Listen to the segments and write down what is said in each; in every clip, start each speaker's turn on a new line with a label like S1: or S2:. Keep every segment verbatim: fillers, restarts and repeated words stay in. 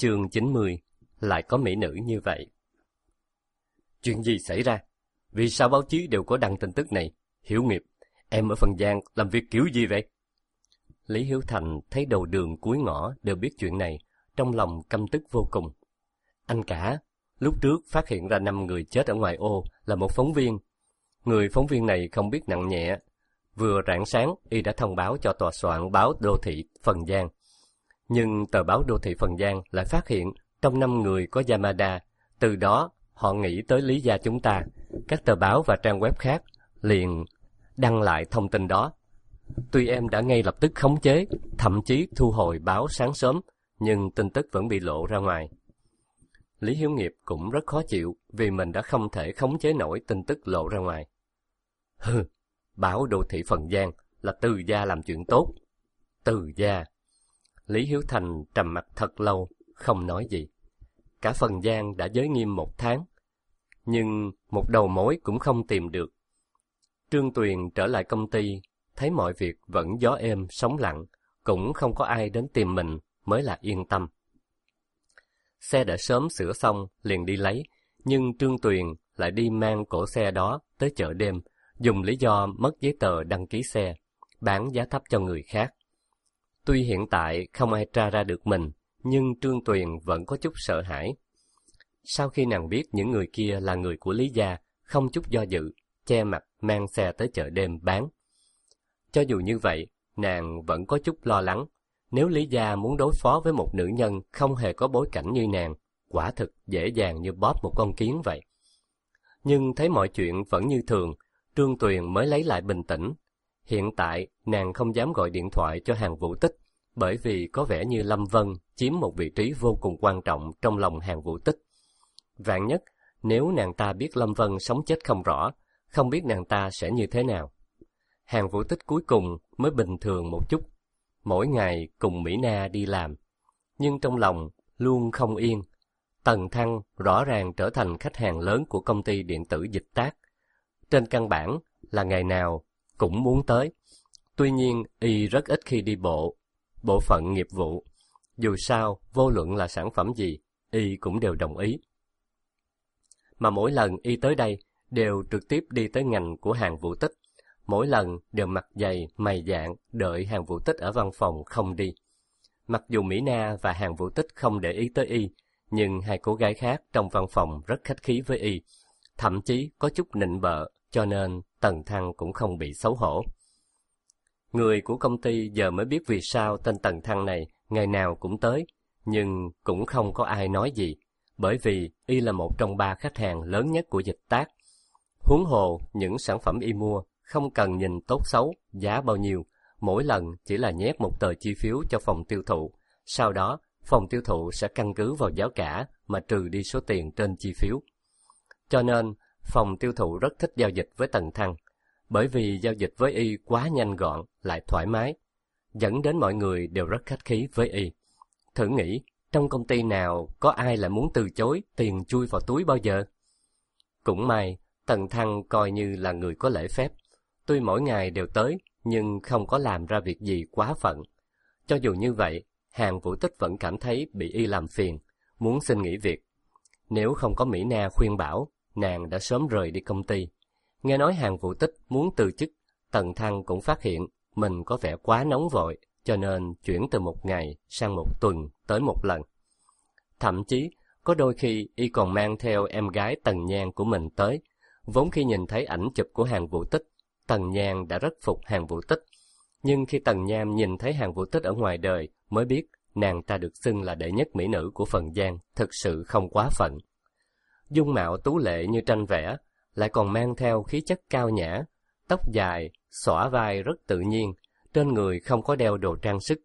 S1: Chương chín mươi. Lại có mỹ nữ như vậy. Chuyện gì xảy ra? Vì sao báo chí đều có đăng tin tức này? Hiểu Nghiệp, em ở Phần Giang làm việc kiểu gì vậy? Lý Hiếu Thành thấy đầu đường cuối ngõ đều biết chuyện này, trong lòng căm tức vô cùng. Anh cả, lúc trước phát hiện ra năm người chết ở ngoài ô là một phóng viên. Người phóng viên này không biết nặng nhẹ. Vừa rạng sáng, y đã thông báo cho tòa soạn báo Đô thị Phần Giang. Nhưng tờ báo Đô thị Phần Giang lại phát hiện trong năm người có Yamada. Từ đó, họ nghĩ tới Lý gia chúng ta. Các tờ báo và trang web khác liền đăng lại thông tin đó. Tuy em đã ngay lập tức khống chế, thậm chí thu hồi báo sáng sớm, nhưng tin tức vẫn bị lộ ra ngoài. Lý Hiếu Nghiệp cũng rất khó chịu vì mình đã không thể khống chế nổi tin tức lộ ra ngoài. Hừ, báo Đô thị Phần Giang là Từ gia làm chuyện tốt. Từ gia. Lý Hiếu Thành trầm mặt thật lâu, không nói gì. Cả Phần Giang đã giới nghiêm một tháng, nhưng một đầu mối cũng không tìm được. Trương Tuyền trở lại công ty, thấy mọi việc vẫn gió êm sóng lặng, cũng không có ai đến tìm mình mới là yên tâm. Xe đã sớm sửa xong, liền đi lấy, nhưng Trương Tuyền lại đi mang cỗ xe đó tới chợ đêm, dùng lý do mất giấy tờ đăng ký xe, bán giá thấp cho người khác. Tuy hiện tại không ai tra ra được mình, nhưng Trương Tuyền vẫn có chút sợ hãi. Sau khi nàng biết những người kia là người của Lý gia, không chút do dự, che mặt mang xe tới chợ đêm bán. Cho dù như vậy, nàng vẫn có chút lo lắng. Nếu Lý gia muốn đối phó với một nữ nhân không hề có bối cảnh như nàng, quả thực dễ dàng như bóp một con kiến vậy. Nhưng thấy mọi chuyện vẫn như thường, Trương Tuyền mới lấy lại bình tĩnh. Hiện tại, nàng không dám gọi điện thoại cho Hàn Vũ Tích, bởi vì có vẻ như Lâm Vân chiếm một vị trí vô cùng quan trọng trong lòng Hàn Vũ Tích. Vạn nhất, nếu nàng ta biết Lâm Vân sống chết không rõ, không biết nàng ta sẽ như thế nào. Hàn Vũ Tích cuối cùng mới bình thường một chút, mỗi ngày cùng Mỹ Na đi làm. Nhưng trong lòng luôn không yên. Tần Thăng rõ ràng trở thành khách hàng lớn của công ty điện tử Dịch Tác. Trên căn bản là ngày nào cũng muốn tới. Tuy nhiên, y rất ít khi đi bộ, bộ phận nghiệp vụ. Dù sao, vô luận là sản phẩm gì, y cũng đều đồng ý. Mà mỗi lần y tới đây, đều trực tiếp đi tới ngành của Hàn Vũ Tích. Mỗi lần đều mặt dày, mày dạn, đợi Hàn Vũ Tích ở văn phòng không đi. Mặc dù Mỹ Na và Hàn Vũ Tích không để ý tới y, nhưng hai cô gái khác trong văn phòng rất khách khí với y. Thậm chí có chút nịnh bợ, cho nên Tần Thăng cũng không bị xấu hổ. Người của công ty giờ mới biết vì sao tên Tần Thăng này ngày nào cũng tới, nhưng cũng không có ai nói gì, bởi vì y là một trong ba khách hàng lớn nhất của Dịch Tác. Huống hồ, những sản phẩm y mua không cần nhìn tốt xấu, giá bao nhiêu, mỗi lần chỉ là nhét một tờ chi phiếu cho phòng tiêu thụ, sau đó phòng tiêu thụ sẽ căn cứ vào giá cả mà trừ đi số tiền trên chi phiếu. Cho nên, phòng tiêu thụ rất thích giao dịch với Tần Thăng, bởi vì giao dịch với y quá nhanh gọn, lại thoải mái, dẫn đến mọi người đều rất khách khí với y. Thử nghĩ, trong công ty nào có ai lại muốn từ chối tiền chui vào túi bao giờ? Cũng may, Tần Thăng coi như là người có lễ phép. Tuy mỗi ngày đều tới, nhưng không có làm ra việc gì quá phận. Cho dù như vậy, Hàn Vũ Tích vẫn cảm thấy bị y làm phiền, muốn xin nghỉ việc. Nếu không có Mỹ Na khuyên bảo, nàng đã sớm rời đi công ty. Nghe nói Hàn Vũ Tích muốn từ chức, Tần Thăng cũng phát hiện mình có vẻ quá nóng vội, cho nên chuyển từ một ngày sang một tuần tới một lần. Thậm chí, có đôi khi y còn mang theo em gái Tần Nhan của mình tới. Vốn khi nhìn thấy ảnh chụp của Hàn Vũ Tích, Tần Nhan đã rất phục Hàn Vũ Tích. Nhưng khi Tần Nhan nhìn thấy Hàn Vũ Tích ở ngoài đời, mới biết nàng ta được xưng là đệ nhất mỹ nữ của Phần Giang, thực sự không quá phận. Dung mạo tú lệ như tranh vẽ, lại còn mang theo khí chất cao nhã, tóc dài, xõa vai rất tự nhiên, trên người không có đeo đồ trang sức.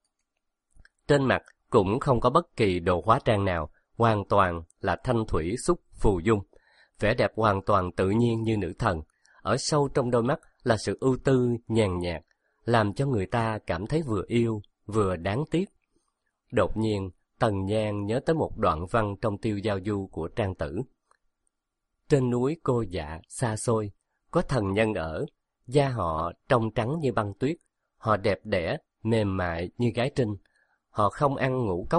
S1: Trên mặt cũng không có bất kỳ đồ hóa trang nào, hoàn toàn là thanh thủy xúc phù dung. Vẻ đẹp hoàn toàn tự nhiên như nữ thần, ở sâu trong đôi mắt là sự ưu tư, nhàn nhạt, làm cho người ta cảm thấy vừa yêu, vừa đáng tiếc. Đột nhiên, Tần Nhan nhớ tới một đoạn văn trong Tiêu Giao Du của Trang Tử. Trên núi Cô Dạ xa xôi, có thần nhân ở, da họ trong trắng như băng tuyết, họ đẹp đẽ, mềm mại như gái trinh. Họ không ăn ngũ cốc,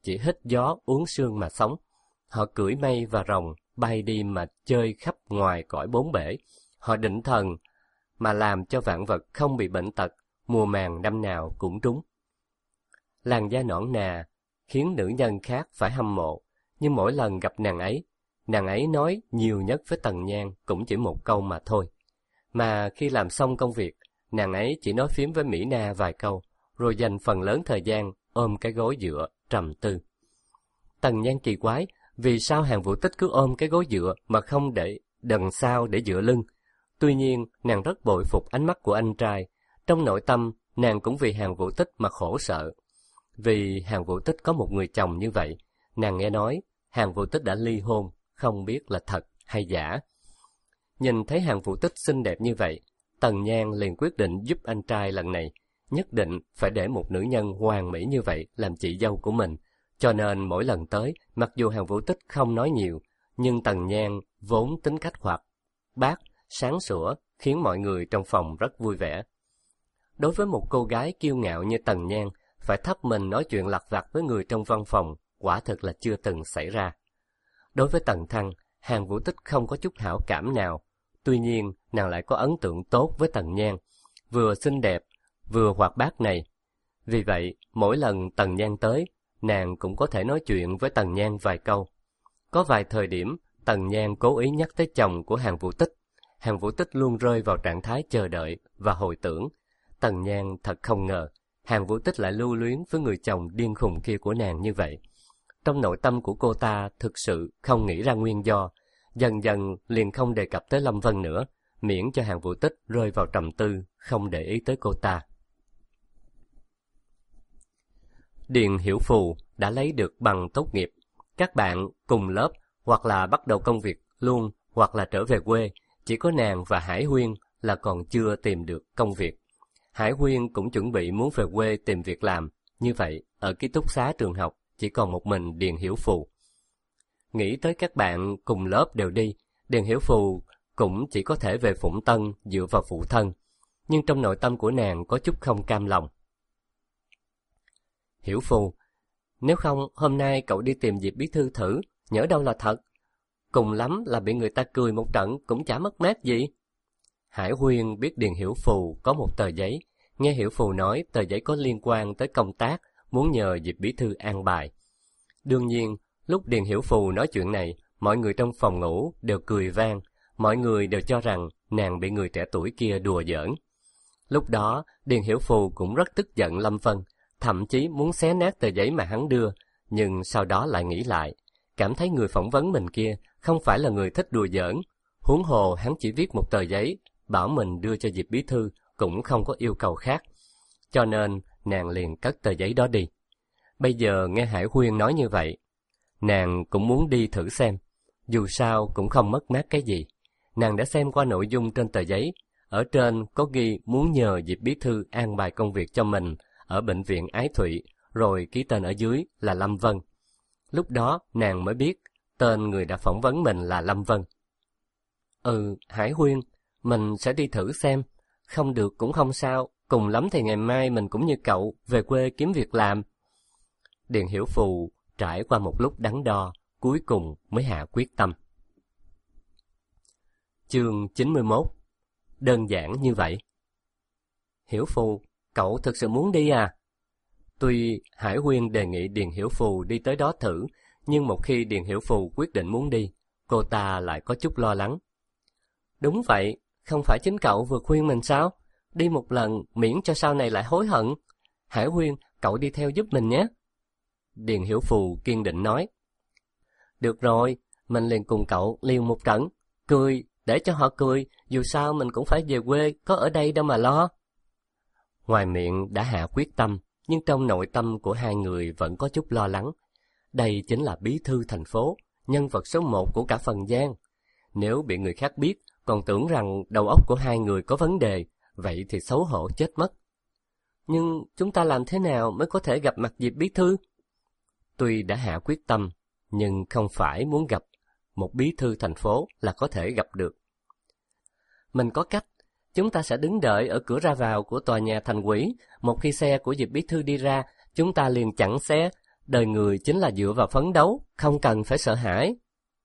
S1: chỉ hít gió uống sương mà sống. Họ cưỡi mây và rồng, bay đi mà chơi khắp ngoài cõi bốn bể. Họ định thần, mà làm cho vạn vật không bị bệnh tật, mùa màng năm nào cũng trúng. Làn da nõn nà, khiến nữ nhân khác phải hâm mộ, nhưng mỗi lần gặp nàng ấy, nàng ấy nói nhiều nhất với Tần Nhan cũng chỉ một câu mà thôi. Mà khi làm xong công việc, nàng ấy chỉ nói phím với Mỹ Na vài câu, rồi dành phần lớn thời gian ôm cái gối dựa, trầm tư. Tần Nhan kỳ quái, vì sao Hàn Vũ Tích cứ ôm cái gối dựa mà không để đằng sau để dựa lưng. Tuy nhiên, nàng rất bội phục ánh mắt của anh trai. Trong nội tâm, nàng cũng vì Hàn Vũ Tích mà khổ sợ. Vì Hàn Vũ Tích có một người chồng như vậy, nàng nghe nói Hàn Vũ Tích đã ly hôn, không biết là thật hay giả. Nhìn thấy Hàn Vũ Tích xinh đẹp như vậy, Tần Nhan liền quyết định giúp anh trai lần này, nhất định phải để một nữ nhân hoàn mỹ như vậy làm chị dâu của mình. Cho nên mỗi lần tới, mặc dù Hàn Vũ Tích không nói nhiều, nhưng Tần Nhan vốn tính cách hoạt bát, sáng sủa, khiến mọi người trong phòng rất vui vẻ. Đối với một cô gái kiêu ngạo như Tần Nhan, phải thấp mình nói chuyện lặt vặt với người trong văn phòng, quả thực là chưa từng xảy ra. Đối với Tần Thăng, Hàn Vũ Tích không có chút hảo cảm nào. Tuy nhiên, nàng lại có ấn tượng tốt với Tần Nhan, vừa xinh đẹp, vừa hoạt bát này. Vì vậy, mỗi lần Tần Nhan tới, nàng cũng có thể nói chuyện với Tần Nhan vài câu. Có vài thời điểm, Tần Nhan cố ý nhắc tới chồng của Hàn Vũ Tích. Hàn Vũ Tích luôn rơi vào trạng thái chờ đợi và hồi tưởng. Tần Nhan thật không ngờ, Hàn Vũ Tích lại lưu luyến với người chồng điên khùng kia của nàng như vậy. Trong nội tâm của cô ta thực sự không nghĩ ra nguyên do, dần dần liền không đề cập tới Lâm Vân nữa, miễn cho Hàn Vũ Tích rơi vào trầm tư, không để ý tới cô ta. Điền Hiểu Phù đã lấy được bằng tốt nghiệp. Các bạn cùng lớp hoặc là bắt đầu công việc luôn hoặc là trở về quê, chỉ có nàng và Hải Huyên là còn chưa tìm được công việc. Hải Huyên cũng chuẩn bị muốn về quê tìm việc làm, như vậy ở ký túc xá trường học chỉ còn một mình Điền Hiểu Phù. Nghĩ tới các bạn cùng lớp đều đi, Điền Hiểu Phù cũng chỉ có thể về Phụng Tân dựa vào phụ thân, nhưng trong nội tâm của nàng có chút không cam lòng. Hiểu Phù, nếu không hôm nay cậu đi tìm Diệp bí thư thử, nhỡ đâu là thật. Cùng lắm là bị người ta cười một trận cũng chả mất mát gì. Hải Huyên biết Điền Hiểu Phù có một tờ giấy, nghe Hiểu Phù nói tờ giấy có liên quan tới công tác, muốn nhờ Diệp bí thư an bài. Đương nhiên, lúc Điền Hiểu Phù nói chuyện này, mọi người trong phòng ngủ đều cười vang, mọi người đều cho rằng nàng bị người trẻ tuổi kia đùa giỡn. Lúc đó, Điền Hiểu Phù cũng rất tức giận Lâm Vân, thậm chí muốn xé nát tờ giấy mà hắn đưa, nhưng sau đó lại nghĩ lại, cảm thấy người phỏng vấn mình kia không phải là người thích đùa giỡn, huống hồ hắn chỉ viết một tờ giấy, bảo mình đưa cho Diệp bí thư, cũng không có yêu cầu khác. Cho nên, nàng liền cất tờ giấy đó đi. Bây giờ nghe Hải Huyên nói như vậy, nàng cũng muốn đi thử xem, dù sao cũng không mất mát cái gì. Nàng đã xem qua nội dung trên tờ giấy, ở trên có ghi muốn nhờ Diệp bí thư an bài công việc cho mình ở bệnh viện Ái Thụy, rồi ký tên ở dưới là Lâm Vân. Lúc đó nàng mới biết tên người đã phỏng vấn mình là Lâm Vân. Ừ, Hải Huyên, mình sẽ đi thử xem, không được cũng không sao, cùng lắm thì ngày mai mình cũng như cậu về quê kiếm việc làm. Điền Hiểu Phù trải qua một lúc đắn đo, cuối cùng mới hạ quyết tâm. Chương chín mươi mốt. Đơn giản như vậy. Hiểu Phù, cậu thực sự muốn đi à? Tuy Hải Huyên đề nghị Điền Hiểu Phù đi tới đó thử, nhưng một khi Điền Hiểu Phù quyết định muốn đi, cô ta lại có chút lo lắng. Đúng vậy, không phải chính cậu vừa khuyên mình sao? Đi một lần miễn cho sau này lại hối hận. Hải Huyên, cậu đi theo giúp mình nhé. Điền Hiểu Phù kiên định nói. Được rồi, mình liền cùng cậu liều một trận, cười, để cho họ cười, dù sao mình cũng phải về quê, có ở đây đâu mà lo. Ngoài miệng đã hạ quyết tâm, nhưng trong nội tâm của hai người vẫn có chút lo lắng. Đây chính là bí thư thành phố, nhân vật số một của cả Phần Giang. Nếu bị người khác biết, còn tưởng rằng đầu óc của hai người có vấn đề, vậy thì xấu hổ chết mất. Nhưng chúng ta làm thế nào mới có thể gặp mặt Diệp bí thư? Tuy đã hạ quyết tâm, nhưng không phải muốn gặp một bí thư thành phố là có thể gặp được. Mình có cách, chúng ta sẽ đứng đợi ở cửa ra vào của tòa nhà thành ủy, một khi xe của Diệp bí thư đi ra, chúng ta liền chặn xe, Đời người chính là dựa vào phấn đấu, không cần phải sợ hãi.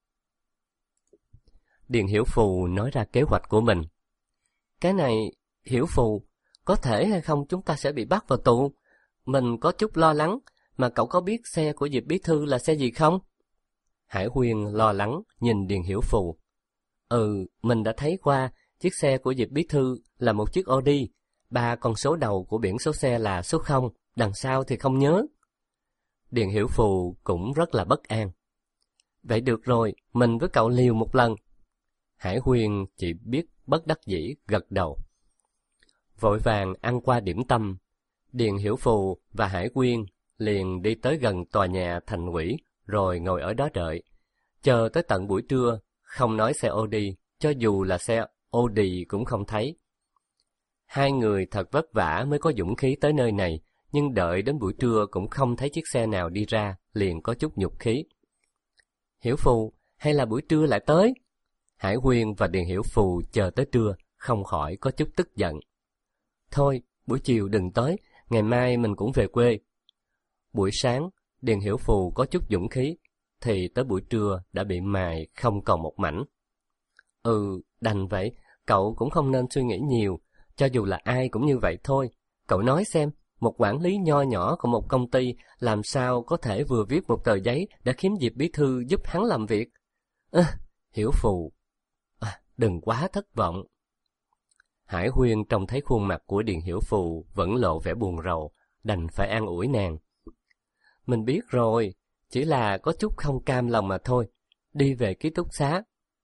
S1: Điền Hiểu Phù nói ra kế hoạch của mình. Cái này, Hiểu Phù, có thể hay không chúng ta sẽ bị bắt vào tù. Mình có chút lo lắng, mà cậu có biết xe của Diệp Bí Thư là xe gì không? Hải Huyên lo lắng nhìn Điền Hiểu Phù. Ừ, mình đã thấy qua, chiếc xe của Diệp Bí Thư là một chiếc Audi, ba con số đầu của biển số xe là số không, đằng sau thì không nhớ. Điền Hiểu Phù cũng rất là bất an. Vậy được rồi, mình với cậu liều một lần. Hải Huyên chỉ biết bất đắc dĩ gật đầu. Vội vàng ăn qua điểm tâm, Điền Hiểu Phù và Hải Huyên liền đi tới gần tòa nhà thành ủy rồi ngồi ở đó đợi. Chờ tới tận buổi trưa, không nói xe Audi, cho dù là xe Audi cũng không thấy. Hai người thật vất vả mới có dũng khí tới nơi này, nhưng đợi đến buổi trưa cũng không thấy chiếc xe nào đi ra, liền có chút nhục khí. Hiểu Phù, hay là buổi trưa lại tới? Hải Huyên và Điền Hiểu Phù chờ tới trưa, không khỏi có chút tức giận. Thôi, buổi chiều đừng tới, ngày mai mình cũng về quê. Buổi sáng, Điền Hiểu Phù có chút dũng khí, thì tới buổi trưa đã bị mài không còn một mảnh. Ừ, đành vậy, cậu cũng không nên suy nghĩ nhiều, cho dù là ai cũng như vậy thôi. Cậu nói xem, một quản lý nho nhỏ của một công ty làm sao có thể vừa viết một tờ giấy đã khiến Diệp Bí Thư giúp hắn làm việc? À, Hiểu Phù, à, đừng quá thất vọng. Hải Huyên trông thấy khuôn mặt của Điền Hiểu Phù vẫn lộ vẻ buồn rầu, đành phải an ủi nàng. Mình biết rồi, chỉ là có chút không cam lòng mà thôi. Đi về ký túc xá.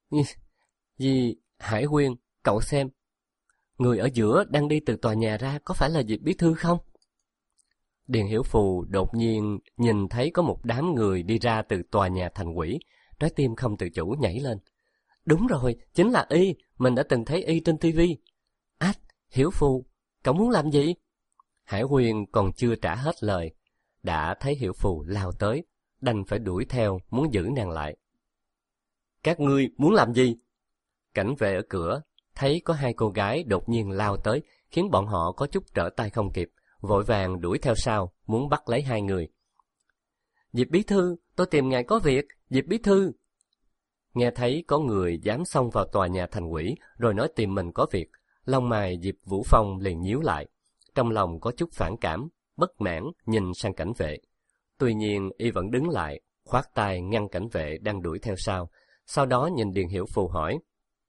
S1: Gì, Hải Huyên, cậu xem. Người ở giữa đang đi từ tòa nhà ra có phải là Diệp Bí Thư không? Điền Hiểu Phù đột nhiên nhìn thấy có một đám người đi ra từ tòa nhà thành ủy, trái tim không tự chủ nhảy lên. Đúng rồi, chính là y, mình đã từng thấy y trên tivi. Ách, Hiểu Phù, cậu muốn làm gì? Hải Huyên còn chưa trả hết lời, đã thấy Hiểu Phù lao tới, đành phải đuổi theo muốn giữ nàng lại. Các ngươi muốn làm gì? Cảnh vệ ở cửa thấy có hai cô gái đột nhiên lao tới, khiến bọn họ có chút trở tay không kịp, vội vàng đuổi theo sau, muốn bắt lấy hai người. Diệp Bí Thư, tôi tìm ngài có việc, Diệp Bí Thư. Nghe thấy có người dám xông vào tòa nhà thành ủy rồi nói tìm mình có việc, lông mày Diệp Vũ Phong liền nhíu lại, trong lòng có chút phản cảm, bất mãn nhìn sang cảnh vệ. Tuy nhiên y vẫn đứng lại, khoát tay ngăn cảnh vệ đang đuổi theo sau, sau đó nhìn Điền Hiểu Phù hỏi.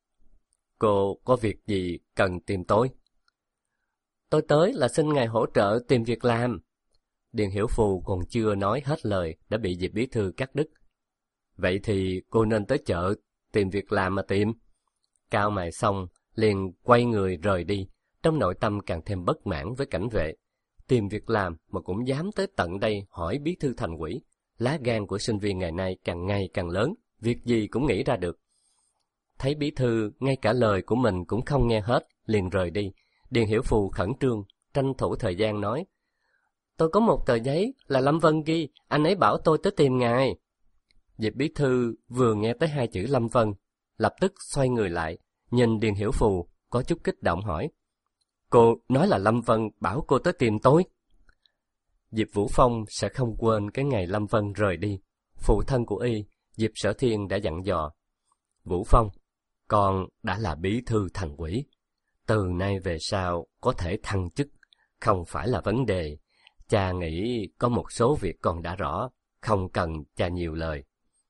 S1: Cô có việc gì cần tìm tôi? Tôi tới là xin ngài hỗ trợ tìm việc làm. Điền Hiểu Phù còn chưa nói hết lời đã bị Diệp Bí Thư cắt đứt. Vậy thì cô nên tới chợ tìm việc làm mà tìm. Cao mày xong liền quay người rời đi, trong nội tâm càng thêm bất mãn với cảnh vệ. Tìm việc làm mà cũng dám tới tận đây hỏi Bí Thư thành ủy. Lá gan của sinh viên ngày nay càng ngày càng lớn, việc gì cũng nghĩ ra được. Thấy Bí Thư ngay cả lời của mình cũng không nghe hết, liền rời đi. Điền Hiểu Phù khẩn trương, tranh thủ thời gian nói. Tôi có một tờ giấy là Lâm Vân ghi, anh ấy bảo tôi tới tìm ngài. Diệp Bí Thư vừa nghe tới hai chữ Lâm Vân, lập tức xoay người lại, nhìn Điền Hiểu Phù, có chút kích động hỏi. Cô nói là Lâm Vân bảo cô tới tìm tôi. Diệp Vũ Phong sẽ không quên cái ngày Lâm Vân rời đi. Phụ thân của y, Diệp Sở Thiên đã dặn dò. Vũ Phong, con đã là bí thư thành ủy. Từ nay về sau có thể thăng chức, không phải là vấn đề. Cha nghĩ có một số việc con đã rõ, không cần cha nhiều lời.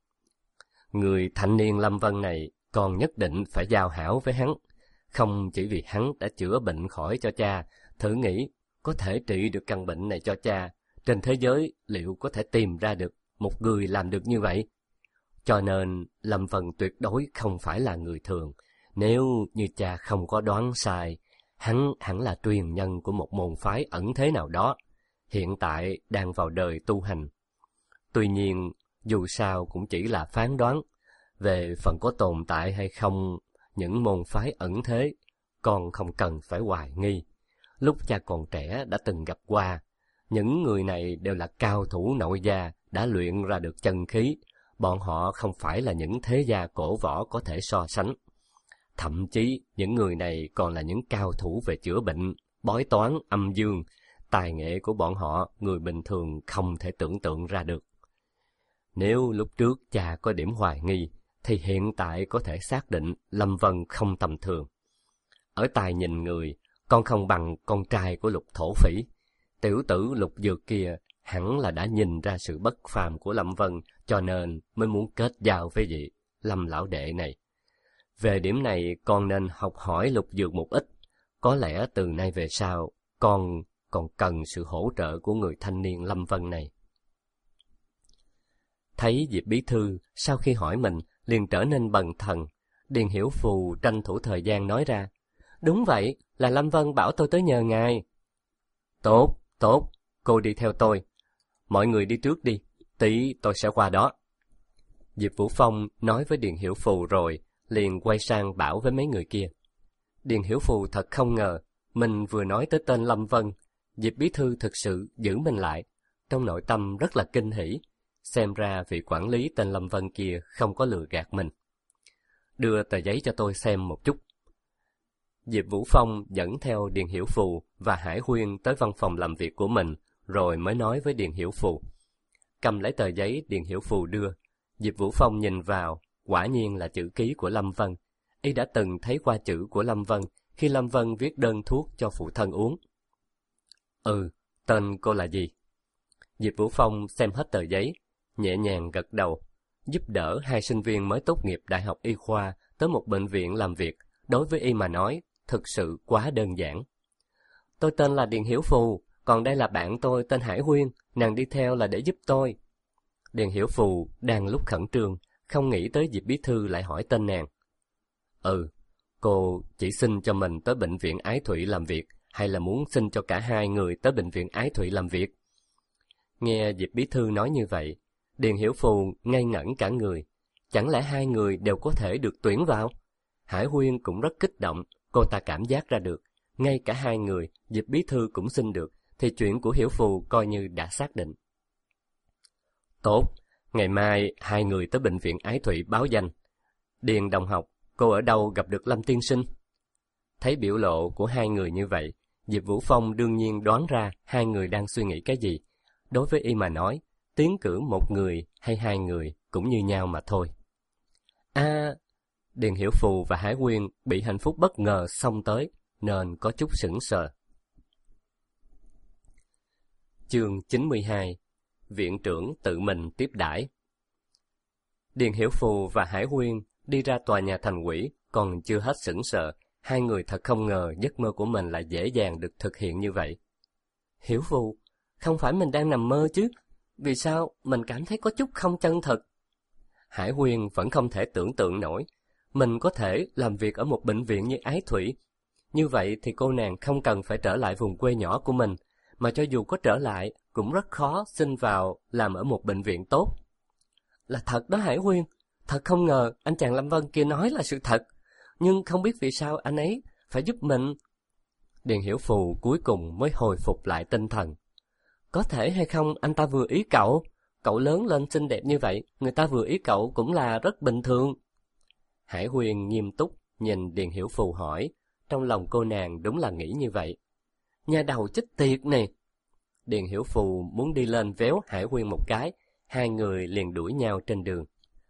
S1: Người thanh niên Lâm Vân này, con nhất định phải giao hảo với hắn. Không chỉ vì hắn đã chữa bệnh khỏi cho cha, thử nghĩ có thể trị được căn bệnh này cho cha. Trên thế giới liệu có thể tìm ra được một người làm được như vậy? Cho nên Lâm Vân tuyệt đối không phải là người thường. Nếu như cha không có đoán sai, hắn hẳn là truyền nhân của một môn phái ẩn thế nào đó, hiện tại đang vào đời tu hành. Tuy nhiên, dù sao cũng chỉ là phán đoán. Về phần có tồn tại hay không những môn phái ẩn thế, con không cần phải hoài nghi. Lúc cha còn trẻ đã từng gặp qua, những người này đều là cao thủ nội gia, đã luyện ra được chân khí. Bọn họ không phải là những thế gia cổ võ có thể so sánh. Thậm chí những người này còn là những cao thủ về chữa bệnh, bói toán, âm dương. tài nghệ của bọn họ người bình thường không thể tưởng tượng ra được. Nếu lúc trước cha có điểm hoài nghi, thì hiện tại có thể xác định Lâm Vân không tầm thường. Ở tài nhìn người, con không bằng con trai của Lục thổ phỉ. Tiểu tử Lục Dược kia hẳn là đã nhìn ra sự bất phàm của Lâm Vân, cho nên mới muốn kết giao với vị Lâm lão đệ này. Về điểm này, con nên học hỏi Lục Dược một ít. Có lẽ từ nay về sau, con còn cần sự hỗ trợ của người thanh niên Lâm Vân này. Thấy Diệp bí thư sau khi hỏi mình liền trở nên bần thần, Điền Hiểu Phù tranh thủ thời gian nói ra: Đúng vậy, là Lâm Vân bảo tôi tới nhờ ngài. Tốt, tốt, cô đi theo tôi. Mọi người đi trước đi, tí tôi sẽ qua đó. Diệp Vũ Phong nói với Điền Hiểu Phù rồi, liền quay sang bảo với mấy người kia. Điền Hiểu Phù thật không ngờ, mình vừa nói tới tên Lâm Vân, Diệp bí thư thực sự giữ mình lại, trong nội tâm rất là kinh hỉ. Xem ra vị quản lý tên Lâm Vân kia không có lừa gạt mình. Đưa tờ giấy cho tôi xem một chút. Diệp Vũ Phong dẫn theo Điền Hiểu Phù và Hải Huyên tới văn phòng làm việc của mình, rồi mới nói với Điền Hiểu Phù. Cầm lấy tờ giấy Điền Hiểu Phù đưa, Diệp Vũ Phong nhìn vào, quả nhiên là chữ ký của Lâm Vân. Y đã từng thấy qua chữ của Lâm Vân khi Lâm Vân viết đơn thuốc cho phụ thân uống. Ừ, tên cô là gì? Diệp Vũ Phong xem hết tờ giấy, nhẹ nhàng gật đầu. Giúp đỡ hai sinh viên mới tốt nghiệp Đại học Y khoa tới một bệnh viện làm việc, đối với y mà nói, thực sự quá đơn giản. Tôi tên là Điền Hiểu Phù, còn đây là bạn tôi tên Hải Huyên, nàng đi theo là để giúp tôi. Điền Hiểu Phù đang lúc khẩn trương, không nghĩ tới Diệp bí thư lại hỏi tên nàng. Ừ, cô chỉ xin cho mình tới bệnh viện Ái Thụy làm việc, hay là muốn xin cho cả hai người tới bệnh viện Ái Thụy làm việc? Nghe Diệp bí thư nói như vậy, Điền Hiểu Phù ngây ngẩn cả người. Chẳng lẽ hai người đều có thể được tuyển vào? Hải Huyên cũng rất kích động, cô ta cảm giác ra được, ngay cả hai người, Diệp bí thư cũng xin được, thì chuyện của Hiểu Phù coi như đã xác định. Tốt, ngày mai hai người tới bệnh viện Ái Thụy báo danh. Điền đồng học, cô ở đâu gặp được Lâm tiên sinh? Thấy biểu lộ của hai người như vậy, Diệp Vũ Phong đương nhiên đoán ra hai người đang suy nghĩ cái gì. Đối với y mà nói, tiến cử một người hay hai người cũng như nhau mà thôi. À, Điền Hiểu Phù và Hải Huyên bị hạnh phúc bất ngờ xông tới, nên có chút sững sờ. Chương chín mươi hai. Viện trưởng tự mình tiếp đãi. Điền Hiểu Phù và Hải Huyên đi ra tòa nhà thành ủy, còn chưa hết sững sờ, hai người thật không ngờ giấc mơ của mình lại dễ dàng được thực hiện như vậy. Hiểu Phù, không phải mình đang nằm mơ chứ? Vì sao mình cảm thấy có chút không chân thực? Hải Huyên vẫn không thể tưởng tượng nổi, mình có thể làm việc ở một bệnh viện như Ái Thụy. Như vậy thì cô nàng không cần phải trở lại vùng quê nhỏ của mình, mà cho dù có trở lại, cũng rất khó xin vào làm ở một bệnh viện tốt. Là thật đó Hải Huyên, thật không ngờ anh chàng Lâm Vân kia nói là sự thật, nhưng không biết vì sao anh ấy phải giúp mình. Điền Hiểu Phù cuối cùng mới hồi phục lại tinh thần. Có thể hay không anh ta vừa ý cậu, cậu lớn lên xinh đẹp như vậy, người ta vừa ý cậu cũng là rất bình thường. Hải Huyên nghiêm túc nhìn Điền Hiểu Phù hỏi, trong lòng cô nàng đúng là nghĩ như vậy. Nhà đầu chết tiệt này. Điền Hiểu Phù muốn đi lên véo Hải Huyên một cái, hai người liền đuổi nhau trên đường.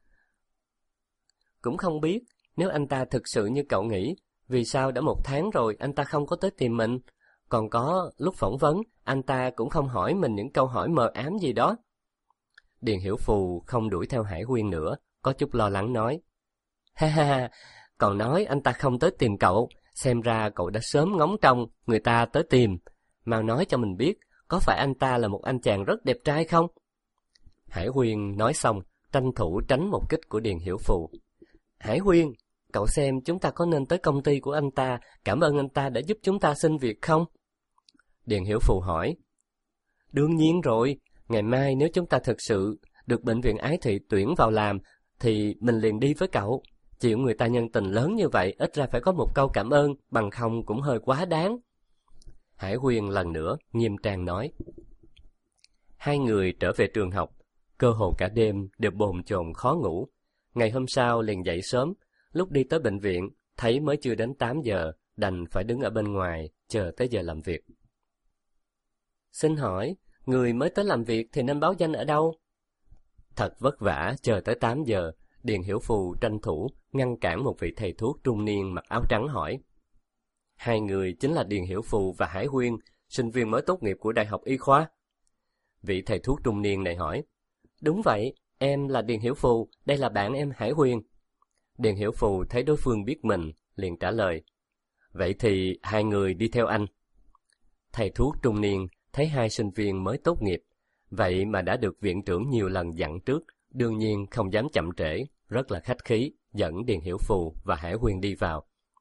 S1: Cũng không biết, nếu anh ta thực sự như cậu nghĩ, vì sao đã một tháng rồi anh ta không có tới tìm mình? Còn có lúc phỏng vấn, anh ta cũng không hỏi mình những câu hỏi mờ ám gì đó. Điền Hiểu Phù không đuổi theo Hải Huyên nữa, có chút lo lắng nói. Ha ha ha, còn nói anh ta không tới tìm cậu, xem ra cậu đã sớm ngóng trông người ta tới tìm. Mau nói cho mình biết, có phải anh ta là một anh chàng rất đẹp trai không? Hải Huyên nói xong, tranh thủ tránh một kích của Điền Hiểu Phù. Hải Huyên, cậu xem chúng ta có nên tới công ty của anh ta, cảm ơn anh ta đã giúp chúng ta xin việc không? Điền Hiểu Phù hỏi. Đương nhiên rồi, ngày mai nếu chúng ta thực sự được bệnh viện Ái Thụy tuyển vào làm, thì mình liền đi với cậu. Chịu người ta nhân tình lớn như vậy, ít ra phải có một câu cảm ơn, bằng không cũng hơi quá đáng. Hải Huyên lần nữa nghiêm trang nói. Hai người trở về trường học, cơ hồ cả đêm đều bồn chồn khó ngủ. Ngày hôm sau liền dậy sớm, lúc đi tới bệnh viện, thấy mới chưa đến tám giờ, đành phải đứng ở bên ngoài, chờ tới giờ làm việc. Xin hỏi, người mới tới làm việc thì nên báo danh ở đâu? Thật vất vả chờ tới tám giờ, Điền Hiểu Phù tranh thủ ngăn cản một vị thầy thuốc trung niên mặc áo trắng hỏi. Hai người chính là Điền Hiểu Phù và Hải Huyên, sinh viên mới tốt nghiệp của Đại học Y khoa. Vị thầy thuốc trung niên này hỏi. Đúng vậy, em là Điền Hiểu Phù, đây là bạn em Hải Huyên. Điền Hiểu Phù thấy đối phương biết mình, liền trả lời. Vậy thì hai người đi theo anh. Thầy thuốc trung niên thấy hai sinh viên mới tốt nghiệp, vậy mà đã được viện trưởng nhiều lần dặn trước, đương nhiên không dám chậm trễ, rất là khách khí, dẫn Điền Hiểu Phù và Hải Huyên đi vào.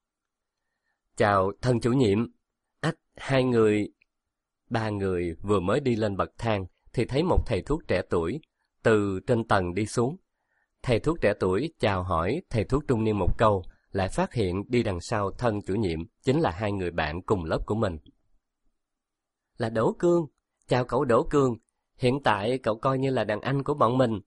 S1: Chào thân chủ nhiệm. Ách, hai người... Ba người vừa mới đi lên bậc thang thì thấy một thầy thuốc trẻ tuổi từ trên tầng đi xuống. Thầy thuốc trẻ tuổi chào hỏi thầy thuốc trung niên một câu, lại phát hiện đi đằng sau thân chủ nhiệm chính là hai người bạn cùng lớp của mình. Là Đỗ Cương. Chào cậu Đỗ Cương. Hiện tại cậu coi như là đàn anh của bọn mình.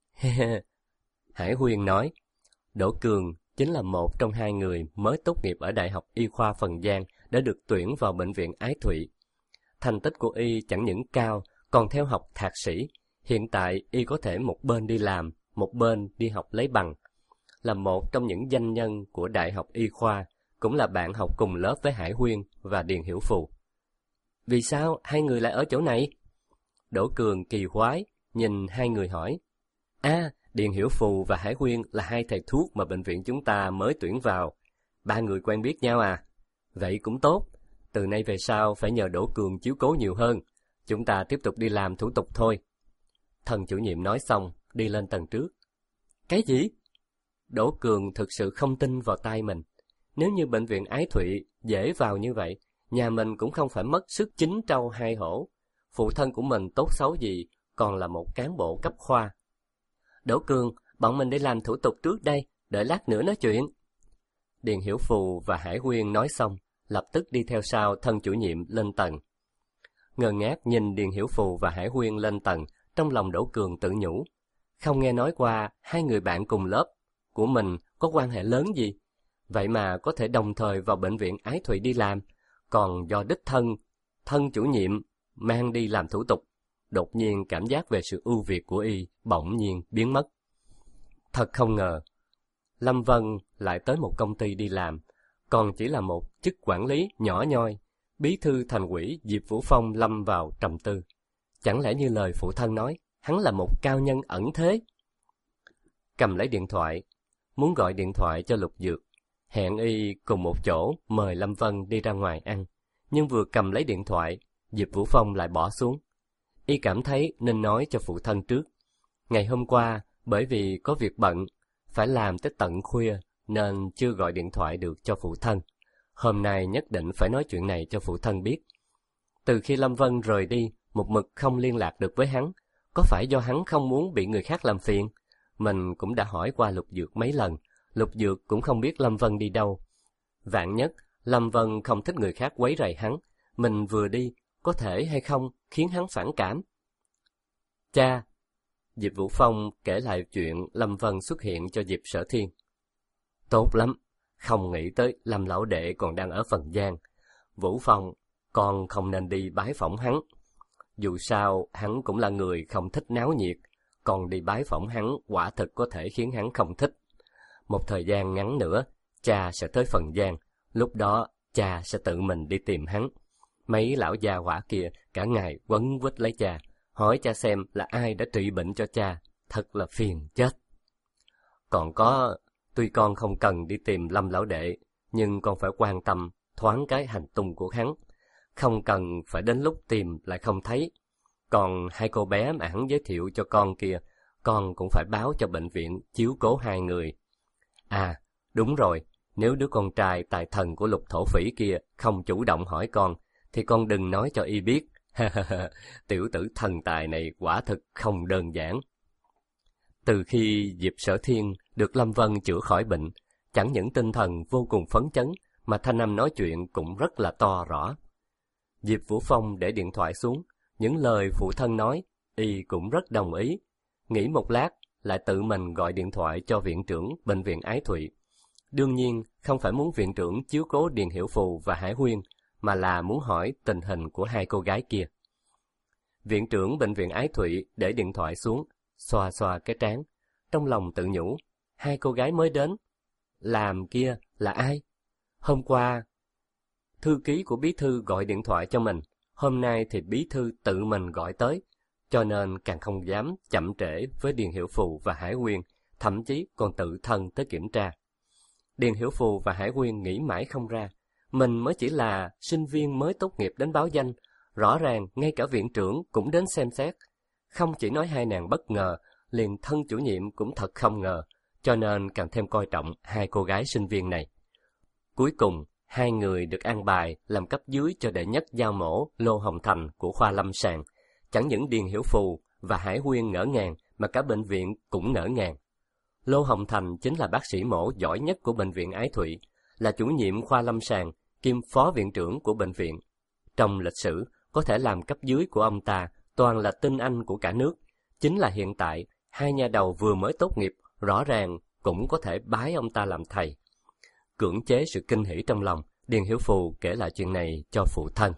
S1: Hải Huyên nói. Đỗ Cương chính là một trong hai người mới tốt nghiệp ở Đại học Y khoa Phần Giang đã được tuyển vào bệnh viện Ái Thụy. Thành tích của y chẳng những cao, còn theo học thạc sĩ. Hiện tại y có thể một bên đi làm, một bên đi học lấy bằng. Là một trong những danh nhân của Đại học Y khoa, cũng là bạn học cùng lớp với Hải Huyên và Điền Hiểu Phù. Vì sao hai người lại ở chỗ này? Đỗ Cường kỳ quái, nhìn hai người hỏi. À, Điền Hiểu Phù và Hải Huyên là hai thầy thuốc mà bệnh viện chúng ta mới tuyển vào. Ba người quen biết nhau à? Vậy cũng tốt. Từ nay về sau phải nhờ Đỗ Cường chiếu cố nhiều hơn. Chúng ta tiếp tục đi làm thủ tục thôi. Thần chủ nhiệm nói xong, đi lên tầng trước. Cái gì? Đỗ Cường thực sự không tin vào tai mình. Nếu như bệnh viện Ái Thụy dễ vào như vậy, nhà mình cũng không phải mất sức chín trâu hai hổ. Phụ thân của mình tốt xấu gì, còn là một cán bộ cấp khoa. Đỗ Cường, bọn mình đi làm thủ tục trước đây, đợi lát nữa nói chuyện. Điền Hiểu Phù và Hải Huyên nói xong, lập tức đi theo sau thân chủ nhiệm lên tầng. Ngơ ngác nhìn Điền Hiểu Phù và Hải Huyên lên tầng, trong lòng Đỗ Cường tự nhủ. Không nghe nói qua hai người bạn cùng lớp của mình có quan hệ lớn gì, vậy mà có thể đồng thời vào bệnh viện Ái Thụy đi làm, còn do đích thân, thân chủ nhiệm mang đi làm thủ tục. Đột nhiên cảm giác về sự ưu việt của y bỗng nhiên biến mất. Thật không ngờ, Lâm Vân lại tới một công ty đi làm, còn chỉ là một chức quản lý nhỏ nhoi. Bí thư thành ủy Diệp Vũ Phong lâm vào trầm tư. Chẳng lẽ như lời phụ thân nói, hắn là một cao nhân ẩn thế? Cầm lấy điện thoại, muốn gọi điện thoại cho Lục Dược, hẹn y cùng một chỗ mời Lâm Vân đi ra ngoài ăn. Nhưng vừa cầm lấy điện thoại, Diệp Vũ Phong lại bỏ xuống. Y cảm thấy nên nói cho phụ thân trước. Ngày hôm qua, bởi vì có việc bận, phải làm tới tận khuya, nên chưa gọi điện thoại được cho phụ thân. Hôm nay nhất định phải nói chuyện này cho phụ thân biết. Từ khi Lâm Vân rời đi, một mực không liên lạc được với hắn. Có phải do hắn không muốn bị người khác làm phiền? Mình cũng đã hỏi qua Lục Dược mấy lần. Lục Dược cũng không biết Lâm Vân đi đâu. Vạn nhất, Lâm Vân không thích người khác quấy rầy hắn. Mình vừa đi, có thể hay không khiến hắn phản cảm. Cha! Diệp Vũ Phong kể lại chuyện Lâm Vân xuất hiện cho Diệp Sở Thiên. Tốt lắm! Không nghĩ tới Lâm lão đệ còn đang ở Phần Giang. Vũ Phong, con không nên đi bái phỏng hắn. Dù sao, hắn cũng là người không thích náo nhiệt. Còn đi bái phỏng hắn quả thực có thể khiến hắn không thích. Một thời gian ngắn nữa, cha sẽ tới Phần Giang. Lúc đó, cha sẽ tự mình đi tìm hắn. Mấy lão già hỏa kia cả ngày quấn quýt lấy cha, hỏi cha xem là ai đã trị bệnh cho cha. Thật là phiền chết. Còn có... Tuy con không cần đi tìm Lâm lão đệ, nhưng con phải quan tâm thoáng cái hành tung của hắn. Không cần phải đến lúc tìm lại không thấy. Còn hai cô bé mà hắn giới thiệu cho con kia, con cũng phải báo cho bệnh viện chiếu cố hai người. À, đúng rồi, nếu đứa con trai tài thần của Lục thổ phỉ kia không chủ động hỏi con, thì con đừng nói cho y biết. Tiểu tử thần tài này quả thực không đơn giản. Từ khi Diệp Sở Thiên được Lâm Vân chữa khỏi bệnh, chẳng những tinh thần vô cùng phấn chấn, mà thanh âm nói chuyện cũng rất là to rõ. Diệp Vũ Phong để điện thoại xuống, những lời phụ thân nói, y cũng rất đồng ý. Nghĩ một lát, lại tự mình gọi điện thoại cho viện trưởng bệnh viện Ái Thụy. Đương nhiên, không phải muốn viện trưởng chiếu cố Điền Hiểu Phù và Hải Huyên, mà là muốn hỏi tình hình của hai cô gái kia. Viện trưởng bệnh viện Ái Thụy để điện thoại xuống, xoa xoa cái trán, trong lòng tự nhủ, hai cô gái mới đến, làm kia là ai? Hôm qua, thư ký của bí thư gọi điện thoại cho mình, hôm nay thì bí thư tự mình gọi tới, cho nên càng không dám chậm trễ với Điền Hiểu Phù và Hải Quyên, thậm chí còn tự thân tới kiểm tra. Điền Hiểu Phù và Hải Quyên nghĩ mãi không ra, mình mới chỉ là sinh viên mới tốt nghiệp đến báo danh, rõ ràng ngay cả viện trưởng cũng đến xem xét. Không chỉ nói hai nàng bất ngờ, liền thân chủ nhiệm cũng thật không ngờ, cho nên càng thêm coi trọng hai cô gái sinh viên này. Cuối cùng, hai người được an bài làm cấp dưới cho đệ nhất giao mổ Lô Hồng Thành của khoa lâm sàng. Chẳng những Điền Hiểu Phù và Hải Quyên ngỡ ngàng, mà cả bệnh viện cũng ngỡ ngàng. Lô Hồng Thành chính là bác sĩ mổ giỏi nhất của bệnh viện Ái Thụy, là chủ nhiệm khoa lâm sàng, kiêm phó viện trưởng của bệnh viện. Trong lịch sử, có thể làm cấp dưới của ông ta toàn là tinh anh của cả nước. Chính là hiện tại, hai nha đầu vừa mới tốt nghiệp, rõ ràng cũng có thể bái ông ta làm thầy. Cưỡng chế sự kinh hỉ trong lòng, Điền Hiểu Phù kể lại chuyện này cho phụ thân.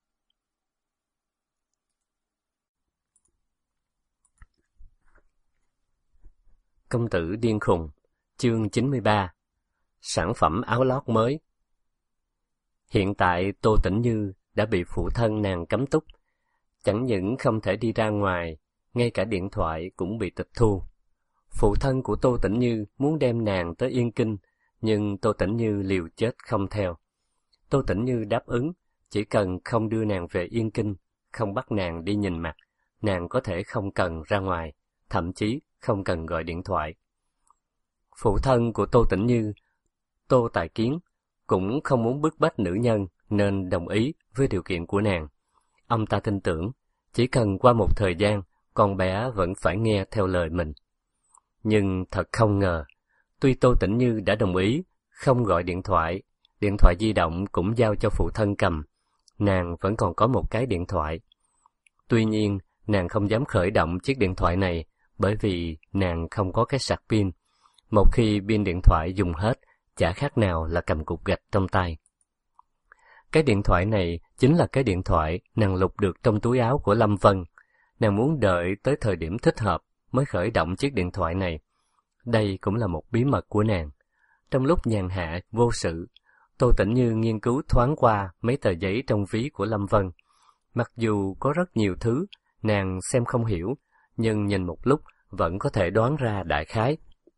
S1: Công tử điên khùng, chương chín mươi ba. Sản phẩm áo lót mới. Hiện tại Tô Tĩnh Như đã bị phụ thân nàng cấm túc, chẳng những không thể đi ra ngoài, ngay cả điện thoại cũng bị tịch thu. Phụ thân của Tô Tĩnh Như muốn đem nàng tới Yên Kinh, nhưng Tô Tĩnh Như liều chết không theo. Tô Tĩnh Như đáp ứng, chỉ cần không đưa nàng về Yên Kinh, không bắt nàng đi nhìn mặt, nàng có thể không cần ra ngoài, thậm chí không cần gọi điện thoại. Phụ thân của Tô Tĩnh Như, Tô Tài Kiến, cũng không muốn bức bách nữ nhân nên đồng ý với điều kiện của nàng. Ông ta tin tưởng, chỉ cần qua một thời gian, con bé vẫn phải nghe theo lời mình. Nhưng thật không ngờ, tuy Tô Tĩnh Như đã đồng ý, không gọi điện thoại, điện thoại di động cũng giao cho phụ thân cầm, nàng vẫn còn có một cái điện thoại. Tuy nhiên, nàng không dám khởi động chiếc điện thoại này, bởi vì nàng không có cái sạc pin. Một khi pin điện thoại dùng hết, chả khác nào là cầm cục gạch trong tay. Cái điện thoại này chính là cái điện thoại nàng lục được trong túi áo của Lâm Vân. Nàng muốn đợi tới thời điểm thích hợp mới khởi động chiếc điện thoại này. Đây cũng là một bí mật của nàng. Trong lúc nhàn hạ vô sự, Tô Tĩnh Như nghiên cứu thoáng qua mấy tờ giấy trong ví của Lâm Vân. Mặc dù có rất nhiều thứ nàng xem không hiểu, nhưng nhìn một lúc vẫn có thể đoán ra đại khái.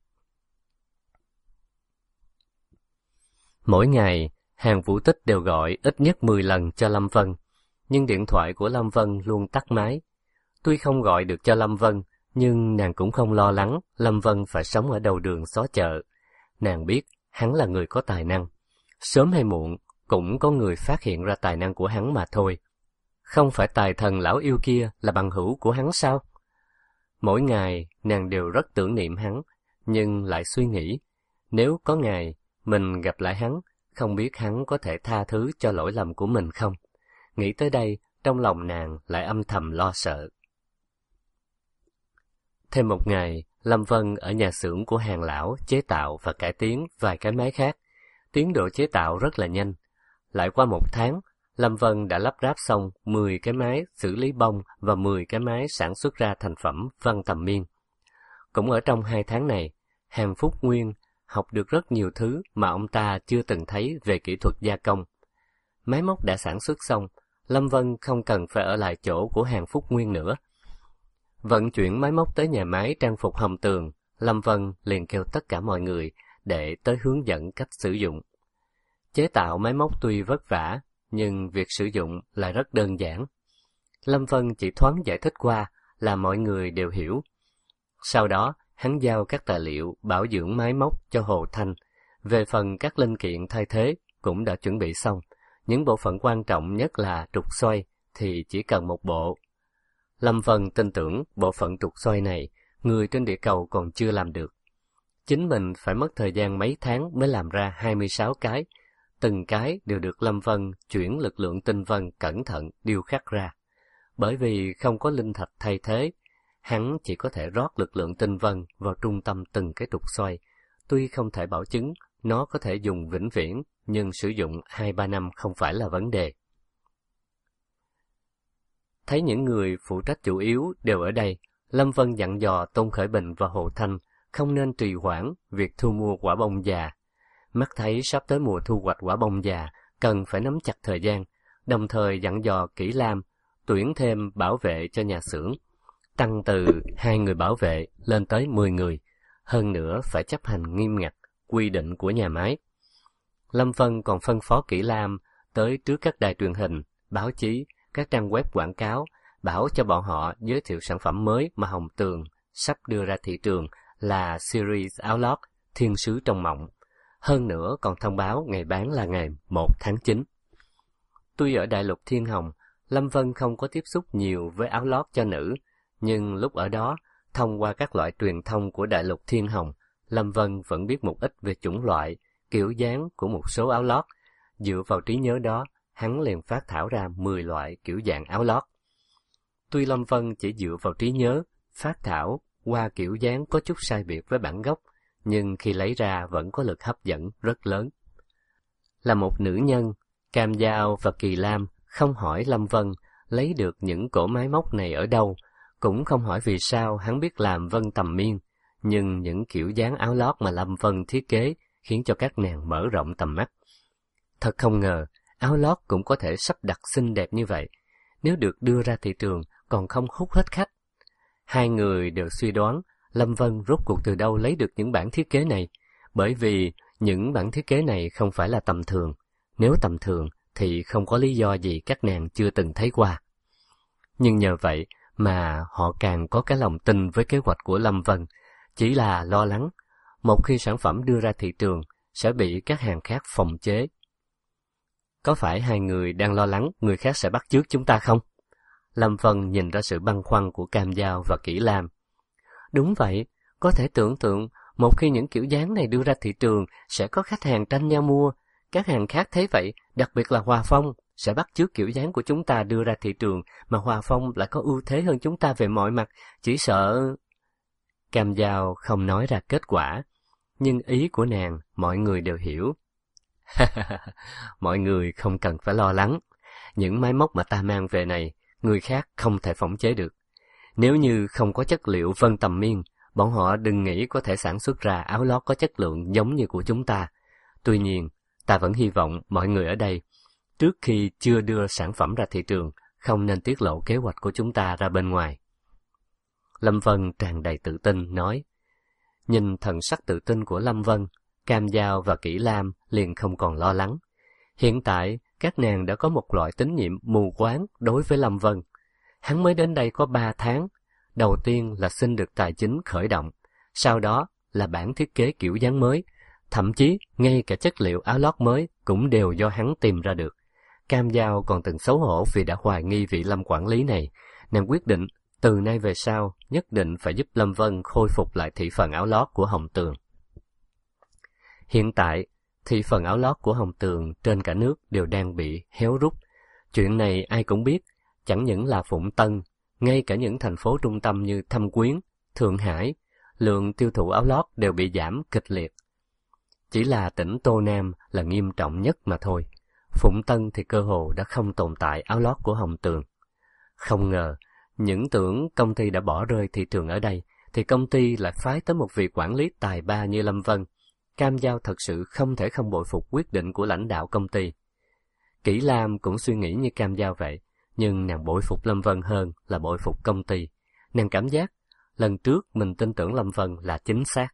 S1: Mỗi ngày, Hàn Vũ Tích đều gọi ít nhất mười lần cho Lâm Vân, nhưng điện thoại của Lâm Vân luôn tắt máy. Tuy không gọi được cho Lâm Vân, nhưng nàng cũng không lo lắng Lâm Vân phải sống ở đầu đường xó chợ. Nàng biết hắn là người có tài năng. Sớm hay muộn, cũng có người phát hiện ra tài năng của hắn mà thôi. Không phải tài thần lão yêu kia là bằng hữu của hắn sao? Mỗi ngày, nàng đều rất tưởng niệm hắn, nhưng lại suy nghĩ, nếu có ngày mình gặp lại hắn, không biết hắn có thể tha thứ cho lỗi lầm của mình không? Nghĩ tới đây, trong lòng nàng lại âm thầm lo sợ. Thêm một ngày, Lâm Vân ở nhà xưởng của Hàn lão chế tạo và cải tiến vài cái máy khác. Tiến độ chế tạo rất là nhanh. Lại qua một tháng, Lâm Vân đã lắp ráp xong mười cái máy xử lý bông và mười cái máy sản xuất ra thành phẩm Văn Tầm Miên. Cũng ở trong hai tháng này, Hàn Phúc Nguyên học được rất nhiều thứ mà ông ta chưa từng thấy về kỹ thuật gia công. Máy móc đã sản xuất xong, Lâm Vân không cần phải ở lại chỗ của Hàn Phúc Nguyên nữa. Vận chuyển máy móc tới nhà máy trang phục Hồng Tường, Lâm Vân liền kêu tất cả mọi người để tới hướng dẫn cách sử dụng. Chế tạo máy móc tuy vất vả, nhưng việc sử dụng lại rất đơn giản. Lâm Vân chỉ thoáng giải thích qua là mọi người đều hiểu. Sau đó, hắn giao các tài liệu bảo dưỡng máy móc cho Hồ Thanh. Về phần các linh kiện thay thế cũng đã chuẩn bị xong. Những bộ phận quan trọng nhất là trục xoay thì chỉ cần một bộ. Lâm Vân tin tưởng bộ phận trục xoay này, người trên địa cầu còn chưa làm được. Chính mình phải mất thời gian mấy tháng mới làm ra hai mươi sáu cái. Từng cái đều được Lâm Vân chuyển lực lượng tinh vân cẩn thận điêu khắc ra. Bởi vì không có linh thạch thay thế, hắn chỉ có thể rót lực lượng tinh vân vào trung tâm từng cái trục xoay. Tuy không thể bảo chứng nó có thể dùng vĩnh viễn, nhưng sử dụng hai ba năm không phải là vấn đề.
S2: Thấy những người phụ trách chủ yếu đều ở đây, Lâm Vân dặn dò Tôn Khởi Bình và Hồ Thanh không nên trì hoãn việc thu mua quả bông già. Mắt thấy sắp tới mùa thu hoạch quả bông già, cần phải nắm chặt thời gian, đồng thời dặn dò Kỷ Lam tuyển thêm bảo vệ cho nhà xưởng, tăng từ hai người bảo vệ lên tới mười người, hơn nữa phải chấp hành nghiêm ngặt quy định của nhà máy. Lâm Vân còn phân phó Kỷ Lam tới trước các đài truyền hình, báo chí, các trang web quảng cáo, bảo cho bọn họ giới thiệu sản phẩm mới mà Hồng Tường sắp đưa ra thị trường là series áo lót Thiên Sứ Trong Mộng. Hơn nữa còn thông báo ngày bán là ngày một tháng chín. Tuy ở Đại Lục Thiên Hồng, Lâm Vân không có tiếp xúc nhiều với áo lót cho nữ, nhưng lúc ở đó, thông qua các loại truyền thông của Đại Lục Thiên Hồng, Lâm Vân vẫn biết một ít về chủng loại, kiểu dáng của một số áo lót. Dựa vào trí nhớ đó, hắn liền phát thảo ra mười loại kiểu dạng áo lót. Tuy Lâm Vân chỉ dựa vào trí nhớ, phát thảo qua kiểu dáng có chút sai biệt với bản gốc, nhưng khi lấy ra vẫn có lực hấp dẫn rất lớn. Là một nữ nhân, Cam Dao và Kỳ Lam không hỏi Lâm Vân lấy được những cỗ máy móc này ở đâu, cũng không hỏi vì sao hắn biết làm vân tầm miên, nhưng những kiểu dáng áo lót mà Lâm Vân thiết kế khiến cho các nàng mở rộng tầm mắt. Thật không ngờ, áo lót cũng có thể sắp đặt xinh đẹp như vậy, nếu được đưa ra thị trường còn không hút hết khách. Hai người đều suy đoán Lâm Vân rốt cuộc từ đâu lấy được những bản thiết kế này, bởi vì những bản thiết kế này không phải là tầm thường, nếu tầm thường thì không có lý do gì các nàng chưa từng thấy qua. Nhưng nhờ vậy mà họ càng có cái lòng tin với kế hoạch của Lâm Vân, chỉ là lo lắng, một khi sản phẩm đưa ra thị trường sẽ bị các hàng khác phòng chế. Có phải hai người đang lo lắng người khác sẽ bắt chước chúng ta không? Lâm Vân nhìn ra sự băn khoăn của Cam Dao và Kỷ Lam. Đúng vậy, có thể tưởng tượng một khi những kiểu dáng này đưa ra thị trường sẽ có khách hàng tranh nhau mua. Các hàng khác thấy vậy, đặc biệt là Hòa Phong, sẽ bắt chước kiểu dáng của chúng ta đưa ra thị trường, mà Hòa Phong lại có ưu thế hơn chúng ta về mọi mặt, chỉ sợ... Cam Dao không nói ra kết quả, nhưng ý của nàng mọi người đều hiểu. Mọi người không cần phải lo lắng, những máy móc mà ta mang về này, người khác không thể phỏng chế được. Nếu như không có chất liệu vân tầm miên, bọn họ đừng nghĩ có thể sản xuất ra áo lót có chất lượng giống như của chúng ta. Tuy nhiên, ta vẫn hy vọng mọi người ở đây, trước khi chưa đưa sản phẩm ra thị trường, không nên tiết lộ kế hoạch của chúng ta ra bên ngoài. Lâm Vân tràn đầy tự tin nói. Nhìn thần sắc tự tin của Lâm Vân, Cam Dao và Kỷ Lam liền không còn lo lắng. Hiện tại, các nàng đã có một loại tín nhiệm mù quáng đối với Lâm Vân. Hắn mới đến đây có ba tháng. Đầu tiên là xin được tài chính khởi động, sau đó là bản thiết kế kiểu dáng mới, thậm chí ngay cả chất liệu áo lót mới cũng đều do hắn tìm ra được. Cam Dao còn từng xấu hổ vì đã hoài nghi vị Lâm quản lý này. Nàng quyết định từ nay về sau nhất định phải giúp Lâm Vân khôi phục lại thị phần áo lót của Hồng Tường. Hiện tại, thị phần áo lót của Hồng Tường trên cả nước đều đang bị héo rút. Chuyện này ai cũng biết, chẳng những là Phụng Tân, ngay cả những thành phố trung tâm như Thâm Quyến, Thượng Hải, lượng tiêu thụ áo lót đều bị giảm kịch liệt. Chỉ là tỉnh Tô Nam là nghiêm trọng nhất mà thôi. Phụng Tân thì cơ hồ đã không tồn tại áo lót của Hồng Tường. Không ngờ, những tưởng công ty đã bỏ rơi thị trường ở đây, thì công ty lại phái tới một vị quản lý tài ba như Lâm Vân. Cam Dao thật sự không thể không bội phục quyết định của lãnh đạo công ty. Kỷ Lam cũng suy nghĩ như Cam Dao vậy, nhưng nàng bội phục Lâm Vân hơn là bội phục công ty. Nàng cảm giác lần trước mình tin tưởng Lâm Vân là chính xác.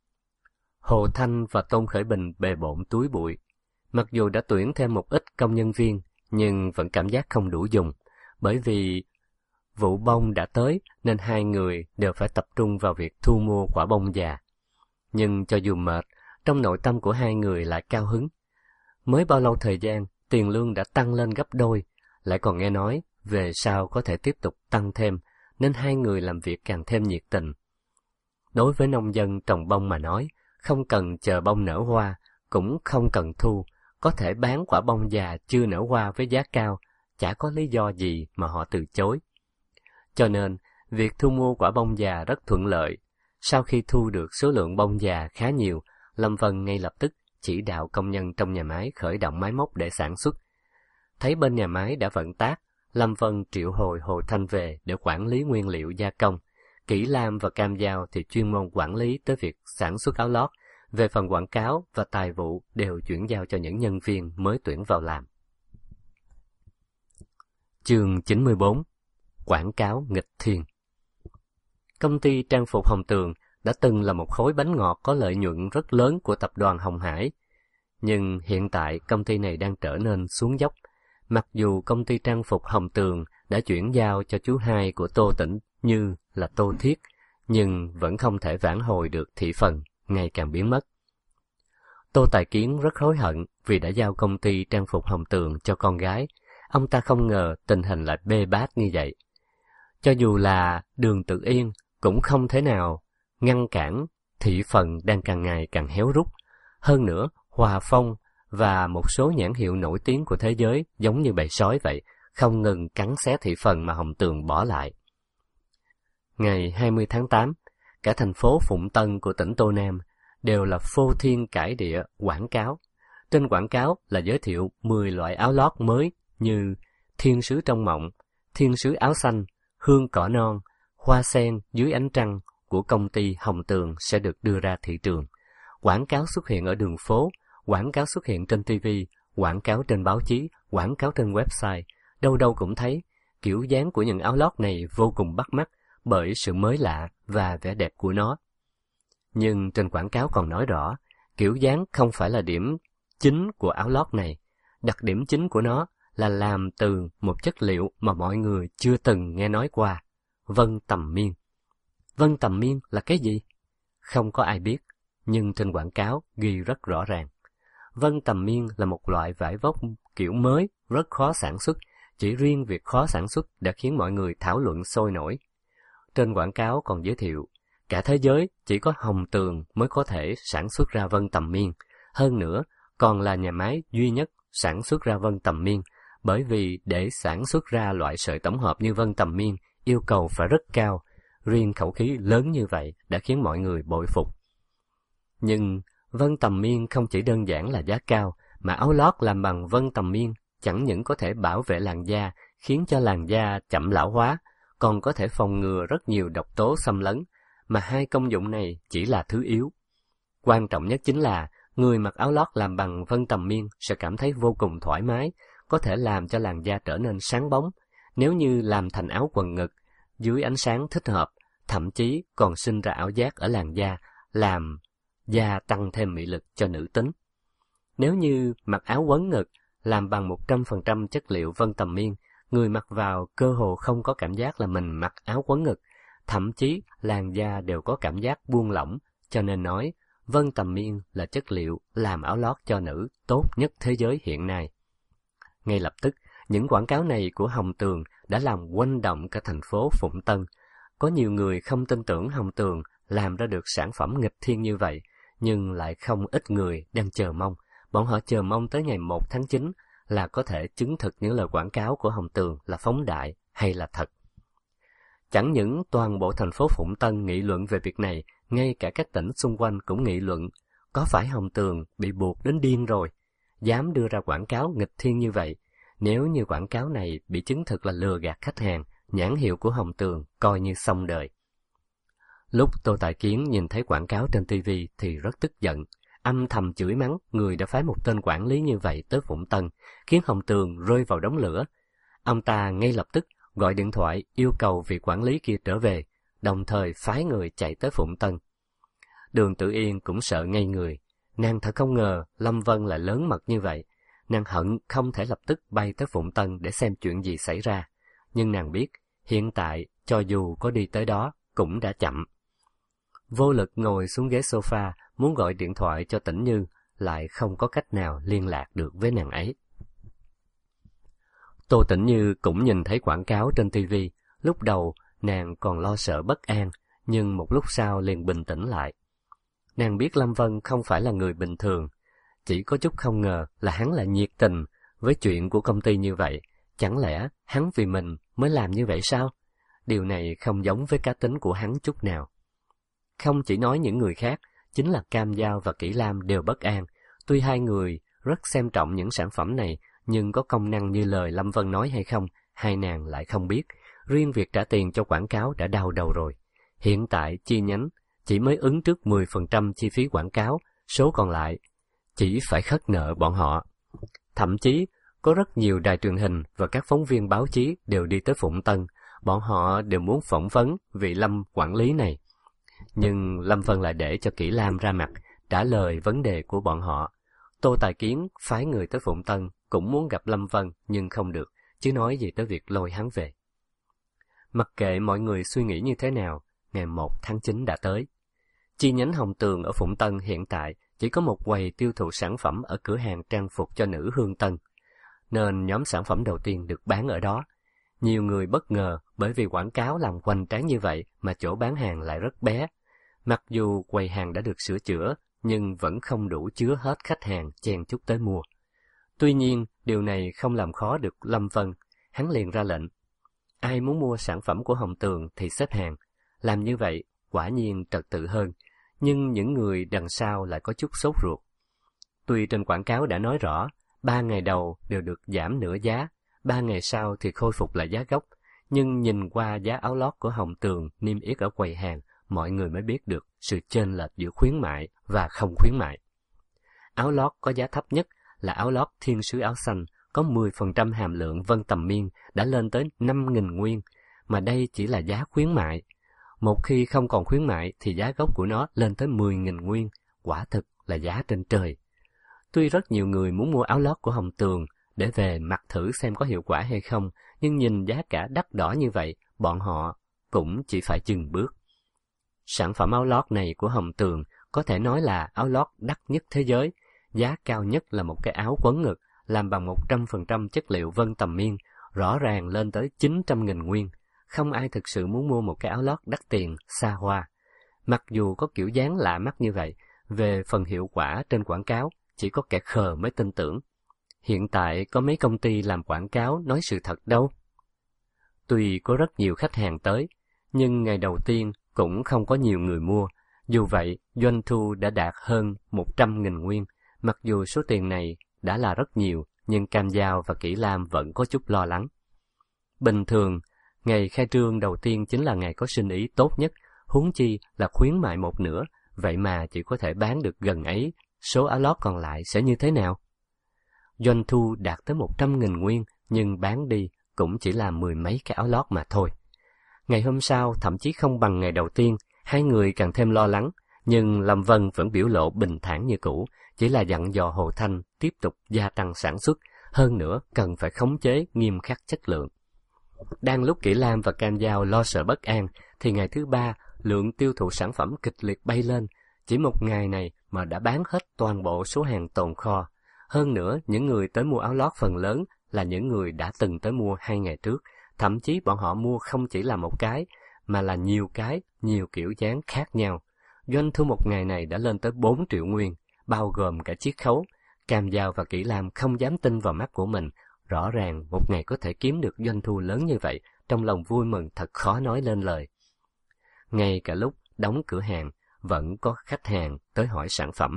S2: Hồ Thanh và Tôn Khởi Bình bề bộn túi bụi. Mặc dù đã tuyển thêm một ít công nhân viên, nhưng vẫn cảm giác không đủ dùng, bởi vì vụ bông đã tới nên hai người đều phải tập trung vào việc thu mua quả bông già. Nhưng cho dù mệt, trong nội tâm của hai người lại cao hứng. Mới bao lâu thời gian, tiền lương đã tăng lên gấp đôi, lại còn nghe nói về sau có thể tiếp tục tăng thêm, nên hai người làm việc càng thêm nhiệt tình. Đối với nông dân trồng bông mà nói, không cần chờ bông nở hoa, cũng không cần thu, có thể bán quả bông già chưa nở hoa với giá cao, chả có lý do gì mà họ từ chối. Cho nên, việc thu mua quả bông già rất thuận lợi. Sau khi thu được số lượng bông già khá nhiều, Lâm Vân ngay lập tức chỉ đạo công nhân trong nhà máy khởi động máy móc để sản xuất. Thấy bên nhà máy đã vận tác, Lâm Vân triệu hồi Hồ Thanh về để quản lý nguyên liệu gia công. Kỷ Lam và Cam Giao thì chuyên môn quản lý tới việc sản xuất áo lót. Về phần quảng cáo và tài vụ đều chuyển giao cho những nhân viên mới tuyển vào làm. Chương chín mươi bốn. Quảng cáo nghịch thiên. Công ty trang phục Hồng Tường đã từng là một khối bánh ngọt có lợi nhuận rất lớn của tập đoàn Hồng Hải. Nhưng hiện tại công ty này đang trở nên xuống dốc. Mặc dù công ty trang phục Hồng Tường đã chuyển giao cho chú hai của Tô Tĩnh Như là Tô Thiết, nhưng vẫn không thể vãn hồi được thị phần, ngày càng biến mất. Tô Tài Kiến rất hối hận vì đã giao công ty trang phục Hồng Tường cho con gái. Ông ta không ngờ tình hình lại bê bết như vậy. Cho dù là Đường Tự Yên cũng không thể nào ngăn cản thị phần đang càng ngày càng héo rút. Hơn nữa, Hòa Phong và một số nhãn hiệu nổi tiếng của thế giới giống như bầy sói vậy, không ngừng cắn xé thị phần mà Hồng Tường bỏ lại. Ngày hai mươi tháng tám, cả thành phố Phụng Tân của tỉnh Tô Nam đều là phô thiên cải địa quảng cáo. Trên quảng cáo là giới thiệu mười loại áo lót mới như thiên sứ trong mộng, thiên sứ áo xanh, hương cỏ non, hoa sen dưới ánh trăng của công ty Hồng Tường sẽ được đưa ra thị trường. Quảng cáo xuất hiện ở đường phố, quảng cáo xuất hiện trên ti vi, quảng cáo trên báo chí, quảng cáo trên website. Đâu đâu cũng thấy, kiểu dáng của những áo lót này vô cùng bắt mắt bởi sự mới lạ và vẻ đẹp của nó. Nhưng trên quảng cáo còn nói rõ, kiểu dáng không phải là điểm chính của áo lót này. Đặc điểm chính của nó là làm từ một chất liệu mà mọi người chưa từng nghe nói qua, vân tầm miên. Vân tầm miên là cái gì? Không có ai biết, nhưng trên quảng cáo ghi rất rõ ràng. Vân tầm miên là một loại vải vóc kiểu mới, rất khó sản xuất. Chỉ riêng việc khó sản xuất đã khiến mọi người thảo luận sôi nổi. Trên quảng cáo còn giới thiệu, cả thế giới chỉ có Hồng Tường mới có thể sản xuất ra vân tầm miên. Hơn nữa, còn là nhà máy duy nhất sản xuất ra vân tầm miên, bởi vì để sản xuất ra loại sợi tổng hợp như vân tầm miên, yêu cầu phải rất cao. Riêng khẩu khí lớn như vậy đã khiến mọi người bội phục. Nhưng vân tầm miên không chỉ đơn giản là giá cao, mà áo lót làm bằng vân tầm miên chẳng những có thể bảo vệ làn da, khiến cho làn da chậm lão hóa, còn có thể phòng ngừa rất nhiều độc tố xâm lấn, mà hai công dụng này chỉ là thứ yếu. Quan trọng nhất chính là, người mặc áo lót làm bằng vân tầm miên sẽ cảm thấy vô cùng thoải mái, có thể làm cho làn da trở nên sáng bóng. Nếu như làm thành áo quần ngực, dưới ánh sáng thích hợp, thậm chí còn sinh ra ảo giác ở làn da, làm da tăng thêm mị lực cho nữ tính. Nếu như mặc áo quấn ngực, làm bằng một trăm phần trăm chất liệu vân tầm miên, người mặc vào cơ hồ không có cảm giác là mình mặc áo quấn ngực, thậm chí làn da đều có cảm giác buông lỏng, cho nên nói vân tầm miên là chất liệu làm áo lót cho nữ tốt nhất thế giới hiện nay. Ngay lập tức, những quảng cáo này của Hồng Tường đã làm quanh động cả thành phố Phụng Tân. Có nhiều người không tin tưởng Hồng Tường làm ra được sản phẩm nghịch thiên như vậy, nhưng lại không ít người đang chờ mong. Bọn họ chờ mong tới ngày một tháng chín là có thể chứng thực những lời quảng cáo của Hồng Tường là phóng đại hay là thật. Chẳng những toàn bộ thành phố Phụng Tân nghị luận về việc này, ngay cả các tỉnh xung quanh cũng nghị luận, có phải Hồng Tường bị buộc đến điên rồi, dám đưa ra quảng cáo nghịch thiên như vậy. Nếu như quảng cáo này bị chứng thực là lừa gạt khách hàng, nhãn hiệu của Hồng Tường coi như xong đời. Lúc Tô Tài Kiến nhìn thấy quảng cáo trên ti vi thì rất tức giận, âm thầm chửi mắng người đã phái một tên quản lý như vậy tới Phụng Tân, khiến Hồng Tường rơi vào đống lửa. Ông ta ngay lập tức gọi điện thoại yêu cầu vị quản lý kia trở về, đồng thời phái người chạy tới Phụng Tân. Đường Tự Yên cũng sợ ngây người, nàng thật không ngờ Lâm Vân lại lớn mật như vậy. Nàng hận không thể lập tức bay tới Phụng Tân để xem chuyện gì xảy ra, nhưng nàng biết hiện tại cho dù có đi tới đó cũng đã chậm. Vô lực ngồi xuống ghế sofa, muốn gọi điện thoại cho Tĩnh Như, lại không có cách nào liên lạc được với nàng ấy. Tô Tĩnh Như cũng nhìn thấy quảng cáo trên ti vi, lúc đầu nàng còn lo sợ bất an, nhưng một lúc sau liền bình tĩnh lại. Nàng biết Lâm Vân không phải là người bình thường, chỉ có chút không ngờ là hắn lại nhiệt tình với chuyện của công ty như vậy. Chẳng lẽ hắn vì mình mới làm như vậy sao? Điều này không giống với cá tính của hắn chút nào. Không chỉ nói những người khác, chính là Cam Giao và Kỷ Lam đều bất an. Tuy hai người rất xem trọng những sản phẩm này, nhưng có công năng như lời Lâm Vân nói hay không, hai nàng lại không biết, riêng việc trả tiền cho quảng cáo đã đau đầu rồi. Hiện tại chi nhánh chỉ mới ứng trước mười phần trăm chi phí quảng cáo, số còn lại chỉ phải khất nợ bọn họ. Thậm chí, có rất nhiều đài truyền hình và các phóng viên báo chí đều đi tới Phụng Tân, bọn họ đều muốn phỏng vấn vị Lâm quản lý này. Nhưng Lâm Vân lại để cho Kỷ Lam ra mặt, trả lời vấn đề của bọn họ. Tô Tài Kiến phái người tới Phụng Tân, cũng muốn gặp Lâm Vân nhưng không được, chứ nói gì tới việc lôi hắn về. Mặc kệ mọi người suy nghĩ như thế nào, ngày một tháng chín đã tới. Chi nhánh Hồng Tường ở Phụng Tân hiện tại chỉ có một quầy tiêu thụ sản phẩm ở cửa hàng trang phục cho nữ Hương Tân, nên nhóm sản phẩm đầu tiên được bán ở đó. Nhiều người bất ngờ bởi vì quảng cáo làm hoành tráng như vậy mà chỗ bán hàng lại rất bé. Mặc dù quầy hàng đã được sửa chữa, nhưng vẫn không đủ chứa hết khách hàng chen chúc tới mua. Tuy nhiên, điều này không làm khó được Lâm Vân, hắn liền ra lệnh. Ai muốn mua sản phẩm của Hồng Tường thì xếp hàng. Làm như vậy, quả nhiên trật tự hơn, nhưng những người đằng sau lại có chút sốt ruột. Tuy trên quảng cáo đã nói rõ, ba ngày đầu đều được giảm nửa giá, ba ngày sau thì khôi phục lại giá gốc, nhưng nhìn qua giá áo lót của Hồng Tường niêm yết ở quầy hàng, mọi người mới biết được sự chênh lệch giữa khuyến mại và không khuyến mại. Áo lót có giá thấp nhất là áo lót thiên sứ áo xanh, có mười phần trăm hàm lượng vân tầm miên đã lên tới năm nghìn nguyên, mà đây chỉ là giá khuyến mại. Một khi không còn khuyến mại thì giá gốc của nó lên tới mười nghìn nguyên, quả thực là giá trên trời. Tuy rất nhiều người muốn mua áo lót của Hồng Tường để về mặc thử xem có hiệu quả hay không, nhưng nhìn giá cả đắt đỏ như vậy, bọn họ cũng chỉ phải chừng bước. Sản phẩm áo lót này của Hồng Tường có thể nói là áo lót đắt nhất thế giới. Giá cao nhất là một cái áo quấn ngực làm bằng một trăm phần trăm chất liệu vân tầm miên, rõ ràng lên tới chín trăm nghìn nguyên. Không ai thực sự muốn mua một cái áo lót đắt tiền, xa hoa. Mặc dù có kiểu dáng lạ mắt như vậy, về phần hiệu quả trên quảng cáo, chỉ có kẻ khờ mới tin tưởng. Hiện tại có mấy công ty làm quảng cáo nói sự thật đâu. Tuy có rất nhiều khách hàng tới, nhưng ngày đầu tiên cũng không có nhiều người mua. Dù vậy, doanh thu đã đạt hơn một trăm nghìn nguyên. Mặc dù số tiền này đã là rất nhiều, nhưng Cam Giao và Kỷ Lam vẫn có chút lo lắng. Bình thường, ngày khai trương đầu tiên chính là ngày có sinh ý tốt nhất, huống chi là khuyến mại một nửa, vậy mà chỉ có thể bán được gần ấy, số áo lót còn lại sẽ như thế nào? Doanh thu đạt tới một trăm nghìn nguyên, nhưng bán đi cũng chỉ là mười mấy cái áo lót mà thôi. Ngày hôm sau, thậm chí không bằng ngày đầu tiên, hai người càng thêm lo lắng, nhưng Lâm Vân vẫn biểu lộ bình thản như cũ, chỉ là dặn dò Hồ Thanh tiếp tục gia tăng sản xuất, hơn nữa cần phải khống chế nghiêm khắc chất lượng. Đang lúc Kỷ Lam và Cam Giao lo sợ bất an, thì ngày thứ ba, lượng tiêu thụ sản phẩm kịch liệt bay lên. Chỉ một ngày này mà đã bán hết toàn bộ số hàng tồn kho. Hơn nữa, những người tới mua áo lót phần lớn là những người đã từng tới mua hai ngày trước. Thậm chí bọn họ mua không chỉ là một cái, mà là nhiều cái, nhiều kiểu dáng khác nhau. Doanh thu một ngày này đã lên tới bốn triệu nguyên, bao gồm cả chiết khấu. Cam Giao và Kỷ Lam không dám tin vào mắt của mình. Rõ ràng một ngày có thể kiếm được doanh thu lớn như vậy, trong lòng vui mừng thật khó nói lên lời. Ngay cả lúc đóng cửa hàng, vẫn có khách hàng tới hỏi sản phẩm.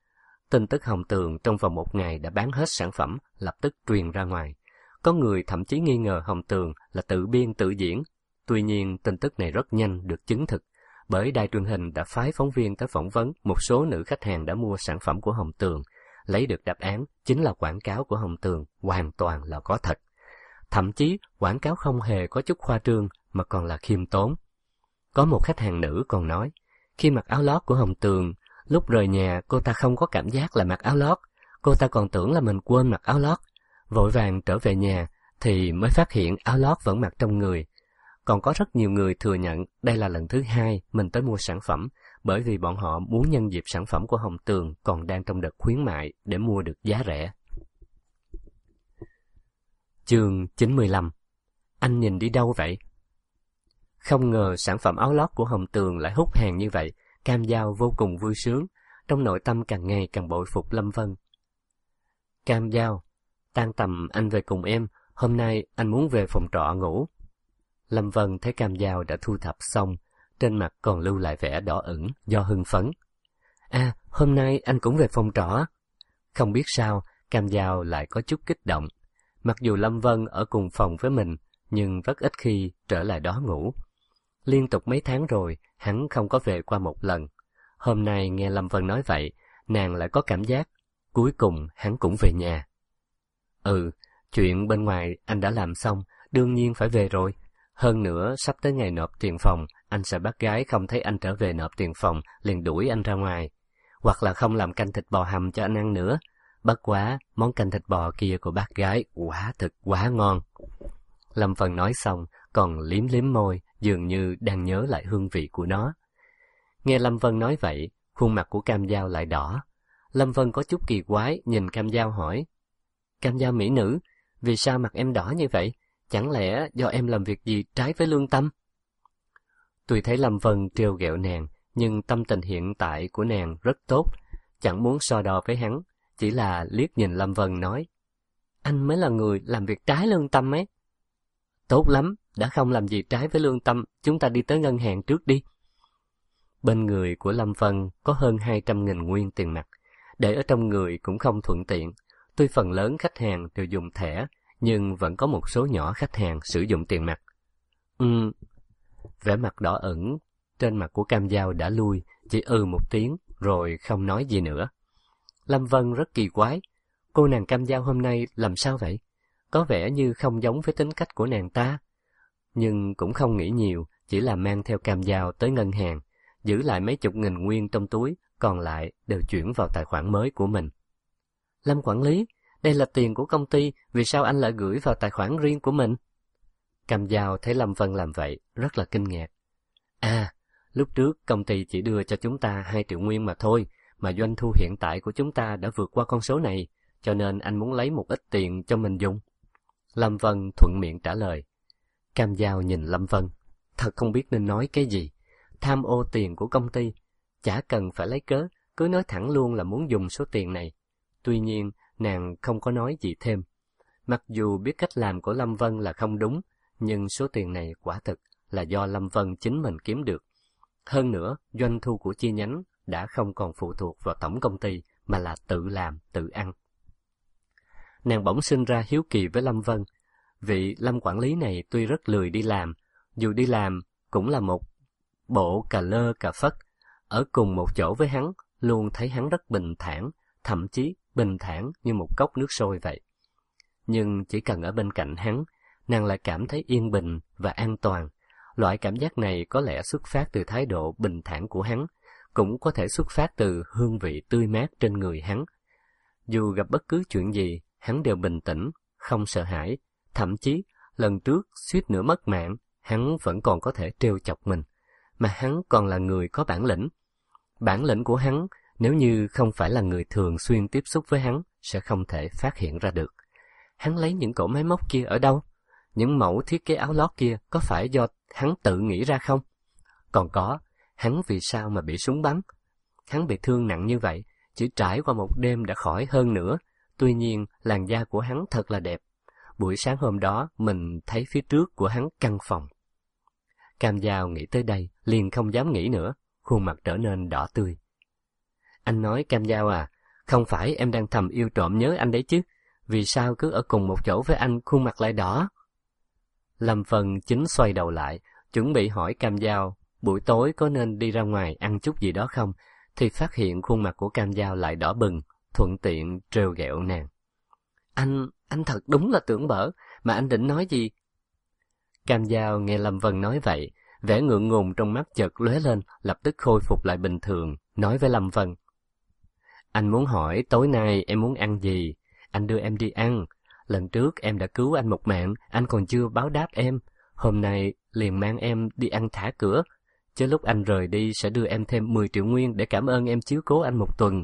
S2: Tin tức Hồng Tường trong vòng một ngày đã bán hết sản phẩm, lập tức truyền ra ngoài. Có người thậm chí nghi ngờ Hồng Tường là tự biên tự diễn. Tuy nhiên, tin tức này rất nhanh được chứng thực, bởi đài truyền hình đã phái phóng viên tới phỏng vấn một số nữ khách hàng đã mua sản phẩm của Hồng Tường. Lấy được đáp án chính là quảng cáo của Hồng Tường hoàn toàn là có thật. Thậm chí, quảng cáo không hề có chút khoa trương mà còn là khiêm tốn. Có một khách hàng nữ còn nói, khi mặc áo lót của Hồng Tường, lúc rời nhà cô ta không có cảm giác là mặc áo lót, cô ta còn tưởng là mình quên mặc áo lót. Vội vàng trở về nhà thì mới phát hiện áo lót vẫn mặc trong người. Còn có rất nhiều người thừa nhận đây là lần thứ hai mình tới mua sản phẩm, bởi vì bọn họ muốn nhân dịp sản phẩm của Hồng Tường còn đang trong đợt khuyến mại để mua được giá rẻ. Chương chín mươi lăm. Anh nhìn đi đâu vậy? Không ngờ sản phẩm áo lót của Hồng Tường lại hút hàng như vậy. Cam Giao vô cùng vui sướng, trong nội tâm càng ngày càng bội phục Lâm Vân. Cam Giao, tan tầm anh về cùng em, hôm nay anh muốn về phòng trọ ngủ. Lâm Vân thấy Cam Giao đã thu thập xong, trên mặt còn lưu lại vẻ đỏ ửng do hưng phấn. À, hôm nay anh cũng về phòng trọ. Không biết sao, Cam Giao lại có chút kích động. Mặc dù Lâm Vân ở cùng phòng với mình, nhưng rất ít khi trở lại đó ngủ. Liên tục mấy tháng rồi, hắn không có về qua một lần. Hôm nay nghe Lâm Vân nói vậy, nàng lại có cảm giác, cuối cùng hắn cũng về nhà. Ừ, chuyện bên ngoài anh đã làm xong, đương nhiên phải về rồi. Hơn nữa, sắp tới ngày nộp tiền phòng, anh sợ bác gái không thấy anh trở về nộp tiền phòng, liền đuổi anh ra ngoài. Hoặc là không làm canh thịt bò hầm cho anh ăn nữa. Bất quá, món canh thịt bò kia của bác gái quả thực quá ngon. Lâm Vân nói xong, còn liếm liếm môi, dường như đang nhớ lại hương vị của nó. Nghe Lâm Vân nói vậy, khuôn mặt của Cam Dao lại đỏ. Lâm Vân có chút kỳ quái, nhìn Cam Dao hỏi. Cam Dao mỹ nữ, vì sao mặt em đỏ như vậy? Chẳng lẽ do em làm việc gì trái với lương tâm? Tuy thấy Lâm Vân trêu ghẹo nàng, nhưng tâm tình hiện tại của nàng rất tốt, chẳng muốn so đo với hắn, chỉ là liếc nhìn Lâm Vân nói. Anh mới là người làm việc trái lương tâm ấy. Tốt lắm, đã không làm gì trái với lương tâm, chúng ta đi tới ngân hàng trước đi. Bên người của Lâm Vân có hơn hai trăm nghìn nguyên tiền mặt, để ở trong người cũng không thuận tiện. Tuy phần lớn khách hàng đều dùng thẻ, nhưng vẫn có một số nhỏ khách hàng sử dụng tiền mặt. Ừm, vẻ mặt đỏ ửng trên mặt của Cam Dao đã lui, chỉ ừ một tiếng rồi không nói gì nữa. Lâm Vân rất kỳ quái, cô nàng Cam Dao hôm nay làm sao vậy? Có vẻ như không giống với tính cách của nàng ta. Nhưng cũng không nghĩ nhiều, chỉ là mang theo Cam Dao tới ngân hàng, giữ lại mấy chục nghìn nguyên trong túi, còn lại đều chuyển vào tài khoản mới của mình. Lâm quản lý, đây là tiền của công ty, vì sao anh lại gửi vào tài khoản riêng của mình? Cam Dao thấy Lâm Vân làm vậy, rất là kinh ngạc. À, lúc trước công ty chỉ đưa cho chúng ta hai triệu nguyên mà thôi, mà doanh thu hiện tại của chúng ta đã vượt qua con số này, cho nên anh muốn lấy một ít tiền cho mình dùng. Lâm Vân thuận miệng trả lời. Cam Dao nhìn Lâm Vân, thật không biết nên nói cái gì. Tham ô tiền của công ty, chả cần phải lấy cớ, cứ nói thẳng luôn là muốn dùng số tiền này. Tuy nhiên, nàng không có nói gì thêm. Mặc dù biết cách làm của Lâm Vân là không đúng, nhưng số tiền này quả thực là do Lâm Vân chính mình kiếm được. Hơn nữa, doanh thu của chi nhánh đã không còn phụ thuộc vào tổng công ty, mà là tự làm, tự ăn. Nàng bỗng sinh ra hiếu kỳ với Lâm Vân. Vị Lâm quản lý này tuy rất lười đi làm, dù đi làm cũng là một bộ cà lơ cà phất. Ở cùng một chỗ với hắn, luôn thấy hắn rất bình thản, thậm chí bình thản như một cốc nước sôi vậy. Nhưng chỉ cần ở bên cạnh hắn, nàng lại cảm thấy yên bình và an toàn. Loại cảm giác này có lẽ xuất phát từ thái độ bình thản của hắn, cũng có thể xuất phát từ hương vị tươi mát trên người hắn. Dù gặp bất cứ chuyện gì, hắn đều bình tĩnh, không sợ hãi. Thậm chí, lần trước suýt nữa mất mạng, hắn vẫn còn có thể trêu chọc mình. Mà hắn còn là người có bản lĩnh. Bản lĩnh của hắn, nếu như không phải là người thường xuyên tiếp xúc với hắn, sẽ không thể phát hiện ra được. Hắn lấy những cỗ máy móc kia ở đâu? Những mẫu thiết kế áo lót kia có phải do hắn tự nghĩ ra không? Còn có, hắn vì sao mà bị súng bắn? Hắn bị thương nặng như vậy, chỉ trải qua một đêm đã khỏi hơn nữa. Tuy nhiên, làn da của hắn thật là đẹp. Buổi sáng hôm đó, mình thấy phía trước của hắn căn phòng. Cam Dao nghĩ tới đây, liền không dám nghĩ nữa, khuôn mặt trở nên đỏ tươi. Anh nói Cam Dao à, không phải em đang thầm yêu trộm nhớ anh đấy chứ? Vì sao cứ ở cùng một chỗ với anh, khuôn mặt lại đỏ? Lâm Vân chính xoay đầu lại, chuẩn bị hỏi Cam Dao buổi tối có nên đi ra ngoài ăn chút gì đó không, thì phát hiện khuôn mặt của Cam Dao lại đỏ bừng, thuận tiện trêu ghẹo nàng. Anh, anh thật đúng là tưởng bở, mà anh định nói gì? Cam Dao nghe Lâm Vân nói vậy, vẻ ngượng ngùng trong mắt chợt lóe lên, lập tức khôi phục lại bình thường, nói với Lâm Vân. Anh muốn hỏi tối nay em muốn ăn gì, anh đưa em đi ăn. Lần trước em đã cứu anh một mạng, anh còn chưa báo đáp em. Hôm nay liền mang em đi ăn thả cửa, chứ lúc anh rời đi sẽ đưa em thêm mười triệu nguyên để cảm ơn em chiếu cố anh một tuần.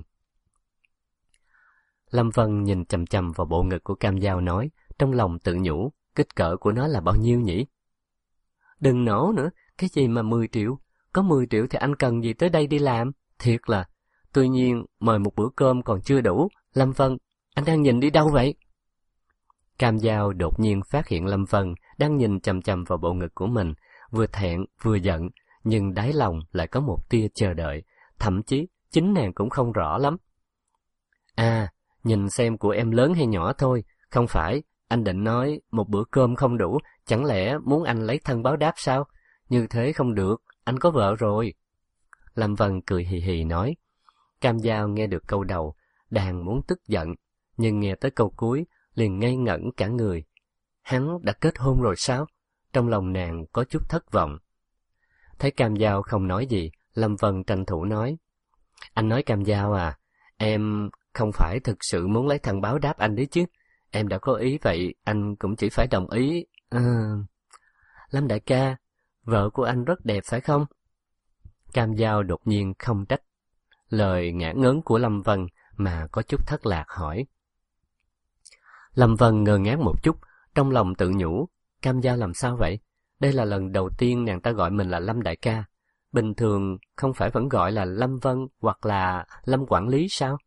S2: Lâm Vân nhìn chằm chằm vào bộ ngực của Cam Dao nói, trong lòng tự nhủ, kích cỡ của nó là bao nhiêu nhỉ? Đừng nổ nữa, cái gì mà mười triệu? Có mười triệu thì anh cần gì tới đây đi làm? Thiệt là, tuy nhiên mời một bữa cơm còn chưa đủ. Lâm Vân, anh đang nhìn đi đâu vậy? Cam Dao đột nhiên phát hiện Lâm Vân đang nhìn chằm chằm vào bộ ngực của mình, vừa thẹn vừa giận, nhưng đáy lòng lại có một tia chờ đợi, thậm chí chính nàng cũng không rõ lắm. À, nhìn xem của em lớn hay nhỏ thôi, không phải anh định nói một bữa cơm không đủ, chẳng lẽ muốn anh lấy thân báo đáp sao? Như thế không được, anh có vợ rồi. Lâm Vân cười hì hì nói. Cam Dao nghe được câu đầu, đang muốn tức giận, nhưng nghe tới câu cuối, liền ngây ngẩn cả người. Hắn đã kết hôn rồi sao? Trong lòng nàng có chút thất vọng. Thấy Cam Dao không nói gì, Lâm Vân tranh thủ nói. Anh nói Cam Dao à, em không phải thực sự muốn lấy thân báo đáp anh đấy chứ. Em đã có ý vậy, anh cũng chỉ phải đồng ý. À... Lâm đại ca, vợ của anh rất đẹp phải không? Cam Dao đột nhiên không trách lời ngả ngớn của Lâm Vân mà có chút thất lạc hỏi. Lâm Vân ngơ ngác một chút, trong lòng tự nhủ, Cam Dao làm sao vậy? Đây là lần đầu tiên nàng ta gọi mình là Lâm đại ca. Bình thường không phải vẫn gọi là Lâm Vân hoặc là Lâm quản lý sao?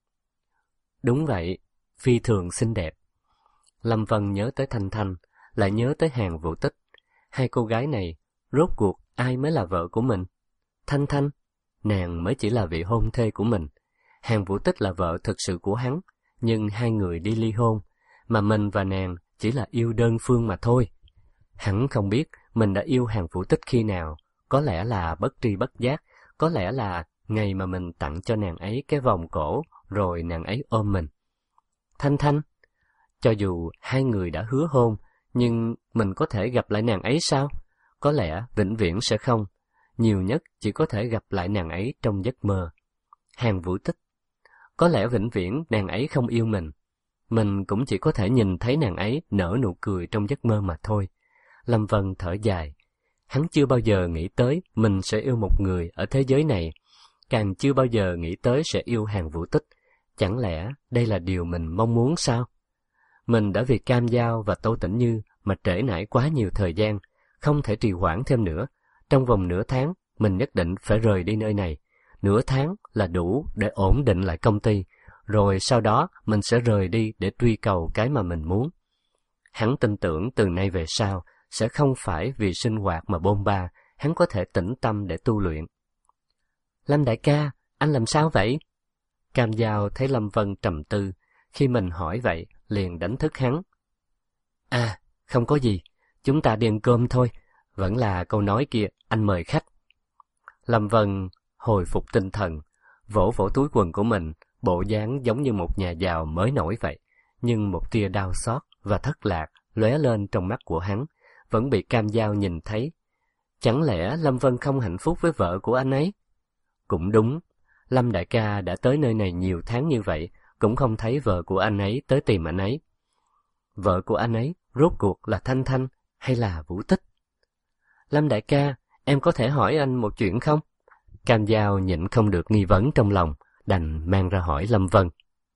S2: Đúng vậy, phi thường xinh đẹp. Lâm Vân nhớ tới Thanh Thanh, lại nhớ tới Hàn Vũ Tích. Hai cô gái này, rốt cuộc ai mới là vợ của mình? Thanh Thanh, nàng mới chỉ là vị hôn thê của mình. Hàn Vũ Tích là vợ thực sự của hắn, nhưng hai người đi ly hôn, mà mình và nàng chỉ là yêu đơn phương mà thôi. Hắn không biết mình đã yêu Hàn Vũ Tích khi nào, có lẽ là bất tri bất giác, có lẽ là ngày mà mình tặng cho nàng ấy cái vòng cổ, rồi nàng ấy ôm mình. Thanh Thanh, cho dù hai người đã hứa hôn, nhưng mình có thể gặp lại nàng ấy sao? Có lẽ vĩnh viễn sẽ không, nhiều nhất chỉ có thể gặp lại nàng ấy trong giấc mơ. Hàn Vũ Tích, có lẽ vĩnh viễn nàng ấy không yêu mình, mình cũng chỉ có thể nhìn thấy nàng ấy nở nụ cười trong giấc mơ mà thôi. Lâm Vân thở dài, hắn chưa bao giờ nghĩ tới mình sẽ yêu một người ở thế giới này, càng chưa bao giờ nghĩ tới sẽ yêu Hàn Vũ Tích. Chẳng lẽ đây là điều mình mong muốn sao? Mình đã vì Cam Dao và Tô Tĩnh Như mà trễ nải quá nhiều thời gian, không thể trì hoãn thêm nữa. Trong vòng nửa tháng, mình nhất định phải rời đi nơi này. Nửa tháng là đủ để ổn định lại công ty, rồi sau đó mình sẽ rời đi để truy cầu cái mà mình muốn. Hắn tin tưởng từ nay về sau sẽ không phải vì sinh hoạt mà bôn ba, hắn có thể tĩnh tâm để tu luyện. Lâm đại ca, anh làm sao vậy? Cam Dao thấy Lâm Vân trầm tư, khi mình hỏi vậy liền đánh thức hắn. À, không có gì, chúng ta đi ăn cơm thôi, vẫn là câu nói kia, anh mời khách. Lâm Vân hồi phục tinh thần, vỗ vỗ túi quần của mình, bộ dáng giống như một nhà giàu mới nổi vậy, nhưng một tia đau xót và thất lạc lóe lên trong mắt của hắn, vẫn bị Cam Dao nhìn thấy. Chẳng lẽ Lâm Vân không hạnh phúc với vợ của anh ấy? Cũng đúng, Lâm đại ca đã tới nơi này nhiều tháng như vậy, cũng không thấy vợ của anh ấy tới tìm anh ấy. Vợ của anh ấy rốt cuộc là Thanh Thanh hay là Vũ Tích? Lâm đại ca, em có thể hỏi anh một chuyện không? Cam Dao nhịn không được nghi vấn trong lòng, đành mang ra hỏi Lâm Vân.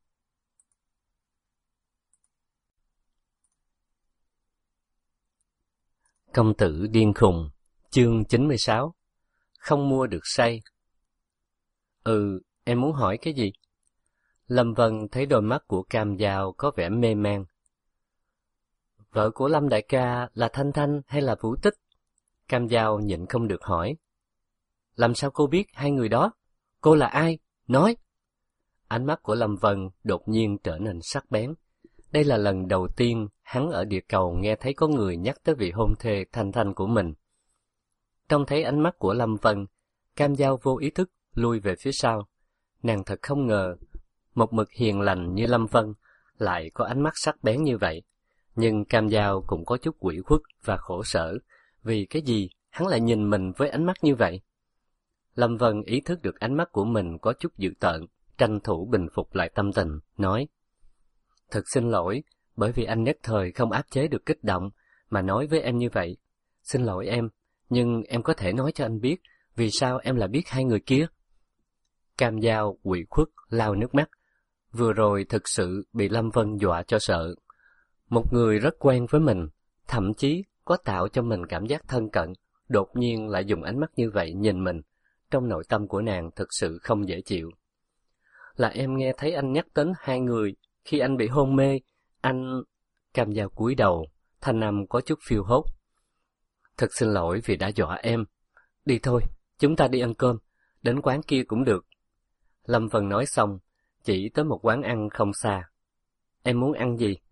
S2: Công tử điên khùng, chương chín mươi sáu. Không mua được say. Ừ, em muốn hỏi cái gì? Lâm Vân thấy đôi mắt của Cam Dao có vẻ mê man. Vợ của Lâm đại ca là Thanh Thanh hay là Vũ Tích? Cam Dao nhịn không được hỏi. Làm sao cô biết hai người đó? Cô là ai? Nói! Ánh mắt của Lâm Vân đột nhiên trở nên sắc bén. Đây là lần đầu tiên hắn ở địa cầu nghe thấy có người nhắc tới vị hôn thê Thanh Thanh của mình. Trông thấy ánh mắt của Lâm Vân, Cam Dao vô ý thức lui về phía sau. Nàng thật không ngờ, một mực hiền lành như Lâm Vân lại có ánh mắt sắc bén như vậy. Nhưng Cam Dao cũng có chút ủy khuất và khổ sở, vì cái gì hắn lại nhìn mình với ánh mắt như vậy? Lâm Vân ý thức được ánh mắt của mình có chút dữ tợn, tranh thủ bình phục lại tâm tình, nói: Thật xin lỗi, bởi vì anh nhất thời không áp chế được kích động, mà nói với em như vậy. Xin lỗi em, nhưng em có thể nói cho anh biết, vì sao em lại biết hai người kia? Cam Dao ủy khuất, lau nước mắt. Vừa rồi thực sự bị Lâm Vân dọa cho sợ. Một người rất quen với mình, thậm chí có tạo cho mình cảm giác thân cận, đột nhiên lại dùng ánh mắt như vậy nhìn mình. Trong nội tâm của nàng thực sự không dễ chịu. Là em nghe thấy anh nhắc đến hai người, khi anh bị hôn mê, anh... Cam Dao cúi đầu, thanh âm có chút phiêu hốt. Thật xin lỗi vì đã dọa em. Đi thôi, chúng ta đi ăn cơm, đến quán kia cũng được. Lâm Vân nói xong, chỉ tới một quán ăn không xa. Em muốn ăn gì?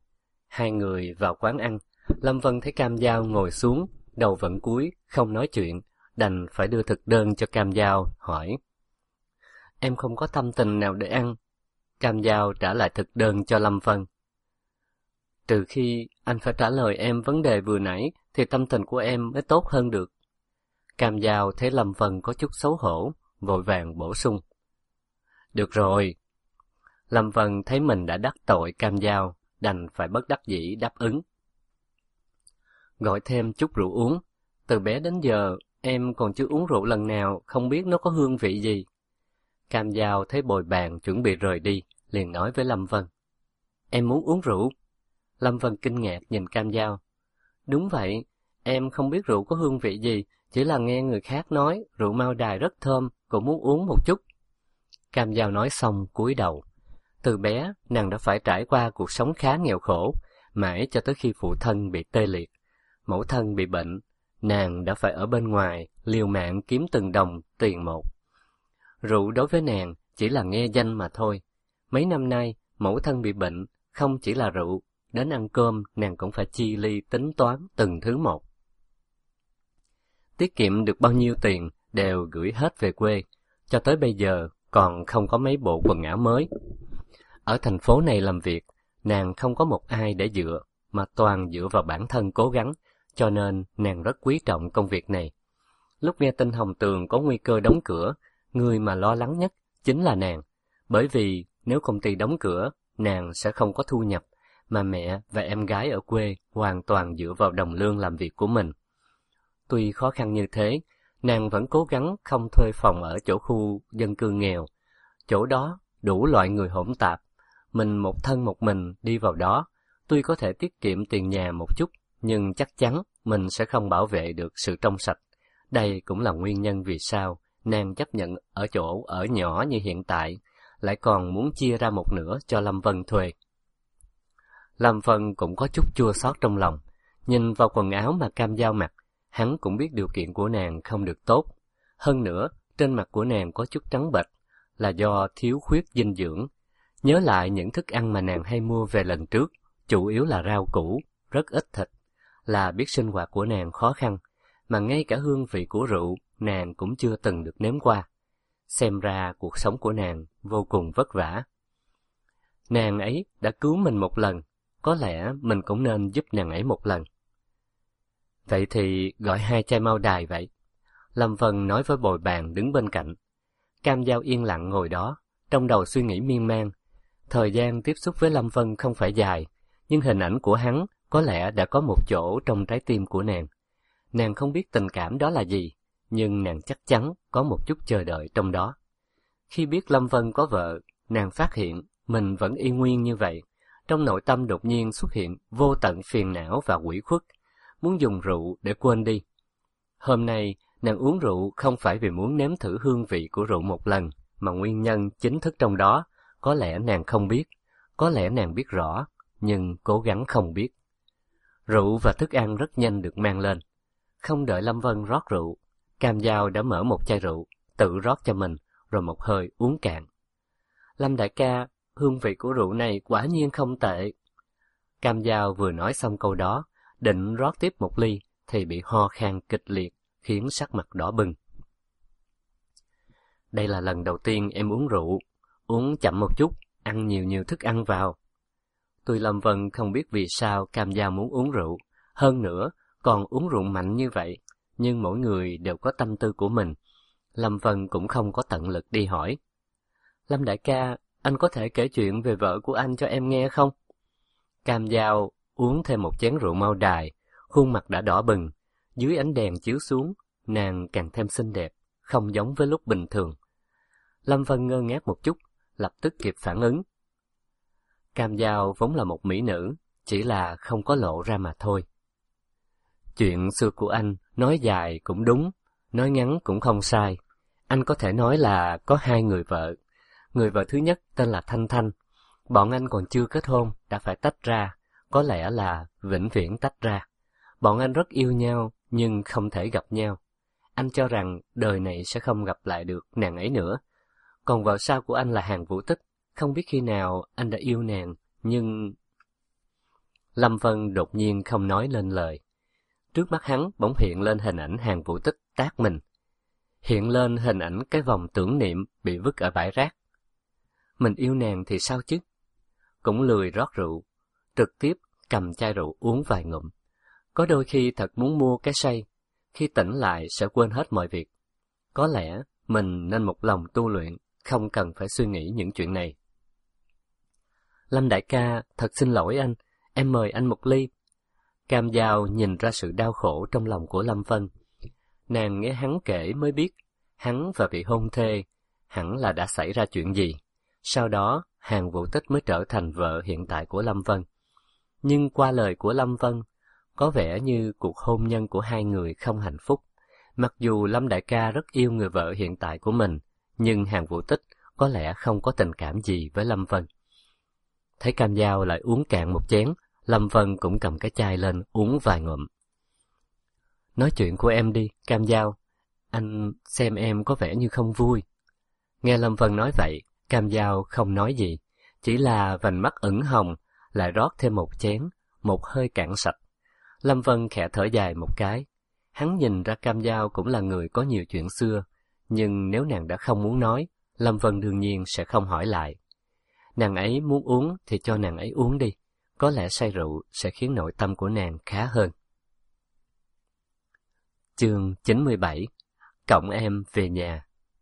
S2: Hai người vào quán ăn. Lâm Vân thấy Cam Dao ngồi xuống, đầu vẫn cúi, không nói chuyện, đành phải đưa thực đơn cho Cam Dao, hỏi. Em không có tâm tình nào để ăn. Cam Dao trả lại thực đơn cho Lâm Vân. Trừ khi anh phải trả lời em vấn đề vừa nãy, thì tâm tình của em mới tốt hơn được. Cam Dao thấy Lâm Vân có chút xấu hổ, vội vàng bổ sung. Được rồi. Lâm Vân thấy mình đã đắc tội Cam Dao, đành phải bất đắc dĩ đáp ứng. Gọi thêm chút rượu uống. Từ bé đến giờ, em còn chưa uống rượu lần nào, không biết nó có hương vị gì. Cam Dao thấy bồi bàn chuẩn bị rời đi, liền nói với Lâm Vân. Em muốn uống rượu. Lâm Vân kinh ngạc nhìn Cam Dao. Đúng vậy, em không biết rượu có hương vị gì, chỉ là nghe người khác nói rượu Mao Đài rất thơm, cũng muốn uống một chút. Cam Dao nói xong cúi đầu. Từ bé, nàng đã phải trải qua cuộc sống khá nghèo khổ, mãi cho tới khi phụ thân bị tê liệt. Mẫu thân bị bệnh, nàng đã phải ở bên ngoài, liều mạng kiếm từng đồng, tiền một. Rượu đối với nàng chỉ là nghe danh mà thôi. Mấy năm nay, mẫu thân bị bệnh, không chỉ là rượu, đến ăn cơm nàng cũng phải chi ly tính toán từng thứ một. Tiết kiệm được bao nhiêu tiền đều gửi hết về quê, cho tới bây giờ còn không có mấy bộ quần áo mới. Ở thành phố này làm việc, nàng không có một ai để dựa, mà toàn dựa vào bản thân cố gắng, cho nên nàng rất quý trọng công việc này. Lúc nghe tin Hồng Tường có nguy cơ đóng cửa, người mà lo lắng nhất chính là nàng, bởi vì nếu công ty đóng cửa, nàng sẽ không có thu nhập, mà mẹ và em gái ở quê hoàn toàn dựa vào đồng lương làm việc của mình. Tuy khó khăn như thế, nàng vẫn cố gắng không thuê phòng ở chỗ khu dân cư nghèo. Chỗ đó đủ loại người hỗn tạp, mình một thân một mình đi vào đó, tuy có thể tiết kiệm tiền nhà một chút, nhưng chắc chắn mình sẽ không bảo vệ được sự trong sạch. Đây cũng là nguyên nhân vì sao nàng chấp nhận ở chỗ ở nhỏ như hiện tại, lại còn muốn chia ra một nửa cho Lâm Vân thuê. Lâm Vân cũng có chút chua xót trong lòng, nhìn vào quần áo mà Cam Dao mặc, hắn cũng biết điều kiện của nàng không được tốt. Hơn nữa, trên mặt của nàng có chút trắng bệch, là do thiếu khuyết dinh dưỡng. Nhớ lại những thức ăn mà nàng hay mua về lần trước, chủ yếu là rau củ, rất ít thịt, là biết sinh hoạt của nàng khó khăn, mà ngay cả hương vị của rượu nàng cũng chưa từng được nếm qua. Xem ra cuộc sống của nàng vô cùng vất vả. Nàng ấy đã cứu mình một lần, có lẽ mình cũng nên giúp nàng ấy một lần. Vậy thì gọi hai chai Mao Đài vậy. Lâm Vân nói với bồi bàn đứng bên cạnh. Cam Dao yên lặng ngồi đó, trong đầu suy nghĩ miên man. Thời gian tiếp xúc với Lâm Vân không phải dài, nhưng hình ảnh của hắn có lẽ đã có một chỗ trong trái tim của nàng. Nàng không biết tình cảm đó là gì, nhưng nàng chắc chắn có một chút chờ đợi trong đó. Khi biết Lâm Vân có vợ, nàng phát hiện mình vẫn y nguyên như vậy. Trong nội tâm đột nhiên xuất hiện vô tận phiền não và ủy khuất, muốn dùng rượu để quên đi. Hôm nay, nàng uống rượu không phải vì muốn nếm thử hương vị của rượu một lần, mà nguyên nhân chính thức trong đó, có lẽ nàng không biết, có lẽ nàng biết rõ, nhưng cố gắng không biết. Rượu và thức ăn rất nhanh được mang lên. Không đợi Lâm Vân rót rượu, Cam Dao đã mở một chai rượu, tự rót cho mình, rồi một hơi uống cạn. Lâm đại ca, hương vị của rượu này quả nhiên không tệ. Cam Dao vừa nói xong câu đó, định rót tiếp một ly, thì bị ho khan kịch liệt, khiến sắc mặt đỏ bừng. Đây là lần đầu tiên em uống rượu, uống chậm một chút, ăn nhiều nhiều thức ăn vào. Tuy Lâm Vân không biết vì sao Cam Dao muốn uống rượu, hơn nữa còn uống rượu mạnh như vậy, nhưng mỗi người đều có tâm tư của mình. Lâm Vân cũng không có tận lực đi hỏi. Lâm đại ca, anh có thể kể chuyện về vợ của anh cho em nghe không? Cam Dao uống thêm một chén rượu Mao Đài, khuôn mặt đã đỏ bừng, dưới ánh đèn chiếu xuống, nàng càng thêm xinh đẹp, không giống với lúc bình thường. Lâm Vân ngơ ngác một chút, lập tức kịp phản ứng. Cam Dao vốn là một mỹ nữ, chỉ là không có lộ ra mà thôi. Chuyện xưa của anh, nói dài cũng đúng, nói ngắn cũng không sai. Anh có thể nói là có hai người vợ. Người vợ thứ nhất tên là Thanh Thanh. Bọn anh còn chưa kết hôn, đã phải tách ra, có lẽ là vĩnh viễn tách ra. Bọn anh rất yêu nhau, nhưng không thể gặp nhau. Anh cho rằng đời này sẽ không gặp lại được nàng ấy nữa. Còn vợ sau của anh là Hàn Vũ Tích. Không biết khi nào anh đã yêu nàng, nhưng... Lâm Vân đột nhiên không nói lên lời. Trước mắt hắn bỗng hiện lên hình ảnh Hàn Vũ Tích tát mình. Hiện lên hình ảnh cái vòng tưởng niệm bị vứt ở bãi rác. Mình yêu nàng thì sao chứ? Cũng lười rót rượu, trực tiếp cầm chai rượu uống vài ngụm. Có đôi khi thật muốn mua cái say, khi tỉnh lại sẽ quên hết mọi việc. Có lẽ mình nên một lòng tu luyện, không cần phải suy nghĩ những chuyện này. Lâm đại ca, thật xin lỗi anh, em mời anh một ly. Cam Dao nhìn ra sự đau khổ trong lòng của Lâm Vân. Nàng nghe hắn kể mới biết, hắn và vị hôn thê, hẳn là đã xảy ra chuyện gì. Sau đó, Hàn Vũ Tích mới trở thành vợ hiện tại của Lâm Vân. Nhưng qua lời của Lâm Vân, có vẻ như cuộc hôn nhân của hai người không hạnh phúc. Mặc dù Lâm đại ca rất yêu người vợ hiện tại của mình, nhưng Hàn Vũ Tích có lẽ không có tình cảm gì với Lâm Vân. Thấy Cam Dao lại uống cạn một chén, Lâm Vân cũng cầm cái chai lên uống vài ngụm. Nói chuyện của em đi, Cam Dao. Anh xem em có vẻ như không vui. Nghe Lâm Vân nói vậy, Cam Dao không nói gì, chỉ là vành mắt ửng hồng, lại rót thêm một chén, một hơi cạn sạch. Lâm Vân khẽ thở dài một cái. Hắn nhìn ra Cam Dao cũng là người có nhiều chuyện xưa, nhưng nếu nàng đã không muốn nói, Lâm Vân đương nhiên sẽ không hỏi lại. Nàng ấy muốn uống thì cho nàng ấy uống đi, có lẽ say rượu sẽ khiến nội tâm của nàng khá hơn. Chương chín mươi bảy. Cõng em về nhà.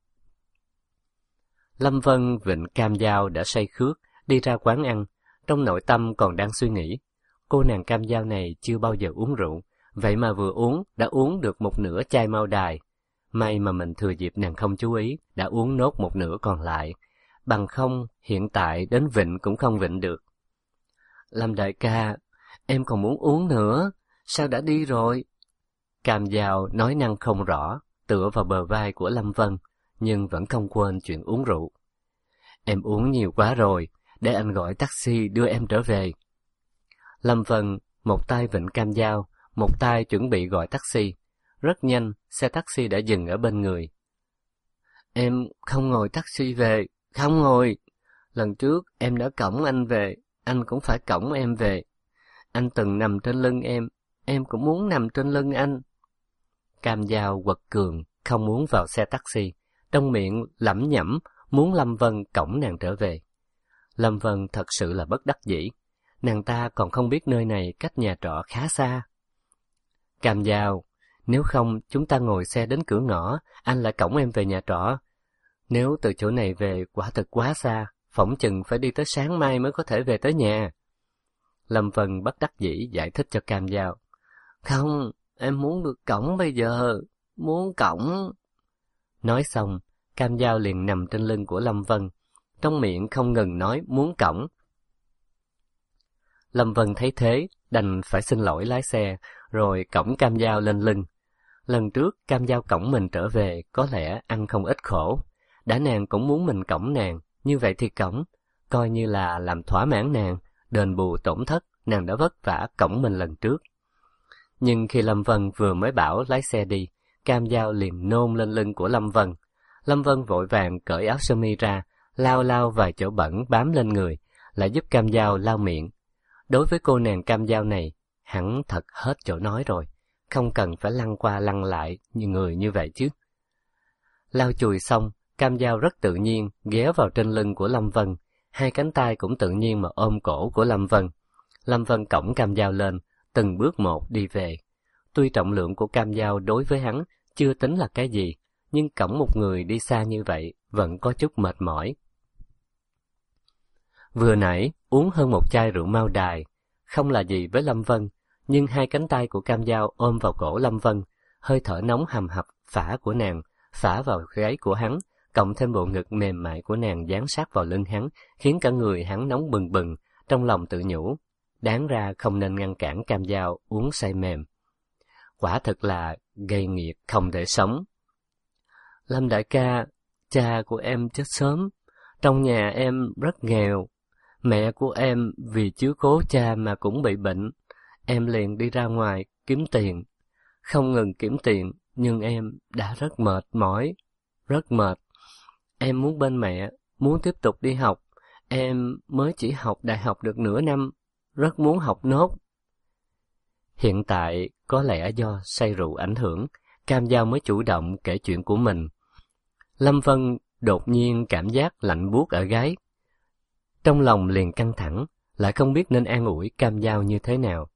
S2: Lâm Vân vịnh Cam Dao đã say khước, đi ra quán ăn, trong nội tâm còn đang suy nghĩ. Cô nàng Cam Dao này chưa bao giờ uống rượu, vậy mà vừa uống đã uống được một nửa chai Mao Đài. May mà mình thừa dịp nàng không chú ý, đã uống nốt một nửa còn lại. Bằng không, hiện tại đến vịnh cũng không vịnh được. Lâm đại ca, em còn muốn uống nữa, sao đã đi rồi? Cam Dao nói năng không rõ, tựa vào bờ vai của Lâm Vân, nhưng vẫn không quên chuyện uống rượu. Em uống nhiều quá rồi, để anh gọi taxi đưa em trở về. Lâm Vân một tay vịnh Cam Dao, một tay chuẩn bị gọi taxi. Rất nhanh, xe taxi đã dừng ở bên người. Em không ngồi taxi về, không ngồi. Lần trước em đã cõng anh về, anh cũng phải cõng em về. Anh từng nằm trên lưng em, em cũng muốn nằm trên lưng anh. Cam Dao quật cường, không muốn vào xe taxi, trong miệng lẩm nhẩm muốn Lâm Vân cõng nàng trở về. Lâm Vân thật sự là bất đắc dĩ, nàng ta còn không biết nơi này cách nhà trọ khá xa. Cam Dao, nếu không chúng ta ngồi xe đến cửa ngõ, anh lại cõng em về nhà trọ. Nếu từ chỗ này về quả thực quá xa, phỏng chừng phải đi tới sáng mai mới có thể về tới nhà. Lâm Vân bất đắc dĩ giải thích cho Cam Dao. Không, em muốn được cõng bây giờ, muốn cõng. Nói xong, Cam Dao liền nằm trên lưng của Lâm Vân, trong miệng không ngừng nói muốn cõng. Lâm Vân thấy thế, đành phải xin lỗi lái xe, rồi cõng Cam Dao lên lưng. Lần trước Cam Dao cõng mình trở về, có lẽ ăn không ít khổ. Đã nàng cũng muốn mình cõng nàng, như vậy thì cõng, coi như là làm thỏa mãn nàng, đền bù tổn thất nàng đã vất vả cõng mình lần trước. Nhưng khi Lâm Vân vừa mới bảo lái xe đi, Cam Dao liền nôn lên lưng của Lâm Vân. Lâm Vân vội vàng cởi áo sơ mi ra, lau lau vài chỗ bẩn bám lên người, lại giúp Cam Dao lau miệng. Đối với cô nàng Cam Dao này, hẳn thật hết chỗ nói rồi, không cần phải lăn qua lăn lại như người như vậy chứ. Lau chùi xong, Cam Dao rất tự nhiên ghé vào trên lưng của Lâm Vân, hai cánh tay cũng tự nhiên mà ôm cổ của Lâm Vân. Lâm Vân cõng Cam Dao lên, từng bước một đi về. Tuy trọng lượng của Cam Dao đối với hắn chưa tính là cái gì, nhưng cõng một người đi xa như vậy vẫn có chút mệt mỏi. Vừa nãy uống hơn một chai rượu Mao Đài, không là gì với Lâm Vân, nhưng hai cánh tay của Cam Dao ôm vào cổ Lâm Vân, hơi thở nóng hầm hập phả của nàng phả vào gáy của hắn, cộng thêm bộ ngực mềm mại của nàng dán sát vào lưng hắn, khiến cả người hắn nóng bừng bừng. Trong lòng tự nhủ, đáng ra không nên ngăn cản Cam Dao uống say mềm. Quả thực là gây nghiệt không thể sống. Lâm đại ca, cha của em chết sớm, trong nhà em rất nghèo. Mẹ của em vì chiếu cố cha mà cũng bị bệnh, em liền đi ra ngoài kiếm tiền. Không ngừng kiếm tiền, nhưng em đã rất mệt mỏi, rất mệt. Em muốn bên mẹ, muốn tiếp tục đi học. Em mới chỉ học đại học được nửa năm, rất muốn học nốt, Hiện tại, có lẽ do say rượu ảnh hưởng, Cam Dao mới chủ động kể chuyện của mình. Lâm Vân đột nhiên cảm giác lạnh buốt ở gáy. Trong lòng liền căng thẳng, lại không biết nên an ủi Cam Dao như thế nào.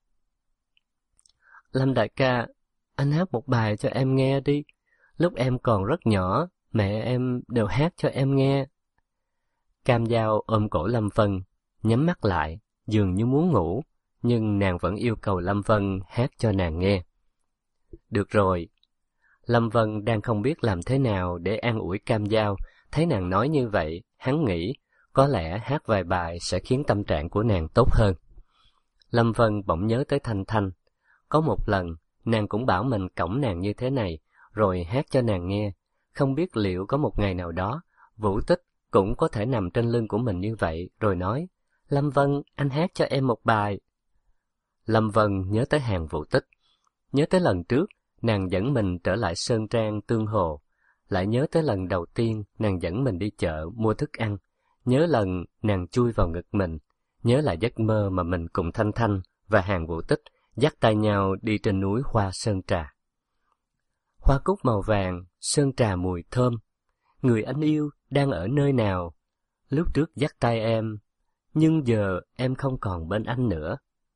S2: Lâm đại ca, anh hát một bài cho em nghe đi. Lúc em còn rất nhỏ, mẹ em đều hát cho em nghe. Cam Dao ôm cổ Lâm Vân, nhắm mắt lại, dường như muốn ngủ, nhưng nàng vẫn yêu cầu Lâm Vân hát cho nàng nghe. Được rồi. Lâm Vân đang không biết làm thế nào để an ủi Cam Dao, thấy nàng nói như vậy, hắn nghĩ có lẽ hát vài bài sẽ khiến tâm trạng của nàng tốt hơn. Lâm Vân bỗng nhớ tới Thanh Thanh. Có một lần, nàng cũng bảo mình cõng nàng như thế này, rồi hát cho nàng nghe. Không biết liệu có một ngày nào đó, Vũ Tích cũng có thể nằm trên lưng của mình như vậy, rồi nói, Lâm Vân, anh hát cho em một bài. Lâm Vân nhớ tới hàng Vũ Tích, nhớ tới lần trước, nàng dẫn mình trở lại Sơn Trang Tương Hồ, lại nhớ tới lần đầu tiên nàng dẫn mình đi chợ mua thức ăn, nhớ lần nàng chui vào ngực mình, nhớ là giấc mơ mà mình cùng Thanh Thanh và hàng Vũ Tích dắt tay nhau đi trên núi hoa sơn trà. Hoa cúc màu vàng, sơn trà mùi thơm, người anh yêu đang ở nơi nào? Lúc trước dắt tay em, nhưng giờ em không còn bên anh nữa.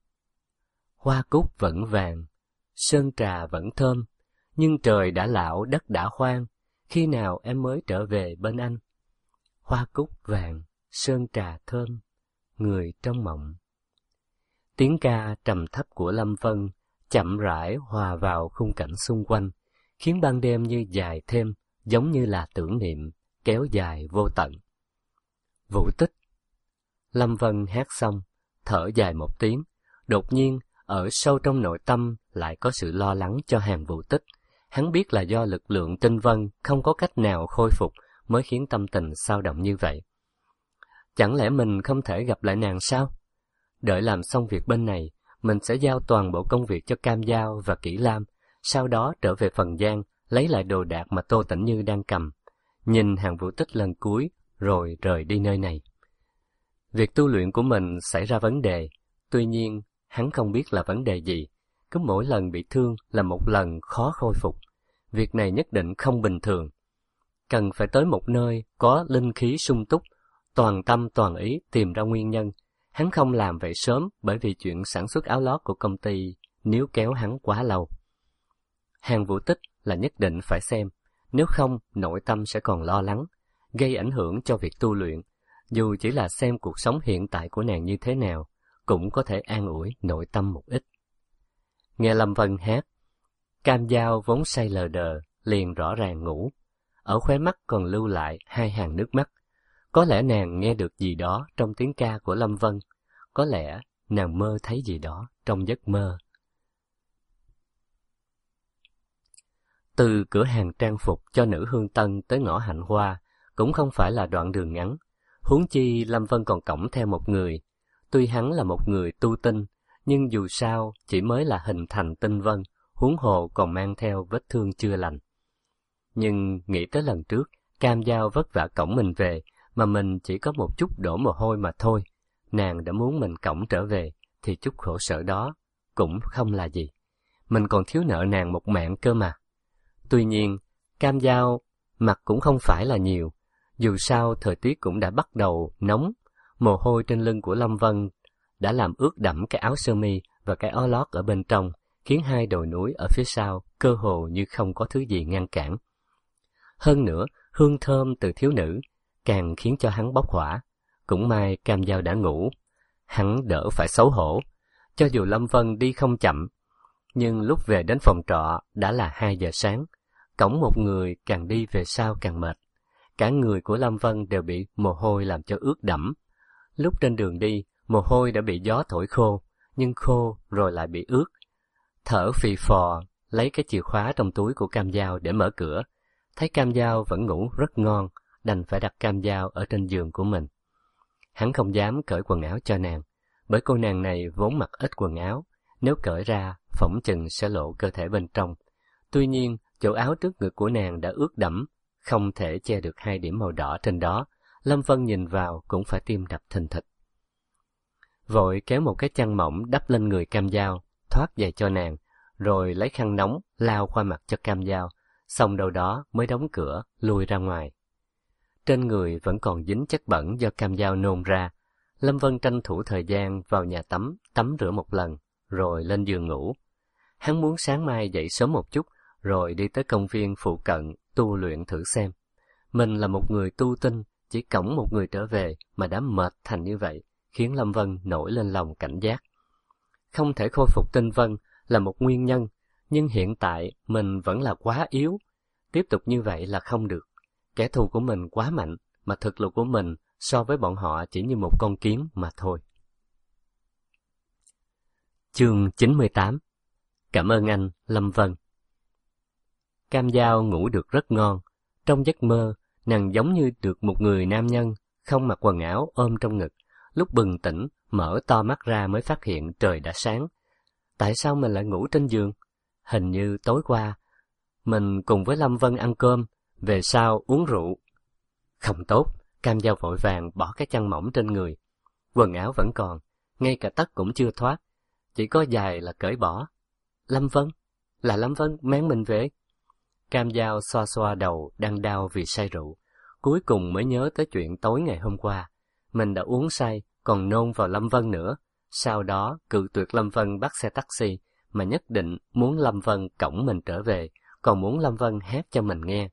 S2: Hoa cúc vẫn vàng, sơn trà vẫn thơm, nhưng trời đã lão đất đã hoang, khi nào em mới trở về bên anh? Hoa cúc vàng, sơn trà thơm, người trong mộng. Tiếng ca trầm thấp của Lâm Vân chậm rãi hòa vào khung cảnh xung quanh, khiến ban đêm như dài thêm, giống như là tưởng niệm, kéo dài vô tận. Vũ Tích. Lâm Vân hát xong, thở dài một tiếng, đột nhiên, ở sâu trong nội tâm lại có sự lo lắng cho hàng Vũ Tích. Hắn biết là do lực lượng tinh vân không có cách nào khôi phục mới khiến tâm tình xao động như vậy. Chẳng lẽ mình không thể gặp lại nàng sao? Đợi làm xong việc bên này, mình sẽ giao toàn bộ công việc cho Cam Dao và Kỷ Lam, sau đó trở về Phần Giang, lấy lại đồ đạc mà Tô Tĩnh Như đang cầm. Nhìn hàng Vũ Tích lần cuối, rồi rời đi nơi này. Việc tu luyện của mình xảy ra vấn đề, tuy nhiên, hắn không biết là vấn đề gì. Cứ mỗi lần bị thương là một lần khó khôi phục. Việc này nhất định không bình thường. Cần phải tới một nơi có linh khí sung túc, toàn tâm toàn ý tìm ra nguyên nhân. Hắn không làm vậy sớm bởi vì chuyện sản xuất áo lót của công ty níu kéo hắn quá lâu. Hàng Vũ Tích là nhất định phải xem, nếu không nội tâm sẽ còn lo lắng, gây ảnh hưởng cho việc tu luyện. Dù chỉ là xem cuộc sống hiện tại của nàng như thế nào, cũng có thể an ủi nội tâm một ít. Nghe Lâm Vân hát, Cam Dao vốn say lờ đờ, liền rõ ràng ngủ. Ở khóe mắt còn lưu lại hai hàng nước mắt. Có lẽ nàng nghe được gì đó trong tiếng ca của Lâm Vân. Có lẽ nàng mơ thấy gì đó trong giấc mơ. Từ cửa hàng trang phục cho nữ hương tân tới ngõ Hạnh Hoa cũng không phải là đoạn đường ngắn. Huống chi Lâm Vân còn cõng theo một người. Tuy hắn là một người tu tinh, nhưng dù sao chỉ mới là hình thành tinh vân, huống hồ còn mang theo vết thương chưa lành. Nhưng nghĩ tới lần trước, Cam Dao vất vả cõng mình về, mà mình chỉ có một chút đổ mồ hôi mà thôi. Nàng đã muốn mình cõng trở về, thì chút khổ sở đó cũng không là gì. Mình còn thiếu nợ nàng một mạng cơ mà. Tuy nhiên, Cam Dao mặc cũng không phải là nhiều. Dù sao thời tiết cũng đã bắt đầu nóng, mồ hôi trên lưng của Lâm Vân đã làm ướt đẫm cái áo sơ mi và cái áo lót ở bên trong, khiến hai đồi núi ở phía sau cơ hồ như không có thứ gì ngăn cản. Hơn nữa, hương thơm từ thiếu nữ càng khiến cho hắn bốc hỏa. Cũng may Cam Dao đã ngủ, hắn đỡ phải xấu hổ. Cho dù Lâm Vân đi không chậm, nhưng lúc về đến phòng trọ đã là hai giờ sáng. Cõng một người càng đi về sau càng mệt. Cả người của Lâm Vân đều bị mồ hôi làm cho ướt đẫm. Lúc trên đường đi, mồ hôi đã bị gió thổi khô, nhưng khô rồi lại bị ướt. Thở phì phò, lấy cái chìa khóa trong túi của Cam Dao để mở cửa. Thấy Cam Dao vẫn ngủ rất ngon, đành phải đặt Cam Dao ở trên giường của mình. Hắn không dám cởi quần áo cho nàng, bởi cô nàng này vốn mặc ít quần áo, nếu cởi ra, phỏng chừng sẽ lộ cơ thể bên trong. Tuy nhiên, chỗ áo trước ngực của nàng đã ướt đẫm, không thể che được hai điểm màu đỏ trên đó. Lâm Vân nhìn vào cũng phải tim đập thình thịch. Vội kéo một cái chăn mỏng đắp lên người Cam Dao, thoát giày cho nàng, rồi lấy khăn nóng lao qua mặt cho Cam Dao, xong đâu đó mới đóng cửa, lui ra ngoài. Trên người vẫn còn dính chất bẩn do Cam Dao nôn ra. Lâm Vân tranh thủ thời gian vào nhà tắm, tắm rửa một lần, rồi lên giường ngủ. Hắn muốn sáng mai dậy sớm một chút, rồi đi tới công viên phụ cận, tu luyện thử xem. Mình là một người tu tinh, chỉ cõng một người trở về mà đã mệt thành như vậy, khiến Lâm Vân nổi lên lòng cảnh giác. Không thể khôi phục tinh vân là một nguyên nhân, nhưng hiện tại mình vẫn là quá yếu. Tiếp tục như vậy là không được. Kẻ thù của mình quá mạnh, mà thực lực của mình so với bọn họ chỉ như một con kiến mà thôi. Chương chín mươi tám. Cảm ơn anh, Lâm Vân. Cam Dao ngủ được rất ngon. Trong giấc mơ, nàng giống như được một người nam nhân, không mặc quần áo ôm trong ngực. Lúc bừng tỉnh, mở to mắt ra mới phát hiện trời đã sáng. Tại sao mình lại ngủ trên giường? Hình như tối qua, mình cùng với Lâm Vân ăn cơm, về sau uống rượu. Không tốt, Cam Dao vội vàng bỏ cái chăn mỏng trên người. Quần áo vẫn còn, ngay cả tất cũng chưa thoát, chỉ có giày là cởi bỏ. Lâm Vân, là Lâm Vân mang mình về. Cam Dao xoa xoa đầu đang đau vì say rượu, cuối cùng mới nhớ tới chuyện tối ngày hôm qua. Mình đã uống say, còn nôn vào Lâm Vân nữa. Sau đó cự tuyệt Lâm Vân bắt xe taxi, mà nhất định muốn Lâm Vân cõng mình trở về, còn muốn Lâm Vân hát cho mình nghe.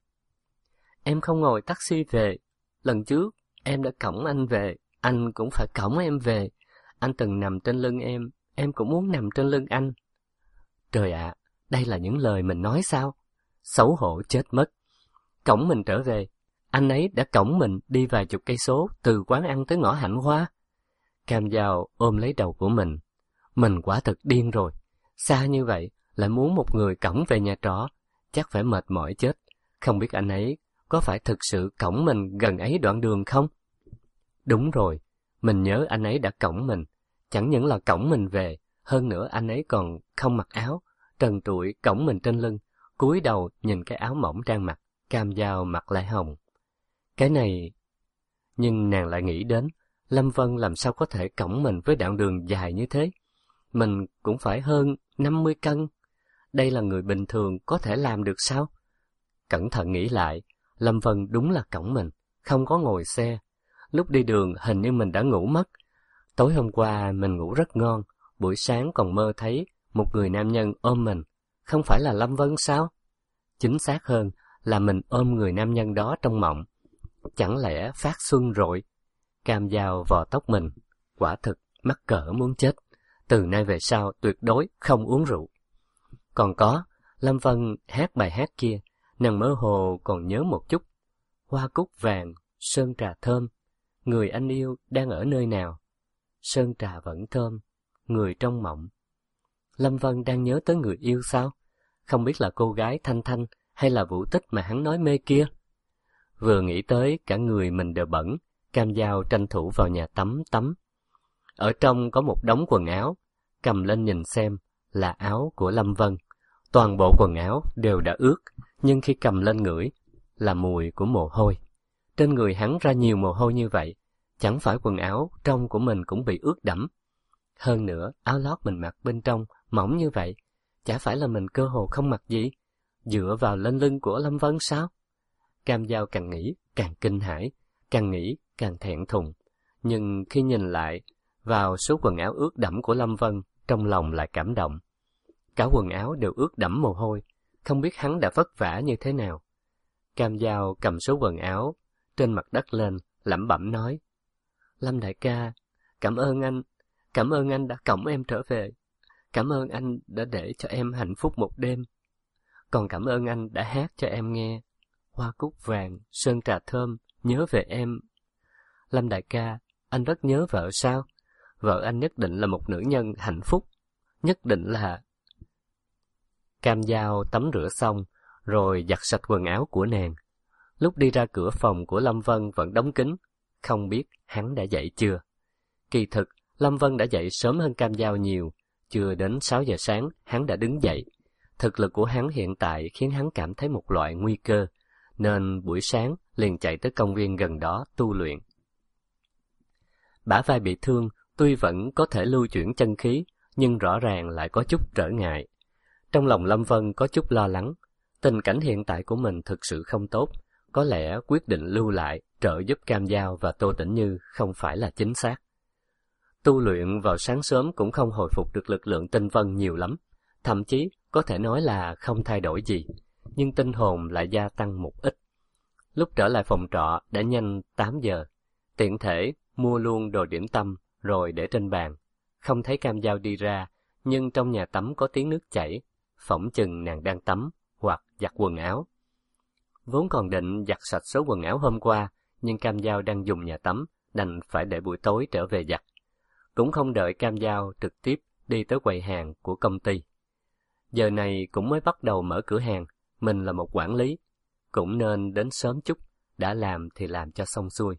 S2: Em không ngồi taxi về. Lần trước, em đã cõng anh về, anh cũng phải cõng em về. Anh từng nằm trên lưng em, em cũng muốn nằm trên lưng anh. Trời ạ, à, đây là những lời mình nói sao? Xấu hổ chết mất. Cõng mình trở về. Anh ấy đã cõng mình đi vài chục cây số từ quán ăn tới ngõ Hạnh Hoa. Cam Dao ôm lấy đầu của mình. Mình quả thực điên rồi. Xa như vậy, lại muốn một người cõng về nhà trọ. Chắc phải mệt mỏi chết. Không biết anh ấy có phải thực sự cõng mình gần ấy đoạn đường không? Đúng rồi, mình nhớ anh ấy đã cõng mình. Chẳng những là cõng mình về, hơn nữa anh ấy còn không mặc áo, trần trụi cõng mình trên lưng, cúi đầu nhìn cái áo mỏng đang mặc. Cam Dao mặt lại hồng. Cái này... Nhưng nàng lại nghĩ đến, Lâm Vân làm sao có thể cõng mình với đoạn đường dài như thế? Mình cũng phải hơn năm mươi cân. Đây là người bình thường có thể làm được sao? Cẩn thận nghĩ lại, Lâm Vân đúng là cõng mình, không có ngồi xe. Lúc đi đường hình như mình đã ngủ mất. Tối hôm qua mình ngủ rất ngon, buổi sáng còn mơ thấy một người nam nhân ôm mình. Không phải là Lâm Vân sao? Chính xác hơn là mình ôm người nam nhân đó trong mộng. Chẳng lẽ phát xuân rồi? Cam Dao vò tóc mình, quả thực mắc cỡ muốn chết. Từ nay về sau tuyệt đối không uống rượu. Còn có, Lâm Vân hát bài hát kia, nàng mơ hồ còn nhớ một chút. Hoa cúc vàng, sơn trà thơm, người anh yêu đang ở nơi nào? Sơn trà vẫn thơm, người trong mộng. Lâm Vân đang nhớ tới người yêu sao? Không biết là cô gái Thanh Thanh hay là Vũ Tích mà hắn nói mê kia? Vừa nghĩ tới cả người mình đều bẩn, Cam Dao tranh thủ vào nhà tắm tắm. Ở trong có một đống quần áo, cầm lên nhìn xem, là áo của Lâm Vân. Toàn bộ quần áo đều đã ướt, nhưng khi cầm lên ngửi, là mùi của mồ hôi. Trên người hắn ra nhiều mồ hôi như vậy, chẳng phải quần áo trong của mình cũng bị ướt đẫm. Hơn nữa, áo lót mình mặc bên trong mỏng như vậy, chả phải là mình cơ hồ không mặc gì, dựa vào lên lưng của Lâm Vân sao? Cam Dao càng nghĩ càng kinh hãi, càng nghĩ càng thẹn thùng. Nhưng khi nhìn lại vào số quần áo ướt đẫm của Lâm Vân, trong lòng lại cảm động. Cả quần áo đều ướt đẫm mồ hôi, không biết hắn đã vất vả như thế nào. Cam Dao cầm số quần áo trên mặt đất lên, lẩm bẩm nói: Lâm đại ca, cảm ơn anh, cảm ơn anh đã cõng em trở về, cảm ơn anh đã để cho em hạnh phúc một đêm, còn cảm ơn anh đã hát cho em nghe Hoa cúc vàng, sơn trà thơm, nhớ về em. Lâm đại ca, anh rất nhớ vợ sao? Vợ anh nhất định là một nữ nhân hạnh phúc, nhất định là... Cam Dao tắm rửa xong, rồi giặt sạch quần áo của nàng. Lúc đi ra cửa phòng của Lâm Vân vẫn đóng kín, không biết hắn đã dậy chưa. Kỳ thực, Lâm Vân đã dậy sớm hơn Cam Dao nhiều, chưa đến sáu giờ sáng hắn đã đứng dậy. Thực lực của hắn hiện tại khiến hắn cảm thấy một loại nguy cơ, nên buổi sáng liền chạy tới công viên gần đó tu luyện. Bả vai bị thương, tuy vẫn có thể lưu chuyển chân khí, nhưng rõ ràng lại có chút trở ngại. Trong lòng Lâm Vân có chút lo lắng, tình cảnh hiện tại của mình thực sự không tốt, có lẽ quyết định lưu lại trợ giúp Cam Dao và Tô Tĩnh Như không phải là chính xác. Tu luyện vào sáng sớm cũng không hồi phục được lực lượng tinh vân nhiều lắm, thậm chí có thể nói là không thay đổi gì, nhưng tinh hồn lại gia tăng một ít. Lúc trở lại phòng trọ đã nhanh tám giờ, tiện thể mua luôn đồ điểm tâm rồi để trên bàn. Không thấy Cam Dao đi ra, nhưng trong nhà tắm có tiếng nước chảy, phỏng chừng nàng đang tắm hoặc giặt quần áo. Vốn còn định giặt sạch số quần áo hôm qua, nhưng Cam Dao đang dùng nhà tắm, đành phải để buổi tối trở về giặt. Cũng không đợi Cam Dao trực tiếp đi tới quầy hàng của công ty. Giờ này cũng mới bắt đầu mở cửa hàng, mình là một quản lý, cũng nên đến sớm chút, đã làm thì làm cho xong xuôi.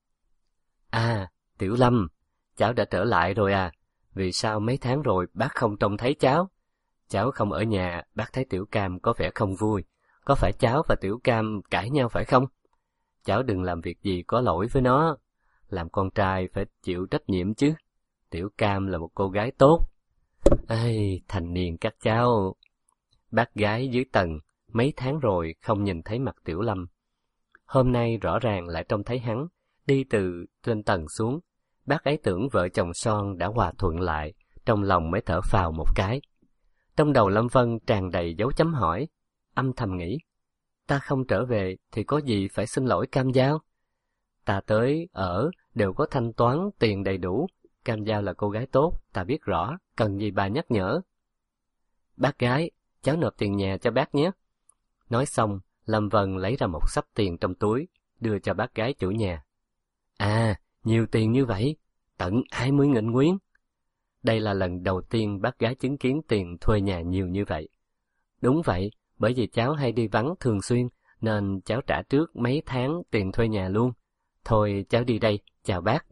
S2: À, Tiểu Lâm, cháu đã trở lại rồi à? Vì sao mấy tháng rồi bác không trông thấy cháu? Cháu không ở nhà, bác thấy Tiểu Cam có vẻ không vui. Có phải cháu và Tiểu Cam cãi nhau phải không? Cháu đừng làm việc gì có lỗi với nó. Làm con trai phải chịu trách nhiệm chứ. Tiểu Cam là một cô gái tốt. Ây, thành niên các cháu. Bác gái dưới tầng, mấy tháng rồi không nhìn thấy mặt Tiểu Lâm. Hôm nay rõ ràng lại trông thấy hắn, đi từ trên tầng xuống. Bác ấy tưởng vợ chồng son đã hòa thuận lại, trong lòng mới thở phào một cái. Trong đầu Lâm Vân tràn đầy dấu chấm hỏi, âm thầm nghĩ, ta không trở về thì có gì phải xin lỗi Cam Dao? Ta tới ở đều có thanh toán tiền đầy đủ, Cam Dao là cô gái tốt, ta biết rõ, cần gì bà nhắc nhở. Bác gái, cháu nộp tiền nhà cho bác nhé. Nói xong, Lâm Vân lấy ra một xấp tiền trong túi, đưa cho bác gái chủ nhà. À, nhiều tiền như vậy, tận hai mươi nghìn nguyên. Đây là lần đầu tiên bác gái chứng kiến tiền thuê nhà nhiều như vậy. Đúng vậy, bởi vì cháu hay đi vắng thường xuyên, nên cháu trả trước mấy tháng tiền thuê nhà luôn. Thôi cháu đi đây, chào bác.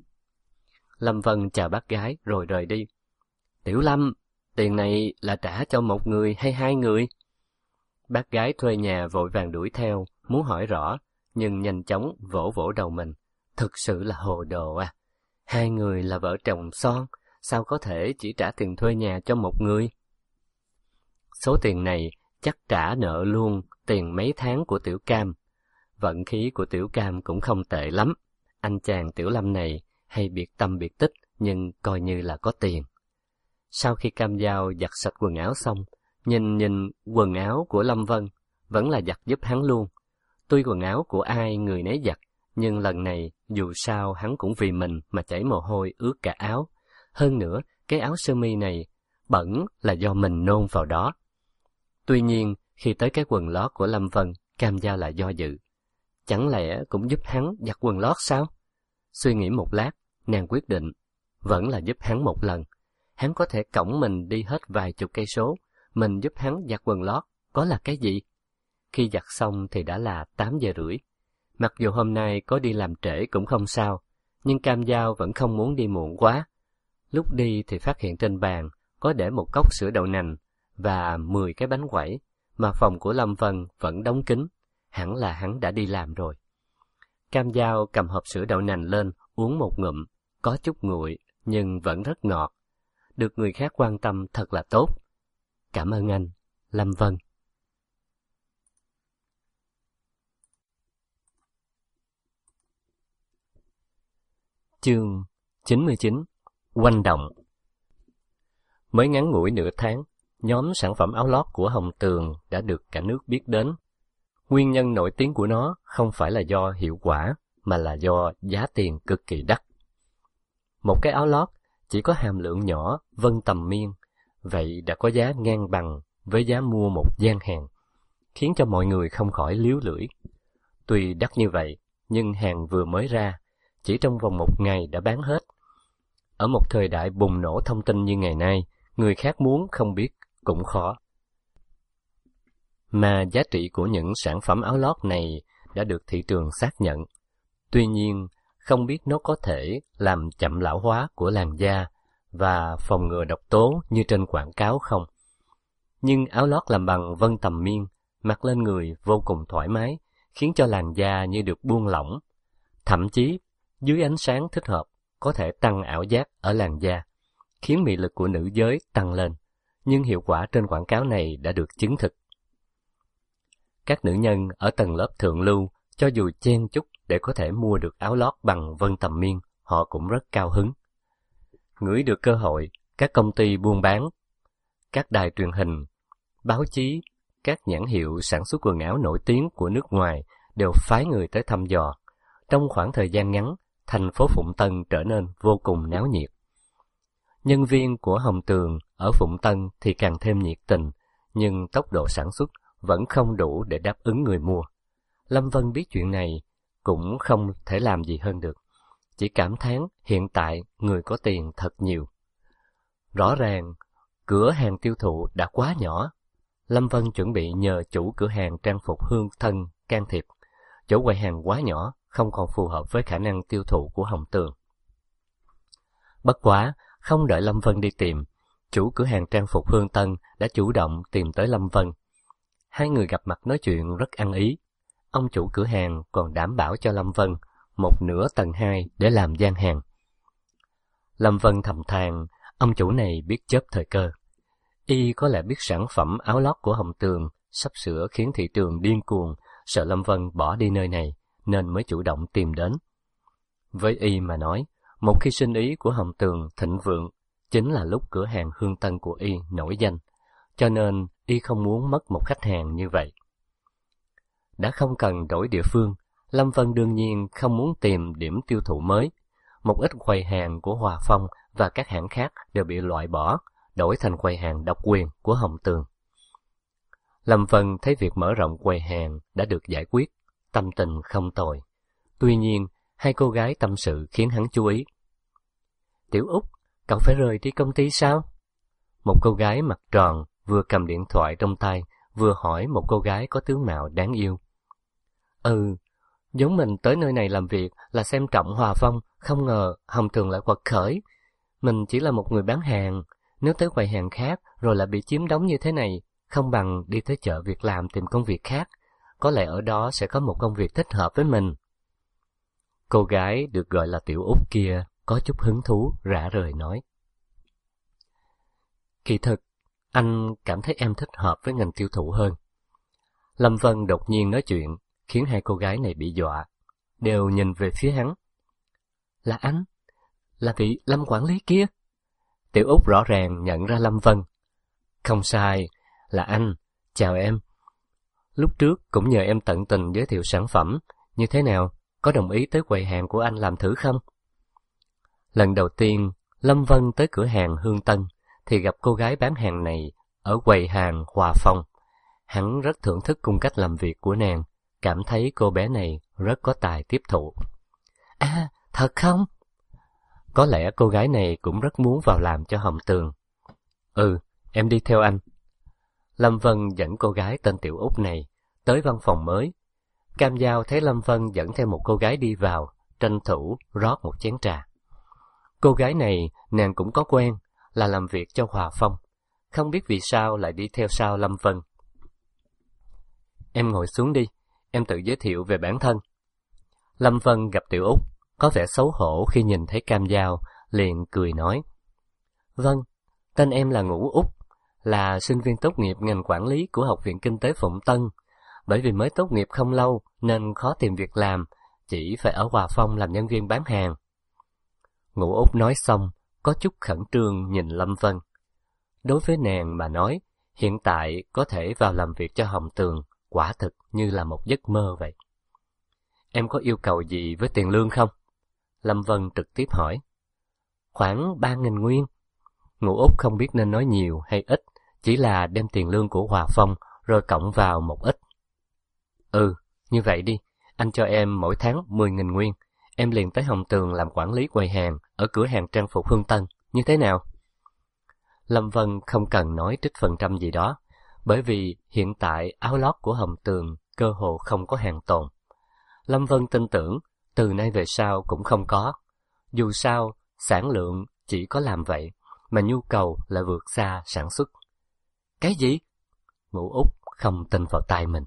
S2: Lâm Vân chào bác gái rồi rời đi. Tiểu Lâm, tiền này là trả cho một người hay hai người? Bác gái thuê nhà vội vàng đuổi theo, muốn hỏi rõ, nhưng nhanh chóng vỗ vỗ đầu mình. Thực sự là hồ đồ à. Hai người là vợ chồng son, sao có thể chỉ trả tiền thuê nhà cho một người? Số tiền này chắc trả nợ luôn tiền mấy tháng của Tiểu Cam. Vận khí của Tiểu Cam cũng không tệ lắm. Anh chàng Tiểu Lâm này hay biệt tâm biệt tích, nhưng coi như là có tiền. Sau khi Cam Dao giặt sạch quần áo xong, nhìn nhìn quần áo của Lâm Vân, vẫn là giặt giúp hắn luôn. Tuy quần áo của ai người nấy giặt, nhưng lần này dù sao hắn cũng vì mình mà chảy mồ hôi ướt cả áo. Hơn nữa, cái áo sơ mi này bẩn là do mình nôn vào đó. Tuy nhiên, khi tới cái quần lót của Lâm Vân, Cam Dao lại do dự. Chẳng lẽ cũng giúp hắn giặt quần lót sao? Suy nghĩ một lát, nàng quyết định, vẫn là giúp hắn một lần. Hắn có thể cõng mình đi hết vài chục cây số, mình giúp hắn giặt quần lót, có là cái gì? Khi giặt xong thì đã là tám giờ rưỡi. Mặc dù hôm nay có đi làm trễ cũng không sao, nhưng Cam Dao vẫn không muốn đi muộn quá. Lúc đi thì phát hiện trên bàn có để một cốc sữa đậu nành và mười cái bánh quẩy, mà phòng của Lâm Vân vẫn đóng kín, hẳn là hắn đã đi làm rồi. Cam Dao cầm hộp sữa đậu nành lên, uống một ngụm, có chút nguội, nhưng vẫn rất ngọt. Được người khác quan tâm thật là tốt. Cảm ơn anh, Lâm Vân. Chương chín mươi chín. Quanh động. Mới ngắn ngủi nửa tháng, nhóm sản phẩm áo lót của Hồng Tường đã được cả nước biết đến. Nguyên nhân nổi tiếng của nó không phải là do hiệu quả, mà là do giá tiền cực kỳ đắt. Một cái áo lót chỉ có hàm lượng nhỏ vân tầm miên, vậy đã có giá ngang bằng với giá mua một gian hàng, khiến cho mọi người không khỏi líu lưỡi. Tuy đắt như vậy, nhưng hàng vừa mới ra, chỉ trong vòng một ngày đã bán hết. Ở một thời đại bùng nổ thông tin như ngày nay, người khác muốn không biết cũng khó. Mà giá trị của những sản phẩm áo lót này đã được thị trường xác nhận. Tuy nhiên, không biết nó có thể làm chậm lão hóa của làn da và phòng ngừa độc tố như trên quảng cáo không. Nhưng áo lót làm bằng vân tầm miên, mặc lên người vô cùng thoải mái, khiến cho làn da như được buông lỏng. Thậm chí, dưới ánh sáng thích hợp, có thể tăng ảo giác ở làn da. khiến mị lực của nữ giới tăng lên, nhưng hiệu quả trên quảng cáo này đã được chứng thực. Các nữ nhân ở tầng lớp thượng lưu, cho dù chen chúc để có thể mua được áo lót bằng vân tầm miên, họ cũng rất cao hứng. Ngửi được cơ hội, các công ty buôn bán, các đài truyền hình, báo chí, các nhãn hiệu sản xuất quần áo nổi tiếng của nước ngoài đều phái người tới thăm dò. Trong khoảng thời gian ngắn, thành phố Phụng Tân trở nên vô cùng náo nhiệt. Nhân viên của Hồng Tường ở Phụng Tân thì càng thêm nhiệt tình, nhưng tốc độ sản xuất vẫn không đủ để đáp ứng người mua. Lâm Vân biết chuyện này, cũng không thể làm gì hơn được. Chỉ cảm thán hiện tại người có tiền thật nhiều. Rõ ràng, cửa hàng tiêu thụ đã quá nhỏ. Lâm Vân chuẩn bị nhờ chủ cửa hàng trang phục Hương Thân can thiệp. Chỗ quầy hàng quá nhỏ, không còn phù hợp với khả năng tiêu thụ của Hồng Tường. Bất quá, không đợi Lâm Vân đi tìm, chủ cửa hàng trang phục Hương Tân đã chủ động tìm tới Lâm Vân. Hai người gặp mặt nói chuyện rất ăn ý. Ông chủ cửa hàng còn đảm bảo cho Lâm Vân một nửa tầng hai để làm gian hàng. Lâm Vân thầm than, ông chủ này biết chớp thời cơ. Y có lẽ biết sản phẩm áo lót của Hồng Tường sắp sửa khiến thị trường điên cuồng, sợ Lâm Vân bỏ đi nơi này, nên mới chủ động tìm đến. Với Y mà nói, một khi sinh ý của Hồng Tường thịnh vượng, chính là lúc cửa hàng Hương Tân của Y nổi danh, cho nên Y không muốn mất một khách hàng như vậy. Đã không cần đổi địa phương, Lâm Vân đương nhiên không muốn tìm điểm tiêu thụ mới. Một ít quầy hàng của Hòa Phong và các hãng khác đều bị loại bỏ, đổi thành quầy hàng độc quyền của Hồng Tường. Lâm Vân thấy việc mở rộng quầy hàng đã được giải quyết, tâm tình không tồi. Tuy nhiên, hai cô gái tâm sự khiến hắn chú ý. Tiểu Út, cậu phải rời đi công ty sao? Một cô gái mặt tròn vừa cầm điện thoại trong tay, vừa hỏi một cô gái có tướng mạo đáng yêu. Ừ, giống mình tới nơi này làm việc là xem trọng Hòa Phong, không ngờ Hồng Tường lại quật khởi. Mình chỉ là một người bán hàng, nếu tới quầy hàng khác rồi lại bị chiếm đóng như thế này, không bằng đi tới chợ việc làm tìm công việc khác, có lẽ ở đó sẽ có một công việc thích hợp với mình. Cô gái được gọi là Tiểu Út kia có chút hứng thú rã rời nói. Kỳ thực, anh cảm thấy em thích hợp với ngành tiêu thụ hơn. Lâm Vân đột nhiên nói chuyện, khiến hai cô gái này bị dọa, đều nhìn về phía hắn. Là anh? Là vị Lâm quản lý kia? Tiểu Út rõ ràng nhận ra Lâm Vân. Không sai, là anh, chào em. Lúc trước cũng nhờ em tận tình giới thiệu sản phẩm, như thế nào, có đồng ý tới quầy hàng của anh làm thử không? Lần đầu tiên, Lâm Vân tới cửa hàng Hương Tân, thì gặp cô gái bán hàng này ở quầy hàng Hòa Phong. Hắn rất thưởng thức cung cách làm việc của nàng, cảm thấy cô bé này rất có tài tiếp thụ. À, thật không? Có lẽ cô gái này cũng rất muốn vào làm cho Hồng Tường. Ừ, em đi theo anh. Lâm Vân dẫn cô gái tên Tiểu Út này tới văn phòng mới. Cam Giao thấy Lâm Vân dẫn theo một cô gái đi vào, tranh thủ rót một chén trà. Cô gái này nàng cũng có quen, là làm việc cho Hòa Phong, không biết vì sao lại đi theo sau Lâm Vân. Em ngồi xuống đi, em tự giới thiệu về bản thân. Lâm Vân gặp Tiểu Út, có vẻ xấu hổ khi nhìn thấy Cam Giao, liền cười nói. Vâng, tên em là Ngũ Út, là sinh viên tốt nghiệp ngành quản lý của Học viện Kinh tế Phụng Tân. Bởi vì mới tốt nghiệp không lâu nên khó tìm việc làm, chỉ phải ở Hòa Phong làm nhân viên bán hàng. Ngũ Út nói xong, có chút khẩn trương nhìn Lâm Vân. Đối với nàng mà nói, hiện tại có thể vào làm việc cho Hồng Tường, quả thực như là một giấc mơ vậy. Em có yêu cầu gì với tiền lương không? Lâm Vân trực tiếp hỏi. Khoảng ba nghìn nguyên. Ngũ Út không biết nên nói nhiều hay ít, chỉ là đem tiền lương của Hòa Phong rồi cộng vào một ít. Ừ, như vậy đi, anh cho em mỗi tháng mười nghìn nguyên, em liền tới Hồng Tường làm quản lý quầy hàng ở cửa hàng trang phục Hương Tân, như thế nào? Lâm Vân không cần nói trích phần trăm gì đó, bởi vì hiện tại áo lót của Hồng Tường cơ hồ không có hàng tồn. Lâm Vân tin tưởng, từ nay về sau cũng không có. Dù sao, sản lượng chỉ có làm vậy, mà nhu cầu lại vượt xa sản xuất. Cái gì? Ngũ Út không tin vào tai mình.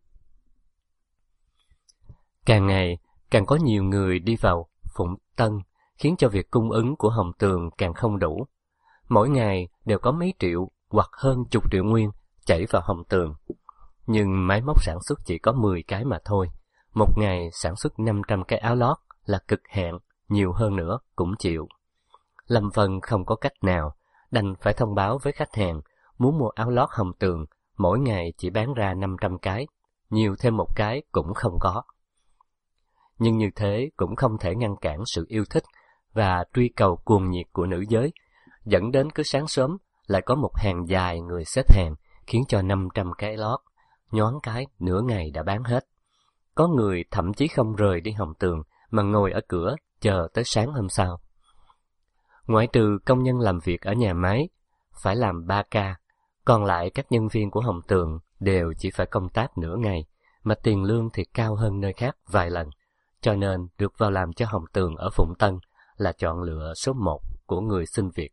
S2: Càng ngày, càng có nhiều người đi vào Phụng Tân, khiến cho việc cung ứng của Hồng Tường càng không đủ. Mỗi ngày đều có mấy triệu hoặc hơn chục triệu nguyên chảy vào Hồng Tường. Nhưng máy móc sản xuất chỉ có mười cái mà thôi. Một ngày sản xuất năm trăm cái áo lót là cực hạn, nhiều hơn nữa cũng chịu. Lâm Vân không có cách nào, đành phải thông báo với khách hàng, muốn mua áo lót Hồng Tường, mỗi ngày chỉ bán ra năm trăm cái, nhiều thêm một cái cũng không có. Nhưng như thế cũng không thể ngăn cản sự yêu thích và truy cầu cuồng nhiệt của nữ giới, dẫn đến cứ sáng sớm lại có một hàng dài người xếp hàng, khiến cho năm trăm cái lót, nhoáng cái nửa ngày đã bán hết. Có người thậm chí không rời đi Hồng Tường mà ngồi ở cửa chờ tới sáng hôm sau. Ngoại trừ công nhân làm việc ở nhà máy phải làm ba ca, còn lại các nhân viên của Hồng Tường đều chỉ phải công tác nửa ngày, mà tiền lương thì cao hơn nơi khác vài lần, cho nên được vào làm cho Hồng Tường ở Phụng Tân là chọn lựa số một của người xin việc.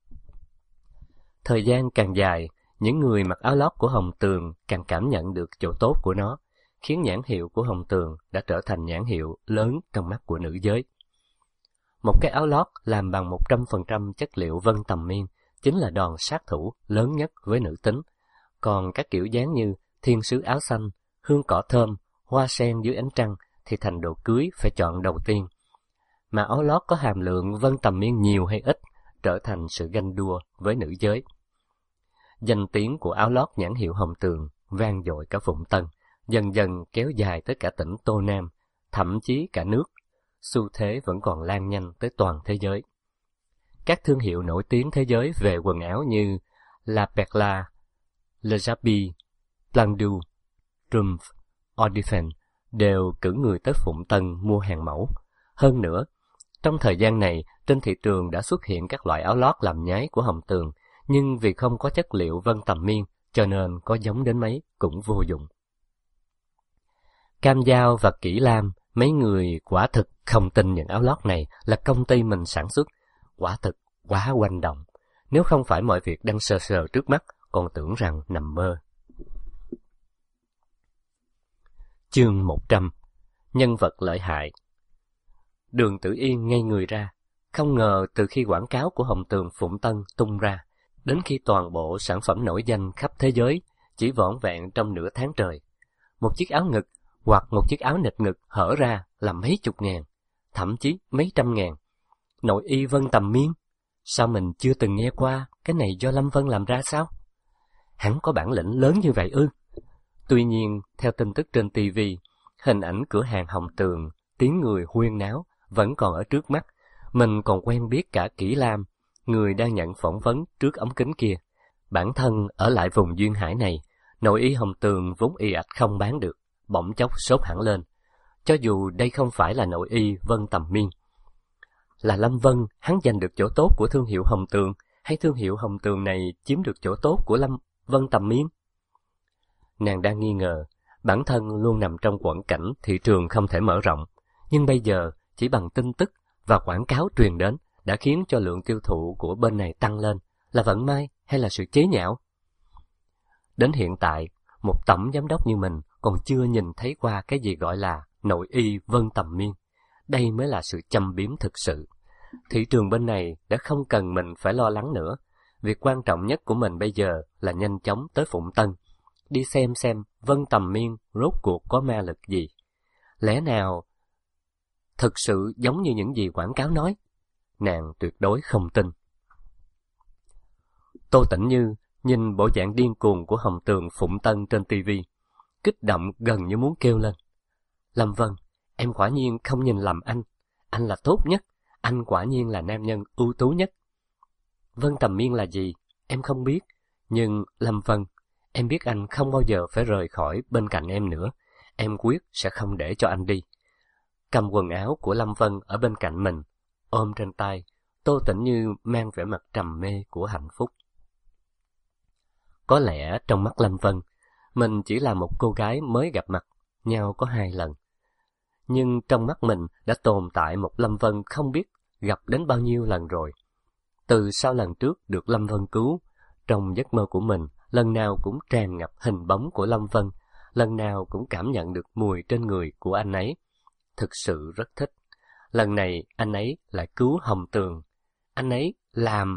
S2: Thời gian càng dài, những người mặc áo lót của Hồng Tường càng cảm nhận được chỗ tốt của nó, khiến nhãn hiệu của Hồng Tường đã trở thành nhãn hiệu lớn trong mắt của nữ giới. Một cái áo lót làm bằng một trăm phần trăm chất liệu vân tầm miên chính là đòn sát thủ lớn nhất với nữ tính. Còn các kiểu dáng như thiên sứ áo xanh, hương cỏ thơm, hoa sen dưới ánh trăng thì thành đồ cưới phải chọn đầu tiên. Mà áo lót có hàm lượng vân tầm miên nhiều hay ít trở thành sự ganh đua với nữ giới. Danh tiếng của áo lót nhãn hiệu Hồng Tường vang dội cả Phụng Tân, dần dần kéo dài tới cả tỉnh Tô Nam, thậm chí cả nước. Xu thế vẫn còn lan nhanh tới toàn thế giới. Các thương hiệu nổi tiếng thế giới về quần áo như La Perla, Le Jabi, Plandu, Trump, Ordifen đều cử người tới Phụng Tân mua hàng mẫu. Hơn nữa, trong thời gian này, trên thị trường đã xuất hiện các loại áo lót làm nhái của Hồng Tường, nhưng vì không có chất liệu vân tầm miên, cho nên có giống đến mấy cũng vô dụng. Cam Giao và Kỷ Lam, mấy người quả thực không tin những áo lót này là công ty mình sản xuất, quả thực quá quanh động. Nếu không phải mọi việc đang sờ sờ trước mắt, còn tưởng rằng nằm mơ. Chương một trăm. Nhân vật lợi hại. Đường Tử Yên ngây người ra, không ngờ từ khi quảng cáo của Hồng Tường Phụng Tân tung ra, đến khi toàn bộ sản phẩm nổi danh khắp thế giới chỉ vỏn vẹn trong nửa tháng trời. Một chiếc áo ngực hoặc một chiếc áo nịt ngực hở ra là mấy chục ngàn, thậm chí mấy trăm ngàn. Nội y vân tầm miên, sao mình chưa từng nghe qua cái này do Lâm Vân làm ra sao? Hắn có bản lĩnh lớn như vậy ư? Tuy nhiên, theo tin tức trên ti vi, hình ảnh cửa hàng Hồng Tường, tiếng người huyên náo vẫn còn ở trước mắt. Mình còn quen biết cả Kỷ Lam, người đang nhận phỏng vấn trước ống kính kia. Bản thân ở lại vùng duyên hải này, nội y Hồng Tường vốn y ạch không bán được, bỗng chốc sốt hẳn lên. Cho dù đây không phải là nội y vân tầm miên. Là Lâm Vân hắn giành được chỗ tốt của thương hiệu Hồng Tường, hay thương hiệu Hồng Tường này chiếm được chỗ tốt của Lâm Vân tầm miên? Nàng đang nghi ngờ, bản thân luôn nằm trong quẫn cảnh thị trường không thể mở rộng, nhưng bây giờ chỉ bằng tin tức và quảng cáo truyền đến đã khiến cho lượng tiêu thụ của bên này tăng lên, là vận may hay là sự chế nhạo? Đến hiện tại, một tổng giám đốc như mình còn chưa nhìn thấy qua cái gì gọi là nội y vân tầm miên. Đây mới là sự châm biếm thực sự. Thị trường bên này đã không cần mình phải lo lắng nữa. Việc quan trọng nhất của mình bây giờ là nhanh chóng tới Phụng Tân, đi xem xem vân tầm miên rốt cuộc có ma lực gì. Lẽ nào thực sự giống như những gì quảng cáo nói? Nàng tuyệt đối không tin. Tô Tĩnh Như nhìn bộ dạng điên cuồng của Hồng Tường Phụng Tân trên ti vi, kích động gần như muốn kêu lên. Lâm Vân, em quả nhiên không nhìn lầm anh. Anh là tốt nhất. Anh quả nhiên là nam nhân ưu tú nhất. Vân tầm miên là gì? Em không biết. Nhưng Lâm Vân, em biết anh không bao giờ phải rời khỏi bên cạnh em nữa. Em quyết sẽ không để cho anh đi. Cầm quần áo của Lâm Vân ở bên cạnh mình, ôm trên tay, Tô Tĩnh Như mang vẻ mặt trầm mê của hạnh phúc. Có lẽ trong mắt Lâm Vân, mình chỉ là một cô gái mới gặp mặt nhau có hai lần. Nhưng trong mắt mình đã tồn tại một Lâm Vân không biết gặp đến bao nhiêu lần rồi. Từ sau lần trước được Lâm Vân cứu, trong giấc mơ của mình, lần nào cũng tràn ngập hình bóng của Lâm Vân, lần nào cũng cảm nhận được mùi trên người của anh ấy. Thực sự rất thích. Lần này anh ấy lại cứu Hồng Tường. Anh ấy làm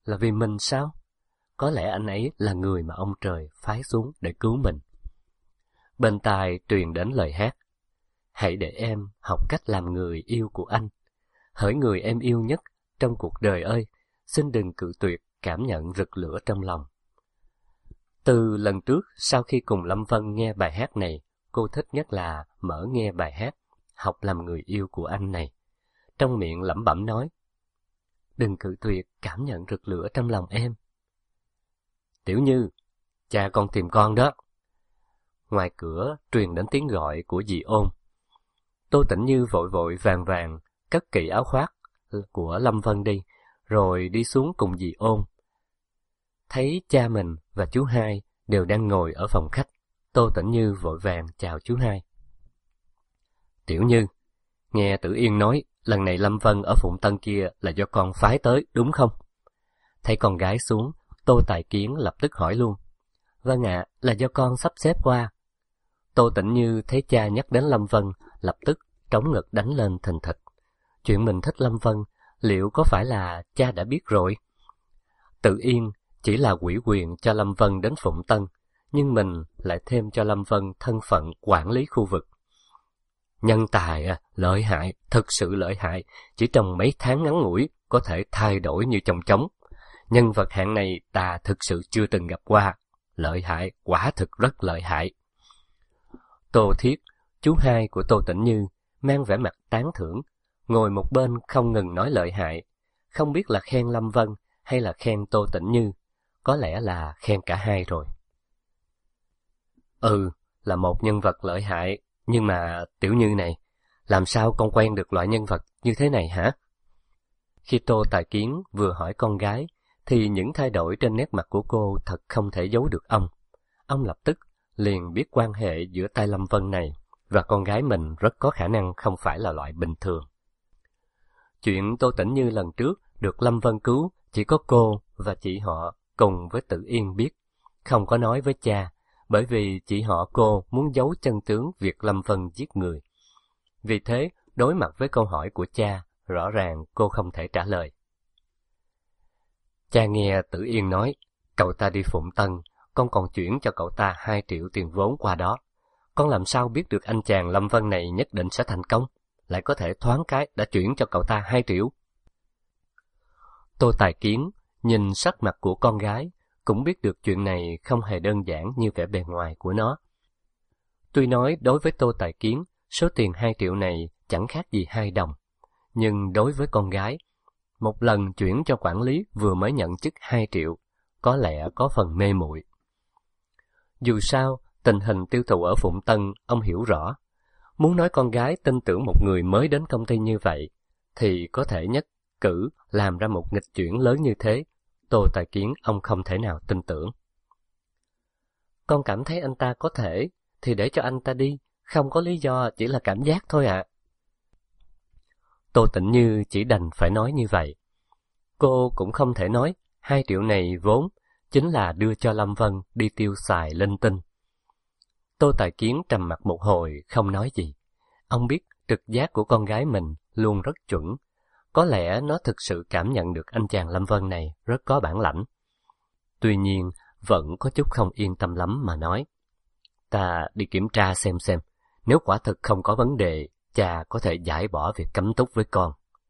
S2: là vì mình sao? Có lẽ anh ấy là người mà ông trời phái xuống để cứu mình. Bên tai truyền đến lời hát. Hãy để em học cách làm người yêu của anh. Hỡi người em yêu nhất trong cuộc đời ơi, xin đừng cự tuyệt cảm nhận rực lửa trong lòng. Từ lần trước, sau khi cùng Lâm Vân nghe bài hát này, cô thích nhất là mở nghe bài hát Học làm người yêu của anh này. Trong miệng lẩm bẩm nói, đừng cự tuyệt cảm nhận rực lửa trong lòng em. Tiểu Như, cha con tìm con đó. Ngoài cửa truyền đến tiếng gọi của dì Ôn. Tô Tĩnh Như vội vội vàng vàng cất kỹ áo khoác của Lâm Vân đi, rồi đi xuống cùng dì Ôn. Thấy cha mình và chú hai đều đang ngồi ở phòng khách, Tô Tĩnh Như vội vàng chào chú hai. Tiểu Như, nghe Tử Yên nói lần này Lâm Vân ở Phụng Tân kia là do con phái tới, đúng không? Thấy con gái xuống, Tô Tài Kiến lập tức hỏi luôn. Vâng ạ, là do con sắp xếp qua. Tô Tĩnh Như thấy cha nhắc đến Lâm Vân, lập tức trống ngực đánh lên thình thịch. Chuyện mình thích Lâm Vân, liệu có phải là cha đã biết rồi? Tự Yên chỉ là ủy quyền cho Lâm Vân đến Phụng Tân, nhưng mình lại thêm cho Lâm Vân thân phận quản lý khu vực. Nhân tài à, lợi hại, thực sự lợi hại, chỉ trong mấy tháng ngắn ngủi có thể thay đổi như chong chóng. Nhân vật hạng này ta thực sự chưa từng gặp qua, lợi hại, quả thực rất lợi hại. Tô Thiết, chú hai của Tô Tĩnh Như, mang vẻ mặt tán thưởng, ngồi một bên không ngừng nói lợi hại, không biết là khen Lâm Vân hay là khen Tô Tĩnh Như, có lẽ là khen cả hai rồi. Ừ, là một nhân vật lợi hại, nhưng mà Tiểu Như này, làm sao con quen được loại nhân vật như thế này hả? Khi Tô Tài Kiến vừa hỏi con gái, thì những thay đổi trên nét mặt của cô thật không thể giấu được ông. Ông lập tức liền biết quan hệ giữa tay Lâm Vân này và con gái mình rất có khả năng không phải là loại bình thường. Chuyện Tô Tĩnh Như lần trước được Lâm Vân cứu chỉ có cô và chị họ cùng với Tự Yên biết, không có nói với cha, bởi vì chị họ cô muốn giấu chân tướng việc Lâm Vân giết người. Vì thế, đối mặt với câu hỏi của cha, rõ ràng cô không thể trả lời. Cha nghe Tử Yên nói, cậu ta đi Phụng Tân, con còn chuyển cho cậu ta hai triệu tiền vốn qua đó. Con làm sao biết được anh chàng Lâm Vân này nhất định sẽ thành công, lại có thể thoáng cái đã chuyển cho cậu ta hai triệu. Tô Tài Kiến nhìn sắc mặt của con gái, cũng biết được chuyện này không hề đơn giản như vẻ bề ngoài của nó. Tuy nói đối với Tô Tài Kiến, số tiền hai triệu này chẳng khác gì hai đồng, nhưng đối với con gái, một lần chuyển cho quản lý vừa mới nhận chức hai triệu, có lẽ có phần mê muội. Dù sao, tình hình tiêu thụ ở Phụng Tân ông hiểu rõ. Muốn nói con gái tin tưởng một người mới đến công ty như vậy, thì có thể nhất cử làm ra một nghịch chuyển lớn như thế, Tô Tài Kiến ông không thể nào tin tưởng. Con cảm thấy anh ta có thể, thì để cho anh ta đi, không có lý do, chỉ là cảm giác thôi ạ. À. Tô Tĩnh Như chỉ đành phải nói như vậy. Cô cũng không thể nói, hai triệu này vốn chính là đưa cho Lâm Vân đi tiêu xài linh tinh. Tô Tài Kiến trầm mặt một hồi, không nói gì. Ông biết trực giác của con gái mình luôn rất chuẩn. Có lẽ nó thực sự cảm nhận được anh chàng Lâm Vân này rất có bản lãnh. Tuy nhiên, vẫn có chút không yên tâm lắm mà nói. Ta đi kiểm tra xem xem, nếu quả thực không có vấn đề, cha có thể giải bỏ việc cấm túc với con.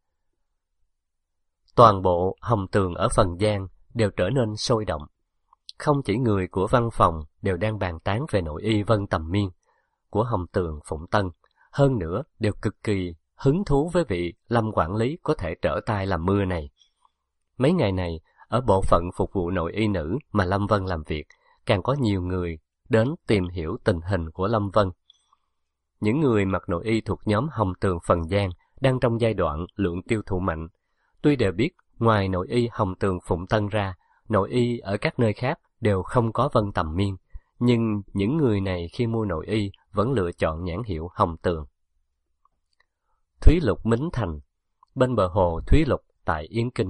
S2: Toàn bộ Hồng Tường ở Phần Giang đều trở nên sôi động. Không chỉ người của văn phòng đều đang bàn tán về nội y Vân Tầm Miên của Hồng Tường Phụng Tân, hơn nữa đều cực kỳ hứng thú với vị Lâm quản lý có thể trở tay làm mưa này. Mấy ngày này, ở bộ phận phục vụ nội y nữ mà Lâm Vân làm việc, càng có nhiều người đến tìm hiểu tình hình của Lâm Vân. Những người mặc nội y thuộc nhóm Hồng Tường Phần Giang đang trong giai đoạn lượng tiêu thụ mạnh. Tuy đều biết ngoài nội y Hồng Tường Phụng Tân ra, nội y ở các nơi khác đều không có Vân Tầm Miên, nhưng những người này khi mua nội y vẫn lựa chọn nhãn hiệu Hồng Tường. Thúy Lục Mính Thành, bên bờ hồ Thúy Lục tại Yến Kinh.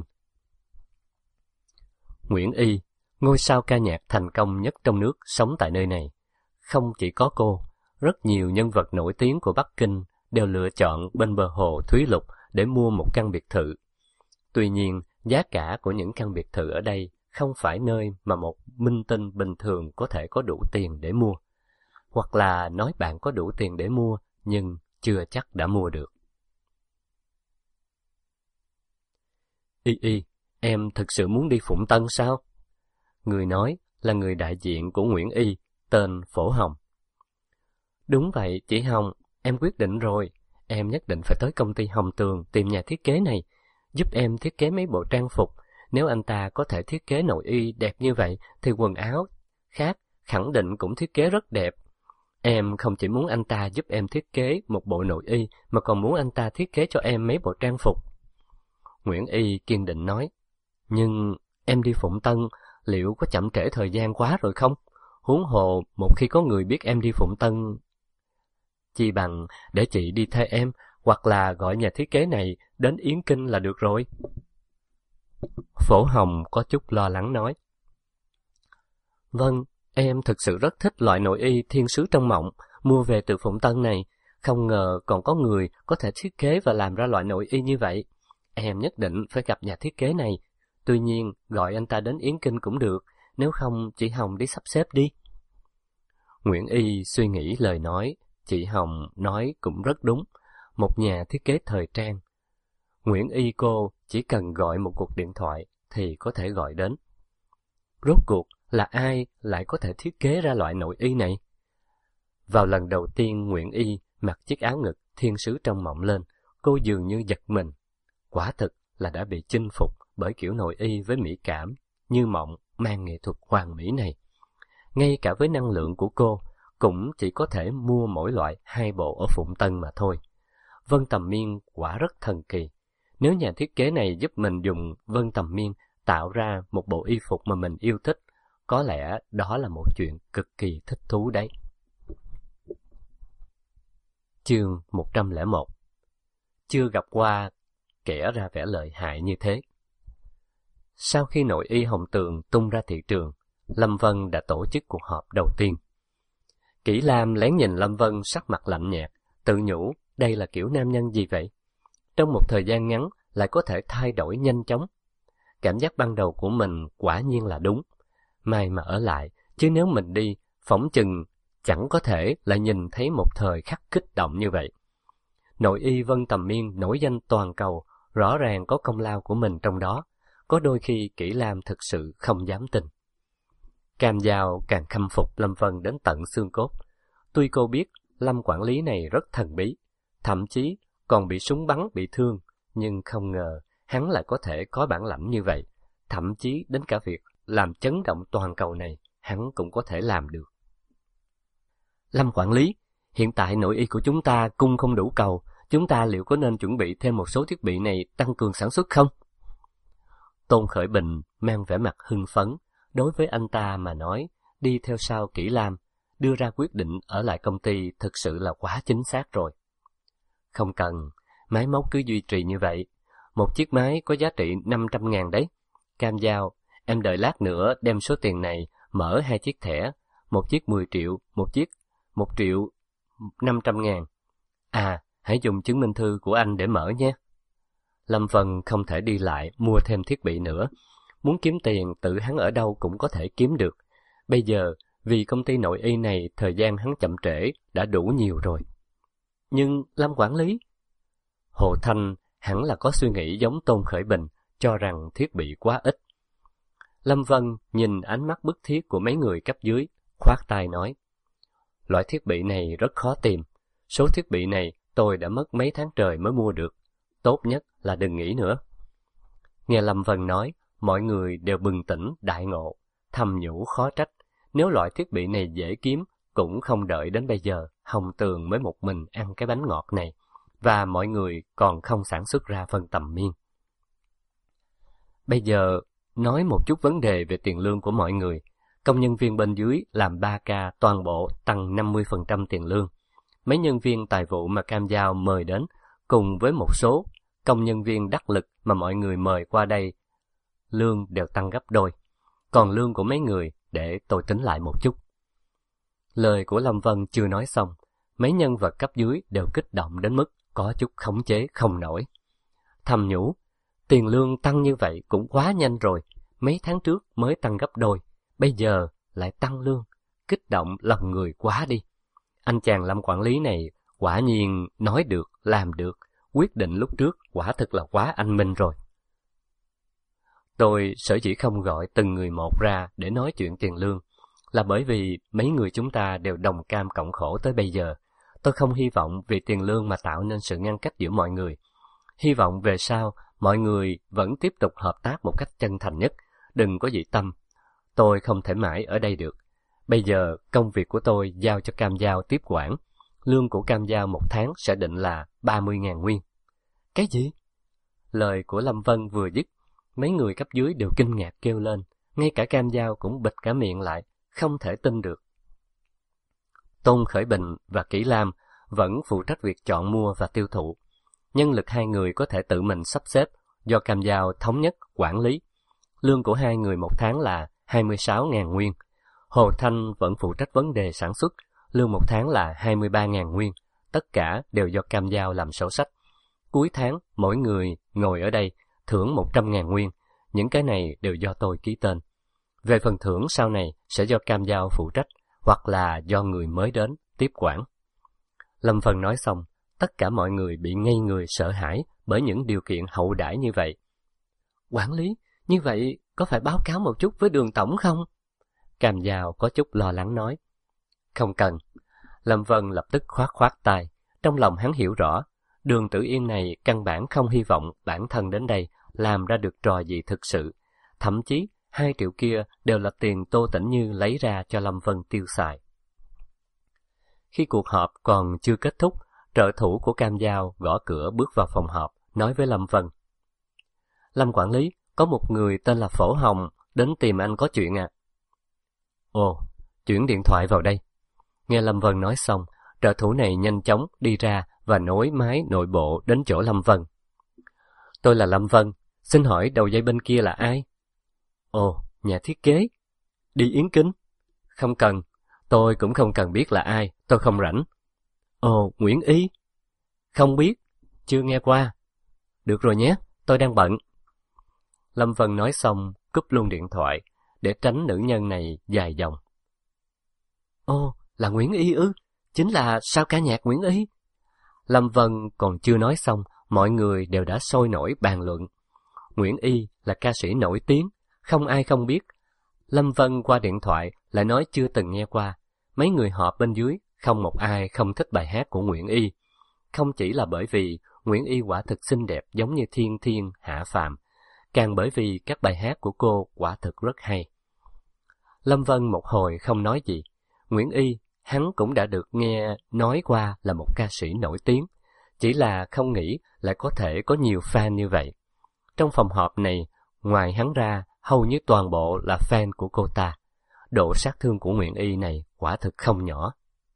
S2: Nguyễn Y, ngôi sao ca nhạc thành công nhất trong nước sống tại nơi này. Không chỉ có cô, rất nhiều nhân vật nổi tiếng của Bắc Kinh đều lựa chọn bên bờ hồ Thúy Lục để mua một căn biệt thự. Tuy nhiên, Giá cả của những căn biệt thự ở đây không phải nơi mà một minh tinh bình thường có thể có đủ tiền để mua. Hoặc là nói bạn có đủ tiền để mua, nhưng chưa chắc đã mua được. Y Y, em thực sự muốn đi Phụng Tân sao? Người nói là người đại diện của Nguyễn Y, tên Phổ Hồng. Đúng vậy, chị Hồng, em quyết định rồi. Em nhất định phải tới công ty Hồng Tường tìm nhà thiết kế này, giúp em thiết kế mấy bộ trang phục. Nếu anh ta có thể thiết kế nội y đẹp như vậy, thì quần áo khác khẳng định cũng thiết kế rất đẹp. Em không chỉ muốn anh ta giúp em thiết kế một bộ nội y, mà còn muốn anh ta thiết kế cho em mấy bộ trang phục. Nguyễn Y kiên định nói, nhưng em đi Phụng Tân, liệu có chậm trễ thời gian quá rồi không? Huống hồ, một khi có người biết em đi Phụng Tân, chi bằng để chị đi thay em, hoặc là gọi nhà thiết kế này đến Yến Kinh là được rồi. Phổ Hồng có chút lo lắng nói, vâng, em thực sự rất thích loại nội y thiên sứ trong mộng, mua về từ Phụng Tân này. Không ngờ còn có người có thể thiết kế và làm ra loại nội y như vậy. Em nhất định phải gặp nhà thiết kế này. Tuy nhiên, gọi anh ta đến Yến Kinh cũng được, nếu không chị Hồng đi sắp xếp đi. Nguyễn Y suy nghĩ lời nói, chị Hồng nói cũng rất đúng, một nhà thiết kế thời trang. Nguyễn Y cô chỉ cần gọi một cuộc điện thoại thì có thể gọi đến. Rốt cuộc là ai lại có thể thiết kế ra loại nội y này? Vào lần đầu tiên Nguyễn Y mặc chiếc áo ngực thiên sứ trong mộng lên, cô dường như giật mình. Quả thực là đã bị chinh phục bởi kiểu nội y với mỹ cảm, như mộng mang nghệ thuật hoàn mỹ này. Ngay cả với năng lượng của cô, cũng chỉ có thể mua mỗi loại hai bộ ở Phụng Tân mà thôi. Vân Tầm Miên quả rất thần kỳ. Nếu nhà thiết kế này giúp mình dùng Vân Tầm Miên tạo ra một bộ y phục mà mình yêu thích, có lẽ đó là một chuyện cực kỳ thích thú đấy. Chương một trăm lẻ một. Chưa gặp qua kẻ ra vẻ lợi hại như thế. Sau khi nội y Hồng Tường tung ra thị trường, Lâm Vân đã tổ chức cuộc họp đầu tiên. Kỷ Lam lén nhìn Lâm Vân sắc mặt lạnh nhạt, tự nhủ đây là kiểu nam nhân gì vậy? Trong một thời gian ngắn lại có thể thay đổi nhanh chóng. Cảm giác ban đầu của mình quả nhiên là đúng. May mà ở lại, chứ nếu mình đi, phỏng chừng chẳng có thể lại nhìn thấy một thời khắc kích động như vậy. Nội y Vân Tầm Miên nổi danh toàn cầu, rõ ràng có công lao của mình trong đó. Có đôi khi Kỷ Lam thực sự không dám tin. Cam Giao càng khâm phục Lâm Vân đến tận xương cốt. Tuy cô biết Lâm quản lý này rất thần bí, thậm chí còn bị súng bắn bị thương, nhưng không ngờ hắn lại có thể có bản lãnh như vậy. Thậm chí đến cả việc làm chấn động toàn cầu này, hắn cũng có thể làm được. Lâm quản lý, hiện tại nội y của chúng ta cung không đủ cầu, chúng ta liệu có nên chuẩn bị thêm một số thiết bị này tăng cường sản xuất không? Tôn Khởi Bình mang vẻ mặt hưng phấn. Đối với anh ta mà nói, đi theo sau Kỷ Lam, đưa ra quyết định ở lại công ty thực sự là quá chính xác rồi. Không cần, máy móc cứ duy trì như vậy. Một chiếc máy có giá trị năm trăm ngàn đấy. Cam Giao, em đợi lát nữa đem số tiền này mở hai chiếc thẻ, một chiếc mười triệu, một chiếc một triệu năm trăm ngàn. À, hãy dùng chứng minh thư của anh để mở nhé. Lâm Vân không thể đi lại mua thêm thiết bị nữa. Muốn kiếm tiền tự hắn ở đâu cũng có thể kiếm được. Bây giờ, vì công ty nội y này thời gian hắn chậm trễ đã đủ nhiều rồi. Nhưng Lâm quản lý, Hồ Thanh hẳn là có suy nghĩ giống Tôn Khởi Bình, cho rằng thiết bị quá ít. Lâm Vân nhìn ánh mắt bức thiết của mấy người cấp dưới, khoát tay nói, loại thiết bị này rất khó tìm. Số thiết bị này tôi đã mất mấy tháng trời mới mua được. Tốt nhất là đừng nghĩ nữa. Nghe Lâm Vân nói, mọi người đều bừng tỉnh đại ngộ, thầm nhủ khó trách. Nếu loại thiết bị này dễ kiếm, cũng không đợi đến bây giờ Hồng Tường mới một mình ăn cái bánh ngọt này, và mọi người còn không sản xuất ra Vân Tầm Miên. Bây giờ, nói một chút vấn đề về tiền lương của mọi người. Công nhân viên bên dưới làm ba ca toàn bộ tăng năm mươi phần trăm tiền lương. Mấy nhân viên tài vụ mà Cam Giao mời đến, cùng với một số công nhân viên đắc lực mà mọi người mời qua đây, lương đều tăng gấp đôi. Còn lương của mấy người để tôi tính lại một chút. Lời của Lâm Vân chưa nói xong, mấy nhân vật cấp dưới đều kích động đến mức có chút khống chế không nổi. Thầm nhủ, Tiền lương tăng như vậy cũng quá nhanh rồi, mấy tháng trước mới tăng gấp đôi, bây giờ lại tăng lương, kích động lòng người quá đi. Anh chàng Lâm quản lý này quả nhiên nói được, làm được, quyết định lúc trước quả thực là quá anh minh rồi. Tôi sở dĩ không gọi từng người một ra để nói chuyện tiền lương, là bởi vì mấy người chúng ta đều đồng cam cộng khổ tới bây giờ. Tôi không hy vọng vì tiền lương mà tạo nên sự ngăn cách giữa mọi người. Hy vọng về sau, mọi người vẫn tiếp tục hợp tác một cách chân thành nhất, đừng có dị tâm. Tôi không thể mãi ở đây được. Bây giờ, công việc của tôi giao cho Cam Giao tiếp quản. Lương của Cam Giao một tháng sẽ định là ba mươi ngàn nguyên. Cái gì? Lời của Lâm Vân vừa dứt, mấy người cấp dưới đều kinh ngạc kêu lên. Ngay cả Cam Giao cũng bịt cả miệng lại, không thể tin được. Tôn Khởi Bình và Kỷ Lam vẫn phụ trách việc chọn mua và tiêu thụ. Nhân lực hai người có thể tự mình sắp xếp, do Cam Giao thống nhất quản lý. Lương của hai người một tháng là hai mươi sáu ngàn nguyên. Hồ Thanh vẫn phụ trách vấn đề sản xuất, lương một tháng là hai mươi ba ngàn nguyên. Tất cả đều do Cam Giao làm sổ sách. Cuối tháng, mỗi người ngồi ở đây thưởng một trăm ngàn nguyên. Những cái này đều do tôi ký tên. Về phần thưởng sau này sẽ do Cam Giao phụ trách, hoặc là do người mới đến tiếp quản. Lâm Vân nói xong, tất cả mọi người bị ngây người sợ hãi bởi những điều kiện hậu đãi như vậy. Quản lý, như vậy có phải báo cáo một chút với Đường tổng không? Cam Giao có chút lo lắng nói. Không cần. Lâm Vân lập tức khoát khoát tay. Trong lòng hắn hiểu rõ, Đường Tử Yên này căn bản không hy vọng bản thân đến đây làm ra được trò gì thực sự. Thậm chí, hai triệu kia đều là tiền Tô Tĩnh Như lấy ra cho Lâm Vân tiêu xài. Khi cuộc họp còn chưa kết thúc, trợ thủ của Cam Giao gõ cửa bước vào phòng họp, nói với Lâm Vân. Lâm quản lý, có một người tên là Phổ Hồng đến tìm anh có chuyện à? Ồ, chuyển điện thoại vào đây. Nghe Lâm Vân nói xong, trợ thủ này nhanh chóng đi ra và nối máy nội bộ đến chỗ Lâm Vân. Tôi là Lâm Vân, xin hỏi đầu dây bên kia là ai? Ồ, nhà thiết kế. Đi Yến Kinh? Không cần, tôi cũng không cần biết là ai, tôi không rảnh. Ồ, Nguyễn Y? Không biết, chưa nghe qua. Được rồi nhé, tôi đang bận. Lâm Vân nói xong, cúp luôn điện thoại, để tránh nữ nhân này dài dòng. Ồ, là Nguyễn Y ư? Chính là sao ca nhạc Nguyễn Y? Lâm Vân còn chưa nói xong, mọi người đều đã sôi nổi bàn luận. Nguyễn Y là ca sĩ nổi tiếng, không ai không biết. Lâm Vân qua điện thoại lại nói chưa từng nghe qua. Mấy người họp bên dưới, không một ai không thích bài hát của Nguyễn Y. Không chỉ là bởi vì Nguyễn Y quả thực xinh đẹp giống như thiên thiên hạ phàm, càng bởi vì các bài hát của cô quả thực rất hay. Lâm Vân một hồi không nói gì. Nguyễn Y, hắn cũng đã được nghe nói qua là một ca sĩ nổi tiếng, chỉ là không nghĩ lại có thể có nhiều fan như vậy. Trong phòng họp này, ngoài hắn ra, hầu như toàn bộ là fan của cô ta. Độ sát thương của Nguyễn Y này quả thực không nhỏ.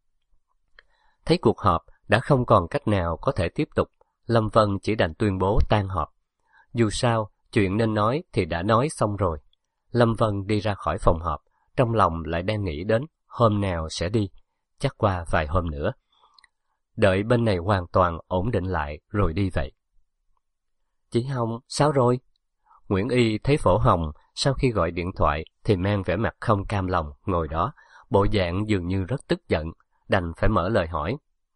S2: Thấy cuộc họp đã không còn cách nào có thể tiếp tục, Lâm Vân chỉ đành tuyên bố tan họp. Dù sao, chuyện nên nói thì đã nói xong rồi. Lâm Vân đi ra khỏi phòng họp, trong lòng lại đang nghĩ đến hôm nào sẽ đi, chắc qua vài hôm nữa. Đợi bên này hoàn toàn ổn định lại rồi đi vậy. Chị Hồng, sao rồi? Nguyễn Y thấy Phổ Hồng sau khi gọi điện thoại thì mang vẻ mặt không cam lòng ngồi đó, bộ dạng dường như rất tức giận, đành phải mở lời hỏi.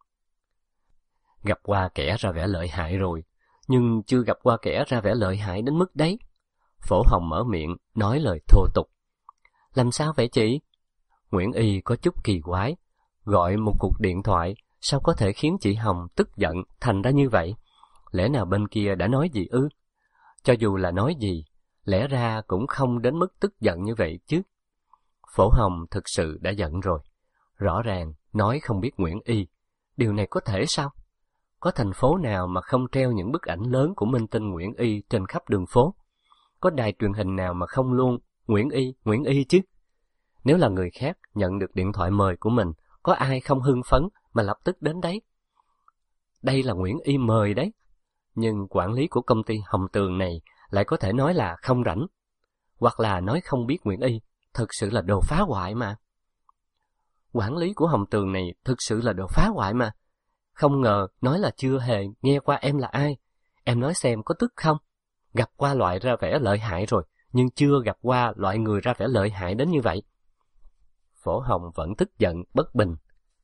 S2: Gặp qua kẻ ra vẻ lợi hại rồi, nhưng chưa gặp qua kẻ ra vẻ lợi hại đến mức đấy. Phổ Hồng mở miệng, nói lời thô tục. Làm sao vậy chị? Nguyễn Y có chút kỳ quái, gọi một cuộc điện thoại, sao có thể khiến chị Hồng tức giận thành ra như vậy? Lẽ nào bên kia đã nói gì ư? Cho dù là nói gì, lẽ ra cũng không đến mức tức giận như vậy chứ. Phổ Hồng thực sự đã giận rồi. Rõ ràng nói không biết Nguyễn Y. Điều này có thể sao? Có thành phố nào mà không treo những bức ảnh lớn của minh tinh Nguyễn Y trên khắp đường phố? Có đài truyền hình nào mà không luôn Nguyễn Y, Nguyễn Y chứ? Nếu là người khác nhận được điện thoại mời của mình, có ai không hưng phấn mà lập tức đến đấy? Đây là Nguyễn Y mời đấy. Nhưng quản lý của công ty Hồng Tường này lại có thể nói là không rảnh, hoặc là nói không biết Nguyễn Y, thực sự là đồ phá hoại mà. Quản lý của Hồng Tường này thực sự là đồ phá hoại mà. Không ngờ nói là chưa hề nghe qua em là ai. Em nói xem có tức không? gặp qua loại ra vẻ lợi hại rồi, nhưng chưa gặp qua loại người ra vẻ lợi hại đến như vậy. Phổ Hồng vẫn tức giận, bất bình.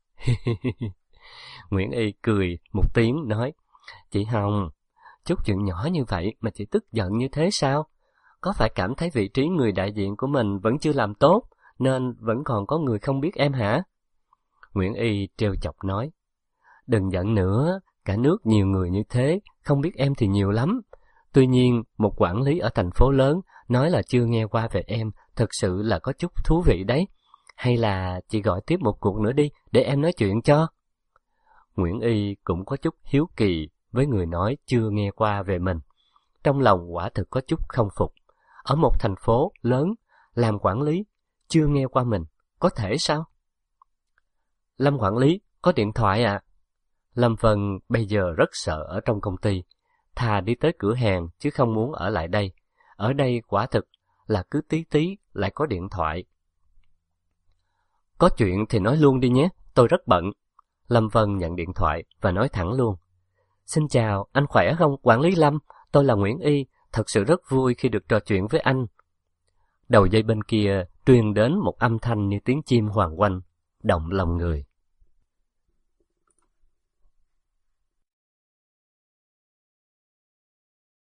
S2: Nguyễn Y cười một tiếng nói, chị Hồng, chút chuyện nhỏ như vậy mà chị tức giận như thế sao? Có phải cảm thấy vị trí người đại diện của mình vẫn chưa làm tốt, nên vẫn còn có người không biết em hả? Nguyễn Y trêu chọc nói, đừng giận nữa, cả nước nhiều người như thế, không biết em thì nhiều lắm. Tuy nhiên, một quản lý ở thành phố lớn nói là chưa nghe qua về em, thật sự là có chút thú vị đấy. Hay là chị gọi tiếp một cuộc nữa đi, để em nói chuyện cho. Nguyễn Y cũng có chút hiếu kỳ với người nói chưa nghe qua về mình. Trong lòng quả thực có chút không phục. Ở một thành phố lớn, làm quản lý, chưa nghe qua mình, có thể sao? Lâm quản lý, có điện thoại ạ. À? Lâm Vân bây giờ rất sợ ở trong công ty, thà đi tới cửa hàng chứ không muốn ở lại đây. Ở đây quả thực là cứ tí tí lại có điện thoại. Có chuyện thì nói luôn đi nhé, tôi rất bận. Lâm Vân nhận điện thoại và nói thẳng luôn. Xin chào, anh khỏe không, quản lý Lâm? Tôi là Nguyễn Y, thật sự rất vui khi được trò chuyện với anh. Đầu dây bên kia truyền đến một âm thanh như tiếng chim hoàng oanh, động lòng người.